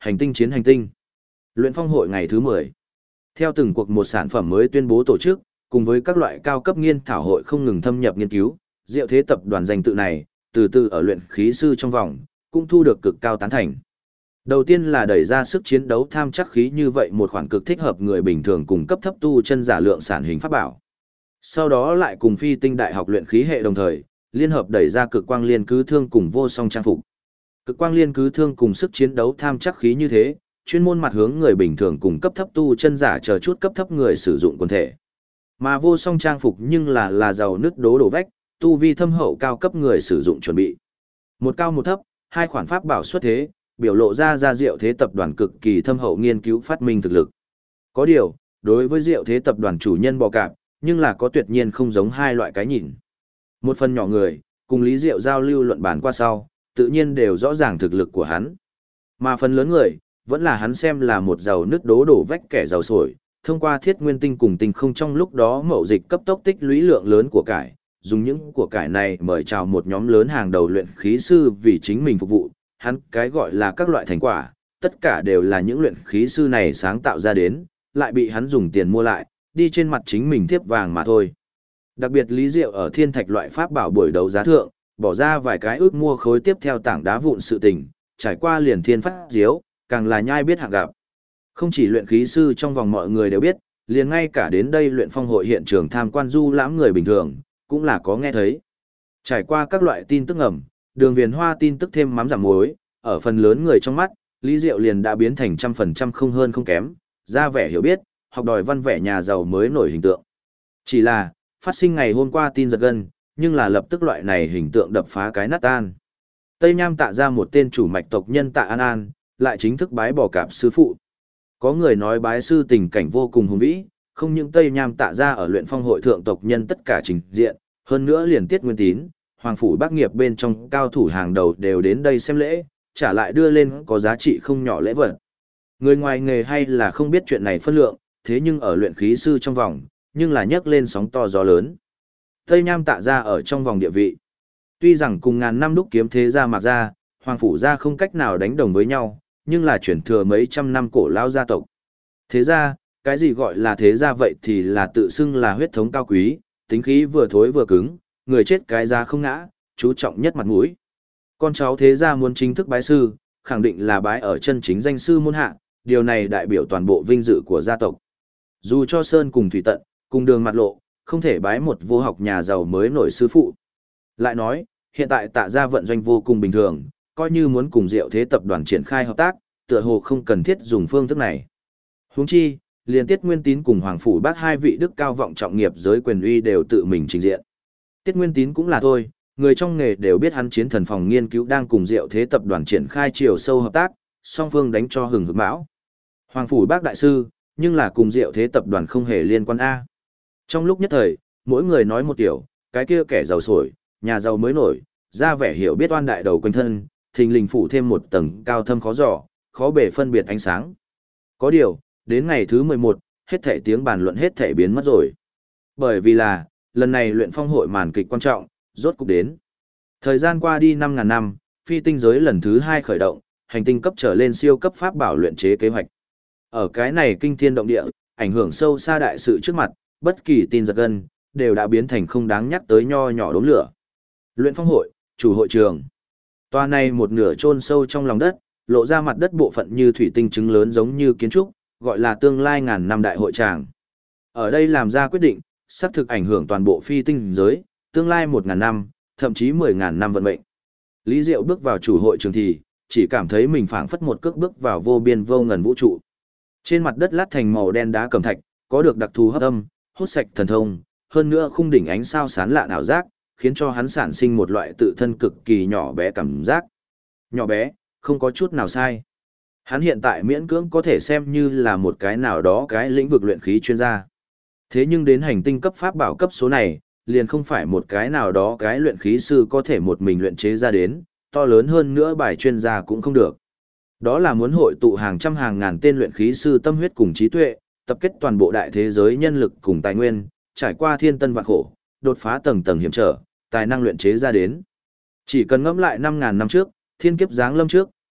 hành tinh chiến hành tinh. Luyện phong hội ngày thứ 10. Theo từng cuộc một sản phẩm mới tuyên bố tổ chức, cùng với các loại cao cấp nghiên thảo hội không ngừng thâm nhập nghiên cứu, Diệu Thế tập đoàn danh tự này, từ từ ở luyện khí sư trong vòng, cũng thu được cực cao tán thành. Đầu tiên là đẩy ra sức chiến đấu tham chắc khí như vậy một khoản cực thích hợp người bình thường cùng cấp thấp tu chân giả lượng sản hình pháp bảo. Sau đó lại cùng Phi Tinh Đại học luyện khí hệ đồng thời, liên hợp đẩy ra cực quang liên cứ thương cùng vô song trang phục. Cực quang liên cứ thương cùng sức chiến đấu tham chắc khí như thế, chuyên môn mặt hướng người bình thường cùng cấp thấp tu chân giả chờ chút cấp thấp người sử dụng quần thể. Mà vô song trang phục nhưng là giàu nứt đố đổ vách, tu vi thâm hậu cao cấp người sử dụng chuẩn bị. Một cao một thấp, hai khoản pháp bảo xuất thế, biểu lộ ra Diệu Thế tập đoàn cực kỳ thâm hậu nghiên cứu phát minh thực lực. Có điều, đối với Diệu Thế tập đoàn chủ nhân bò cạp, nhưng là có tuyệt nhiên không giống hai loại cái nhìn. Một phần nhỏ người, cùng Lý Diệu giao lưu luận bàn qua sau, tự nhiên đều rõ ràng thực lực của hắn. Mà phần lớn người, vẫn là hắn xem là một giàu nứt đố đổ vách kẻ giàu sổi, thông qua thiết nguyên tinh cùng tinh không trong lúc đó mậu dịch cấp tốc tích lũy lượng lớn của cải, dùng những của cải này mời chào một nhóm lớn hàng đầu luyện khí sư vì chính mình phục vụ, hắn cái gọi là các loại thành quả, tất cả đều là những luyện khí sư này sáng tạo ra đến, lại bị hắn dùng tiền mua lại, đi trên mặt chính mình thiếp vàng mà thôi. Đặc biệt Lý Diệu ở thiên thạch loại pháp bảo buổi đấu giá thượng, bỏ ra vài cái ước mua khối tiếp theo tảng đá vụn sự tình, trải qua liền thiên phát diếu, càng là nhai biết hạng gặp. Không chỉ luyện khí sư trong vòng mọi người đều biết, liền ngay cả đến đây luyện phong hội hiện trường tham quan du lãm người bình thường, cũng là có nghe thấy. Trải qua các loại tin tức ẩm, Đường Viền Hoa tin tức thêm mắm giảm muối, ở phần lớn người trong mắt, Lý Diệu liền đã biến thành 100% không hơn không kém, ra vẻ hiểu biết, học đòi văn vẻ nhà giàu mới nổi hình tượng. Chỉ là, phát sinh ngày hôm qua tin giật gân, nhưng là lập tức loại này hình tượng đập phá cái nát tan. Tây Nham Tạ ra một tên chủ mạch tộc nhân Tạ An An, lại chính thức bái bò cạp sư phụ. Có người nói bái sư tình cảnh vô cùng hùng vĩ, không những Tây Nham Tạ ra ở luyện phong hội thượng tộc nhân tất cả trình diện, hơn nữa liền Tiết Nguyên Tín, Hoàng phủ Bác nghiệp bên trong cao thủ hàng đầu đều đến đây xem lễ, trả lại đưa lên có giá trị không nhỏ lễ vật. Người ngoài nghề hay là không biết chuyện này phân lượng, thế nhưng ở luyện khí sư trong vòng, nhưng là nhấc lên sóng to gió lớn. Tây Nham Tạ ra ở trong vòng địa vị. Tuy rằng cùng ngàn năm đúc kiếm thế gia Mạc gia, Hoàng phủ gia không cách nào đánh đồng với nhau, nhưng là chuyển thừa mấy trăm năm cổ lao gia tộc. Thế ra, cái gì gọi là thế gia vậy thì là tự xưng là huyết thống cao quý, tính khí vừa thối vừa cứng, người chết cái giá không ngã, chú trọng nhất mặt mũi. Con cháu thế gia muốn chính thức bái sư, khẳng định là bái ở chân chính danh sư môn hạ, điều này đại biểu toàn bộ vinh dự của gia tộc. Dù cho Sơn cùng Thủy Tận, cùng Đường Mặt Lộ, không thể bái một vô học nhà giàu mới nổi sư phụ. Lại nói, hiện tại Tạ gia vận doanh vô cùng bình thường, coi như muốn cùng Diệu Thế tập đoàn triển khai hợp tác, tựa hồ không cần thiết dùng phương thức này. Huống chi, liền Tiết Nguyên Tín cùng Hoàng phủ Bác hai vị đức cao vọng trọng nghiệp giới quyền uy đều tự mình trình diện. Tiết Nguyên Tín cũng là thôi, người trong nghề đều biết hắn chiến thần phòng nghiên cứu đang cùng Diệu Thế tập đoàn triển khai chiều sâu hợp tác, song phương đánh cho hừng hực bão. Hoàng phủ Bác đại sư, nhưng là cùng Diệu Thế tập đoàn không hề liên quan a. Trong lúc nhất thời, mỗi người nói một kiểu, cái kia kẻ giàu sổi, nhà giàu mới nổi, ra vẻ hiểu biết oan đại đầu quanh thân, thình lình phủ thêm một tầng cao thâm khó dò, khó bề phân biệt ánh sáng. Có điều, đến ngày thứ 11, hết thảy tiếng bàn luận hết thảy biến mất rồi. Bởi vì là, lần này luyện phong hội màn kịch quan trọng, rốt cục đến. Thời gian qua đi 5.000 năm, phi tinh giới lần thứ 2 khởi động, hành tinh cấp trở lên siêu cấp pháp bảo luyện chế kế hoạch. Ở cái này kinh thiên động địa, ảnh hưởng sâu xa đại sự trước mặt, bất kỳ tin giật gân, đều đã biến thành không đáng nhắc tới nho nhỏ đốm lửa. Luyện phong hội, chủ hội trường. Tòa này một nửa chôn sâu trong lòng đất, lộ ra mặt đất bộ phận như thủy tinh trứng lớn giống như kiến trúc, gọi là tương lai ngàn năm đại hội tràng. Ở đây làm ra quyết định, xác thực ảnh hưởng toàn bộ phi tinh giới, tương lai 1.000 năm, thậm chí 10.000 năm vận mệnh. Lý Diệu bước vào chủ hội trường thì, chỉ cảm thấy mình phảng phất một cước bước vào vô biên vô ngần vũ trụ. Trên mặt đất lát thành màu đen đá cẩm thạch, có được đặc thù hấp âm, hút sạch thần thông, hơn nữa khung đỉnh ánh sao sáng lạ ảo giác, khiến cho hắn sản sinh một loại tự thân cực kỳ nhỏ bé cảm giác. Nhỏ bé, không có chút nào sai. Hắn hiện tại miễn cưỡng có thể xem như là một cái nào đó cái lĩnh vực luyện khí chuyên gia. Thế nhưng đến hành tinh cấp pháp bảo cấp số này, liền không phải một cái nào đó cái luyện khí sư có thể một mình luyện chế ra đến, to lớn hơn nữa bài chuyên gia cũng không được. Đó là muốn hội tụ hàng trăm hàng ngàn tên luyện khí sư tâm huyết cùng trí tuệ, tập kết toàn bộ đại thế giới nhân lực cùng tài nguyên, trải qua thiên tân vạn khổ, đột phá tầng tầng hiểm trở, tài năng luyện chế ra đến. Chỉ cần ngẫm lại 5.000 năm trước, thiên kiếp giáng lâm trước,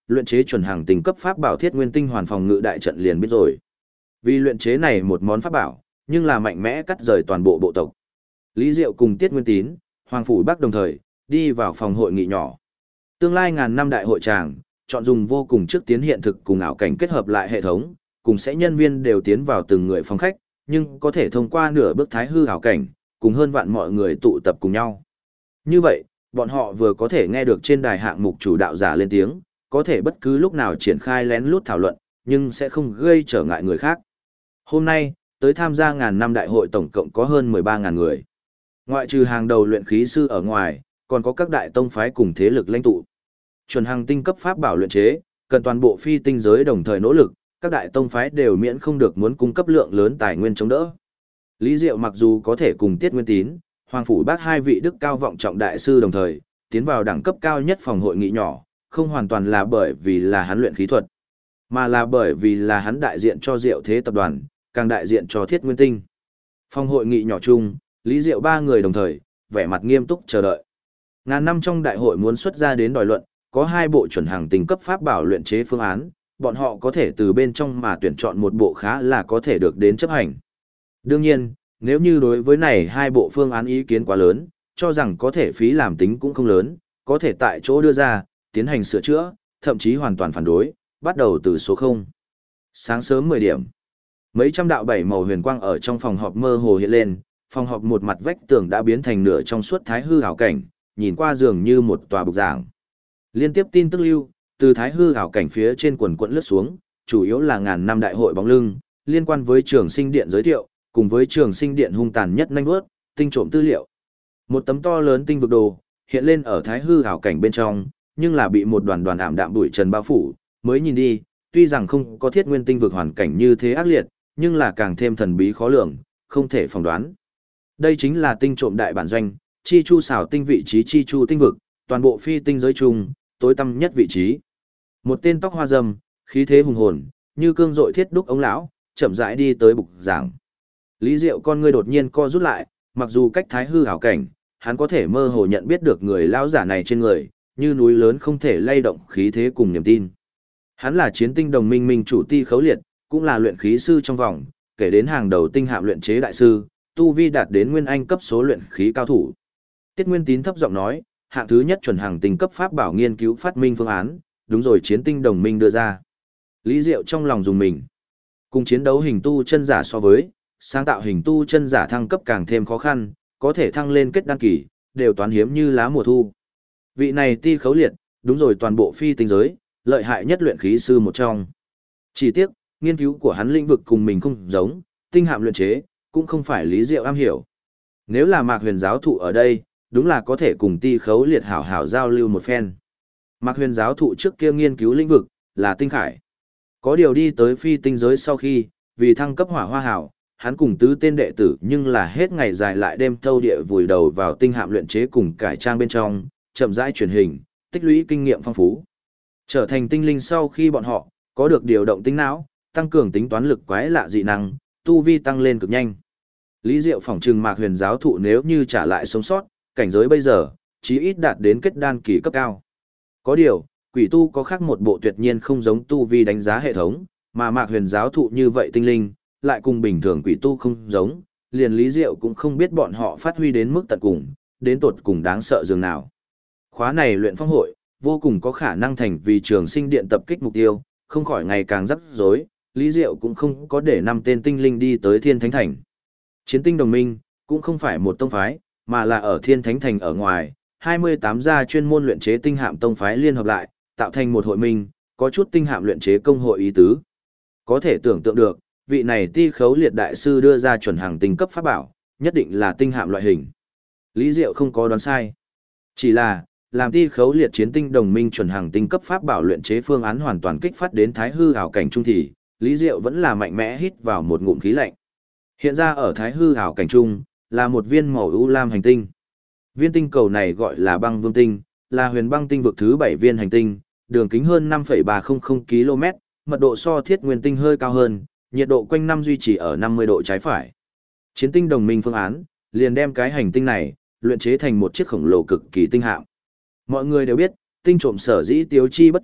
luyện chế chuẩn hàng tinh cấp pháp bảo Thiết Nguyên Tinh Hoàn phòng ngự đại trận liền biết rồi. Vì luyện chế này một món pháp bảo, nhưng là mạnh mẽ cắt rời toàn bộ bộ tộc. Lý Diệu cùng Tiết Nguyên Tín, Hoàng Phủ Bắc đồng thời, đi vào phòng hội nghị nhỏ. Tương lai ngàn năm đại hội tràng, chọn dùng vô cùng trước tiến hiện thực cùng ảo cảnh kết hợp lại hệ thống, cùng sẽ nhân viên đều tiến vào từng người phòng khách, nhưng có thể thông qua nửa bước thái hư ảo cảnh, cùng hơn vạn mọi người tụ tập cùng nhau. Như vậy, bọn họ vừa có thể nghe được trên đài hạng mục chủ đạo giả lên tiếng, có thể bất cứ lúc nào triển khai lén lút thảo luận, nhưng sẽ không gây trở ngại người khác. Hôm nay, tới tham gia ngàn năm đại hội tổng cộng có hơn 13.000 người. Ngoại trừ hàng đầu luyện khí sư ở ngoài, còn có các đại tông phái cùng thế lực lãnh tụ. Chuẩn hàng tinh cấp pháp bảo luyện chế, cần toàn bộ phi tinh giới đồng thời nỗ lực, các đại tông phái đều miễn không được muốn cung cấp lượng lớn tài nguyên chống đỡ. Lý Diệu mặc dù có thể cùng Tiết Nguyên Tín, Hoàng Phủ Bác hai vị đức cao vọng trọng đại sư đồng thời, tiến vào đẳng cấp cao nhất phòng hội nghị nhỏ, không hoàn toàn là bởi vì là hắn luyện khí thuật, mà là bởi vì là hắn đại diện cho Diệu Thế tập đoàn, càng đại diện cho Thiết Nguyên Tinh. Phòng hội nghị nhỏ chung, Lý Diệu ba người đồng thời, vẻ mặt nghiêm túc chờ đợi. Ngàn năm trong đại hội muốn xuất ra đến đòi luận, có hai bộ chuẩn hàng tinh cấp pháp bảo luyện chế phương án, bọn họ có thể từ bên trong mà tuyển chọn một bộ khá là có thể được đến chấp hành. Đương nhiên, nếu như đối với này hai bộ phương án ý kiến quá lớn, cho rằng có thể phí làm tính cũng không lớn, có thể tại chỗ đưa ra, tiến hành sửa chữa, thậm chí hoàn toàn phản đối, bắt đầu từ số 0. Sáng sớm 10 điểm, mấy trăm đạo bảy màu huyền quang ở trong phòng họp mơ hồ hiện lên, phòng họp một mặt vách tường đã biến thành nửa trong suốt thái hư ảo cảnh, nhìn qua dường như một tòa bục giảng. Liên tiếp tin tức lưu, từ thái hư ảo cảnh phía trên quần quận lướt xuống, chủ yếu là ngàn năm đại hội bóng lưng, liên quan với Trường Sinh Điện giới thiệu, cùng với Trường Sinh Điện hung tàn nhất nhanh vớt, tinh trộm tư liệu. Một tấm to lớn tinh vực đồ, hiện lên ở thái hư ảo cảnh bên trong, nhưng là bị một đoàn đoàn ảm đạm bụi trần bao phủ, mới nhìn đi, tuy rằng không có Thiết Nguyên tinh vực hoàn cảnh như thế ác liệt, nhưng là càng thêm thần bí khó lường, không thể phỏng đoán. Đây chính là tinh trộm đại bản doanh, chi chu xảo tinh vị trí chi chu tinh vực, toàn bộ phi tinh giới chung, tối tăm nhất vị trí. Một tên tóc hoa râm, khí thế hùng hồn, như cương dội thiết đúc ống lão, chậm rãi đi tới bục giảng. Lý Diệu con ngươi đột nhiên co rút lại, mặc dù cách thái hư ảo cảnh, hắn có thể mơ hồ nhận biết được người lão giả này trên người, như núi lớn không thể lay động khí thế cùng niềm tin. Hắn là chiến tinh đồng minh minh chủ Ti Khấu Liệt, cũng là luyện khí sư trong vòng, kể đến hàng đầu tinh hạm luyện chế đại sư, tu vi đạt đến nguyên anh cấp số luyện khí cao thủ. Tiết Nguyên Tín thấp giọng nói, hạng thứ nhất chuẩn hàng tinh cấp pháp bảo nghiên cứu phát minh phương án, đúng rồi chiến tinh đồng minh đưa ra. Lý Diệu trong lòng dùng mình. Cùng chiến đấu hình tu chân giả so với, sáng tạo hình tu chân giả thăng cấp càng thêm khó khăn, có thể thăng lên kết đăng kỳ, đều toán hiếm như lá mùa thu. Vị này Ti Khấu Liệt, đúng rồi toàn bộ phi tinh giới, lợi hại nhất luyện khí sư một trong. Chỉ tiếc, nghiên cứu của hắn lĩnh vực cùng mình không giống, tinh hạm luyện chế, cũng không phải Lý Diệu am hiểu. Nếu là Mạc Huyền giáo thụ ở đây, đúng là có thể cùng Ti Khấu Liệt hảo hảo giao lưu một phen. Mạc Huyền giáo thụ trước kia nghiên cứu lĩnh vực, là tinh khải. Có điều đi tới phi tinh giới sau khi, vì thăng cấp hỏa hoa hảo, hắn cùng tứ tên đệ tử nhưng là hết ngày dài lại đêm thâu địa vùi đầu vào tinh hạm luyện chế cùng cải trang bên trong, chậm rãi truyền hình, tích lũy kinh nghiệm phong phú. Trở thành tinh linh sau khi bọn họ, có được điều động tinh não, tăng cường tính toán lực quái lạ dị năng, tu vi tăng lên cực nhanh. Lý Diệu phỏng trừng Mạc Huyền giáo thụ nếu như trả lại sống sót, cảnh giới bây giờ, chí ít đạt đến kết đan kỳ cấp cao. Có điều, quỷ tu có khác một bộ tuyệt nhiên không giống tu vi đánh giá hệ thống, mà Mạc Huyền giáo thụ như vậy tinh linh, lại cùng bình thường quỷ tu không giống, liền Lý Diệu cũng không biết bọn họ phát huy đến mức tận cùng, đến tột cùng đáng sợ dường nào. Khóa này luyện phong hội, vô cùng có khả năng thành vì Trường Sinh Điện tập kích mục tiêu, không khỏi ngày càng rắc rối, Lý Diệu cũng không có để 5 tên tinh linh đi tới Thiên Thánh Thành. Chiến tinh đồng minh, cũng không phải một tông phái, mà là ở Thiên Thánh Thành ở ngoài, 28 gia chuyên môn luyện chế tinh hạm tông phái liên hợp lại, tạo thành một hội minh, có chút tinh hạm luyện chế công hội ý tứ. Có thể tưởng tượng được, vị này Ti Khấu Liệt đại sư đưa ra chuẩn hàng tinh cấp pháp bảo, nhất định là tinh hạm loại hình. Lý Diệu không có đoán sai. Chỉ là, làm Ti Khấu Liệt chiến tinh đồng minh chuẩn hàng tinh cấp pháp bảo luyện chế phương án hoàn toàn kích phát đến thái hư ảo cảnh trung thì, Lý Diệu vẫn là mạnh mẽ hít vào một ngụm khí lạnh. Hiện ra ở thái hư ảo cảnh trung, là một viên màu ưu lam hành tinh. Viên tinh cầu này gọi là Băng Vương tinh, là huyền băng tinh vực thứ 7 viên hành tinh, đường kính hơn 5,300 km, mật độ so Thiết Nguyên tinh hơi cao hơn, nhiệt độ quanh năm duy trì ở 50 độ trái phải. Chiến tinh đồng minh phương án, liền đem cái hành tinh này, luyện chế thành một chiếc khổng lồ cực kỳ tinh hạm. Mọi người đều biết, tinh trộm sở dĩ tiêu chi bất tận,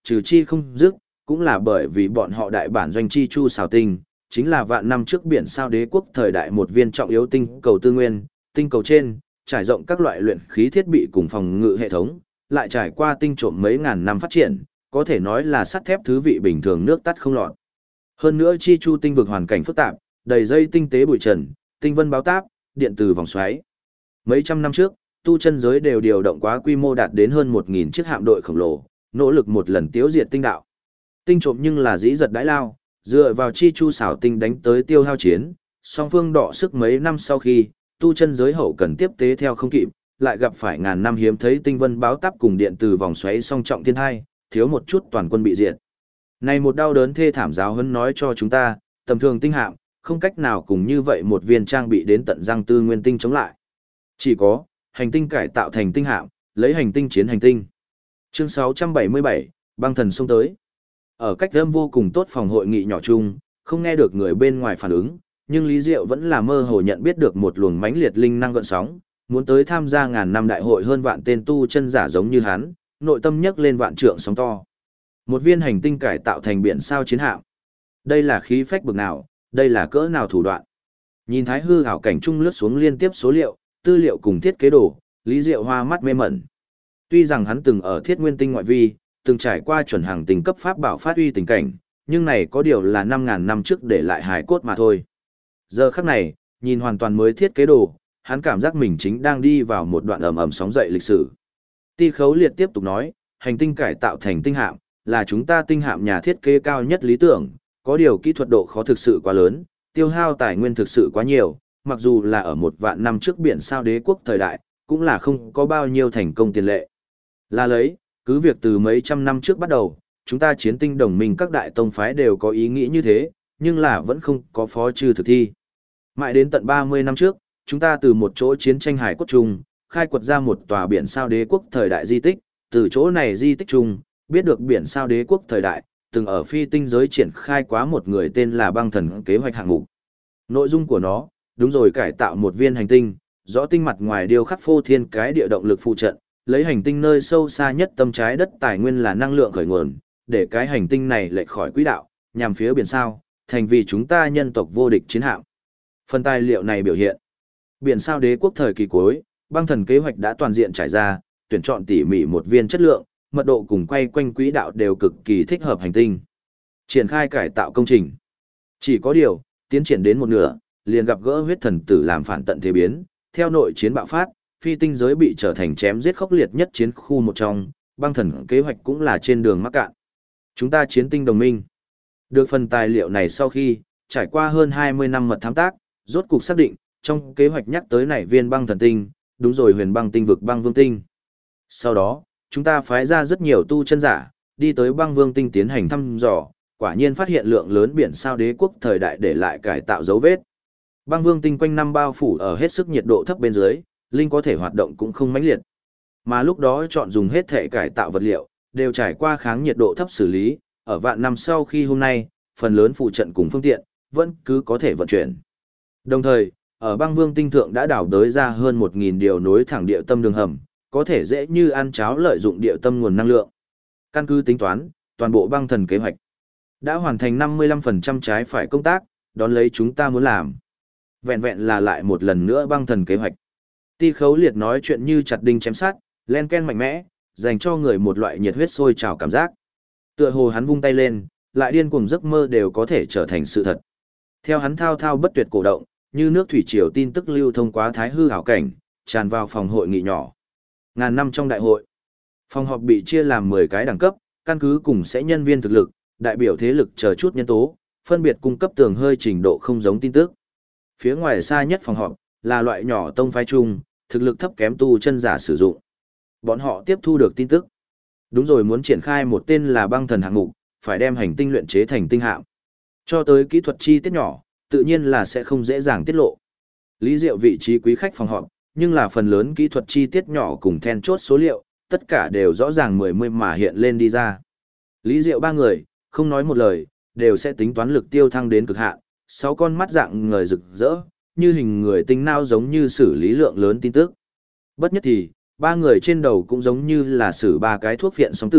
trừ chi không dứt, cũng là bởi vì bọn họ đại bản doanh chi chu xào tinh, chính là vạn năm trước biển sao đế quốc thời đại một viên trọng yếu tinh cầu tư nguyên, tinh cầu trên, trải rộng các loại luyện khí thiết bị cùng phòng ngự hệ thống, lại trải qua tinh trộm mấy ngàn năm phát triển, có thể nói là sắt thép thứ vị bình thường nước tắt không lọt. Hơn nữa chi chu tinh vực hoàn cảnh phức tạp, đầy dây tinh tế bụi trần, tinh vân báo táp, điện từ vòng xoáy. Mấy trăm năm trước, tu chân giới đều điều động quá quy mô đạt đến hơn 1000 chiếc hạm đội khổng lồ, nỗ lực một lần tiêu diệt tinh đạo. Tinh trộm nhưng là dĩ giật đãi lao, dựa vào chi chu xảo tinh đánh tới tiêu hao chiến, song phương đọ sức mấy năm sau khi, tu chân giới hậu cần tiếp tế theo không kịp, lại gặp phải ngàn năm hiếm thấy tinh vân báo táp cùng điện từ vòng xoáy song trọng thiên hai, thiếu một chút toàn quân bị diệt. Này một đau đớn thê thảm giáo huấn nói cho chúng ta, tầm thường tinh hạm, không cách nào cùng như vậy một viên trang bị đến tận răng tư nguyên tinh chống lại. Chỉ có, hành tinh cải tạo thành tinh hạm, lấy hành tinh chiến hành tinh. Chương 677, băng thần xông tới. Ở cách âm vô cùng tốt phòng hội nghị nhỏ chung, không nghe được người bên ngoài phản ứng, nhưng Lý Diệu vẫn là mơ hồ nhận biết được một luồng mãnh liệt linh năng gợn sóng, muốn tới tham gia ngàn năm đại hội hơn vạn tên tu chân giả giống như hắn, nội tâm nhấc lên vạn trượng sóng to. Một viên hành tinh cải tạo thành biển sao chiến hạm. Đây là khí phách bực nào, đây là cỡ nào thủ đoạn. Nhìn thái hư ảo cảnh trung lướt xuống liên tiếp số liệu, tư liệu cùng thiết kế đồ, Lý Diệu hoa mắt mê mẩn. Tuy rằng hắn từng ở thiết nguyên tinh ngoại vi, từng trải qua chuẩn hàng tinh cấp pháp bảo phát uy tình cảnh, nhưng này có điều là 5.000 năm trước để lại hài cốt mà thôi. Giờ khắc này, nhìn hoàn toàn mới thiết kế đồ, hắn cảm giác mình chính đang đi vào một đoạn ầm ầm sóng dậy lịch sử. Ti Khấu Liệt tiếp tục nói, hành tinh cải tạo thành tinh hạm, là chúng ta tinh hạm nhà thiết kế cao nhất lý tưởng, có điều kỹ thuật độ khó thực sự quá lớn, tiêu hao tài nguyên thực sự quá nhiều, mặc dù là ở một vạn năm trước biển sao đế quốc thời đại, cũng là không có bao nhiêu thành công tiền lệ. Là lấy, cứ việc từ mấy trăm năm trước bắt đầu, chúng ta chiến tinh đồng minh các đại tông phái đều có ý nghĩ như thế, nhưng là vẫn không có phó trừ thực thi. Mãi đến tận 30 năm trước, chúng ta từ một chỗ chiến tranh hải cốt trùng, khai quật ra một tòa biển sao đế quốc thời đại di tích, từ chỗ này di tích trùng, biết được biển sao đế quốc thời đại, từng ở phi tinh giới triển khai quá một người tên là băng thần kế hoạch hạng mục. Nội dung của nó, đúng rồi cải tạo một viên hành tinh, rõ tinh mặt ngoài điêu khắc phô thiên cái địa động lực phụ trận, lấy hành tinh nơi sâu xa nhất tâm trái đất tài nguyên là năng lượng khởi nguồn, để cái hành tinh này lệch khỏi quỹ đạo, nhằm phía biển sao, thành vì chúng ta nhân tộc vô địch chiến hạm. Phần tài liệu này biểu hiện, biển sao đế quốc thời kỳ cuối, băng thần kế hoạch đã toàn diện trải ra, tuyển chọn tỉ mỉ một viên chất lượng, mật độ cùng quay quanh quỹ đạo đều cực kỳ thích hợp hành tinh. Triển khai cải tạo công trình. Chỉ có điều, tiến triển đến một nửa, liền gặp gỡ huyết thần tử làm phản tận thế biến, theo nội chiến bạo phát, phi tinh giới bị trở thành chém giết khốc liệt nhất chiến khu một trong, băng thần kế hoạch cũng là trên đường mắc cạn. Chúng ta chiến tinh đồng minh. Được phần tài liệu này sau khi, trải qua hơn 20 năm mật thám tác, rốt cục xác định, trong kế hoạch nhắc tới này viên băng thần tinh, đúng rồi huyền băng tinh vực băng vương tinh. Sau đó, chúng ta phái ra rất nhiều tu chân giả, đi tới băng vương tinh tiến hành thăm dò, quả nhiên phát hiện lượng lớn biển sao đế quốc thời đại để lại cải tạo dấu vết. Băng vương tinh quanh năm bao phủ ở hết sức nhiệt độ thấp bên dưới, linh có thể hoạt động cũng không mãnh liệt. Mà lúc đó chọn dùng hết thể cải tạo vật liệu, đều trải qua kháng nhiệt độ thấp xử lý, ở vạn năm sau khi hôm nay, phần lớn phụ trận cùng phương tiện, vẫn cứ có thể vận chuyển. Đồng thời, ở băng vương tinh thượng đã đào đới ra hơn 1000 điều nối thẳng địa tâm đường hầm, có thể dễ như ăn cháo lợi dụng địa tâm nguồn năng lượng. Căn cứ tính toán, toàn bộ băng thần kế hoạch đã hoàn thành 55% trái phải công tác, đón lấy chúng ta muốn làm. Vẹn vẹn là lại một lần nữa băng thần kế hoạch. Ti Khấu Liệt nói chuyện như chặt đinh chém sát, len ken mạnh mẽ, dành cho người một loại nhiệt huyết sôi trào cảm giác. Tựa hồ hắn vung tay lên, lại điên cuồng giấc mơ đều có thể trở thành sự thật. Theo hắn thao thao bất tuyệt cổ động, như nước thủy triều tin tức lưu thông qua thái hư ảo cảnh, tràn vào phòng hội nghị nhỏ. Ngàn năm trong đại hội, phòng họp bị chia làm 10 cái đẳng cấp, căn cứ cùng sẽ nhân viên thực lực, đại biểu thế lực chờ chút nhân tố, phân biệt cung cấp tường hơi trình độ không giống tin tức. Phía ngoài xa nhất phòng họp, là loại nhỏ tông phái chung, thực lực thấp kém tu chân giả sử dụng. Bọn họ tiếp thu được tin tức. Đúng rồi, muốn triển khai một tên là băng thần hạng mục, phải đem hành tinh luyện chế thành tinh hạm. Cho tới kỹ thuật chi tiết nhỏ, tự nhiên là sẽ không dễ dàng tiết lộ. Lý Diệu vị trí quý khách phòng họp, nhưng là phần lớn kỹ thuật chi tiết nhỏ cùng then chốt số liệu, tất cả đều rõ ràng mười mươi mà hiện lên đi ra. Lý Diệu ba người, không nói một lời, đều sẽ tính toán lực tiêu thăng đến cực hạn, 6 con mắt dạng ngời rực rỡ, như hình người tinh não giống như xử lý lượng lớn tin tức. Bất nhất thì, ba người trên đầu cũng giống như là xử ba cái thuốc viện sóng tự,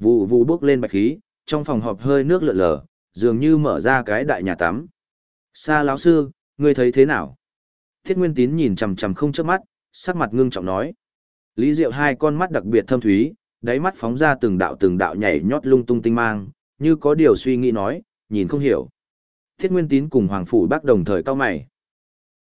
Vù vù bước lên bạch khí, trong phòng họp hơi nước lượn lờ, dường như mở ra cái đại nhà tắm. Sa lão sư, ngươi thấy thế nào? Thiết Nguyên Tín nhìn chằm chằm không chớp mắt, sắc mặt ngưng trọng nói. Lý Diệu hai con mắt đặc biệt thâm thúy, đáy mắt phóng ra từng đạo nhảy nhót lung tung tinh mang, như có điều suy nghĩ nói, nhìn không hiểu. Thiết Nguyên Tín cùng Hoàng Phủ Bác đồng thời cau mày.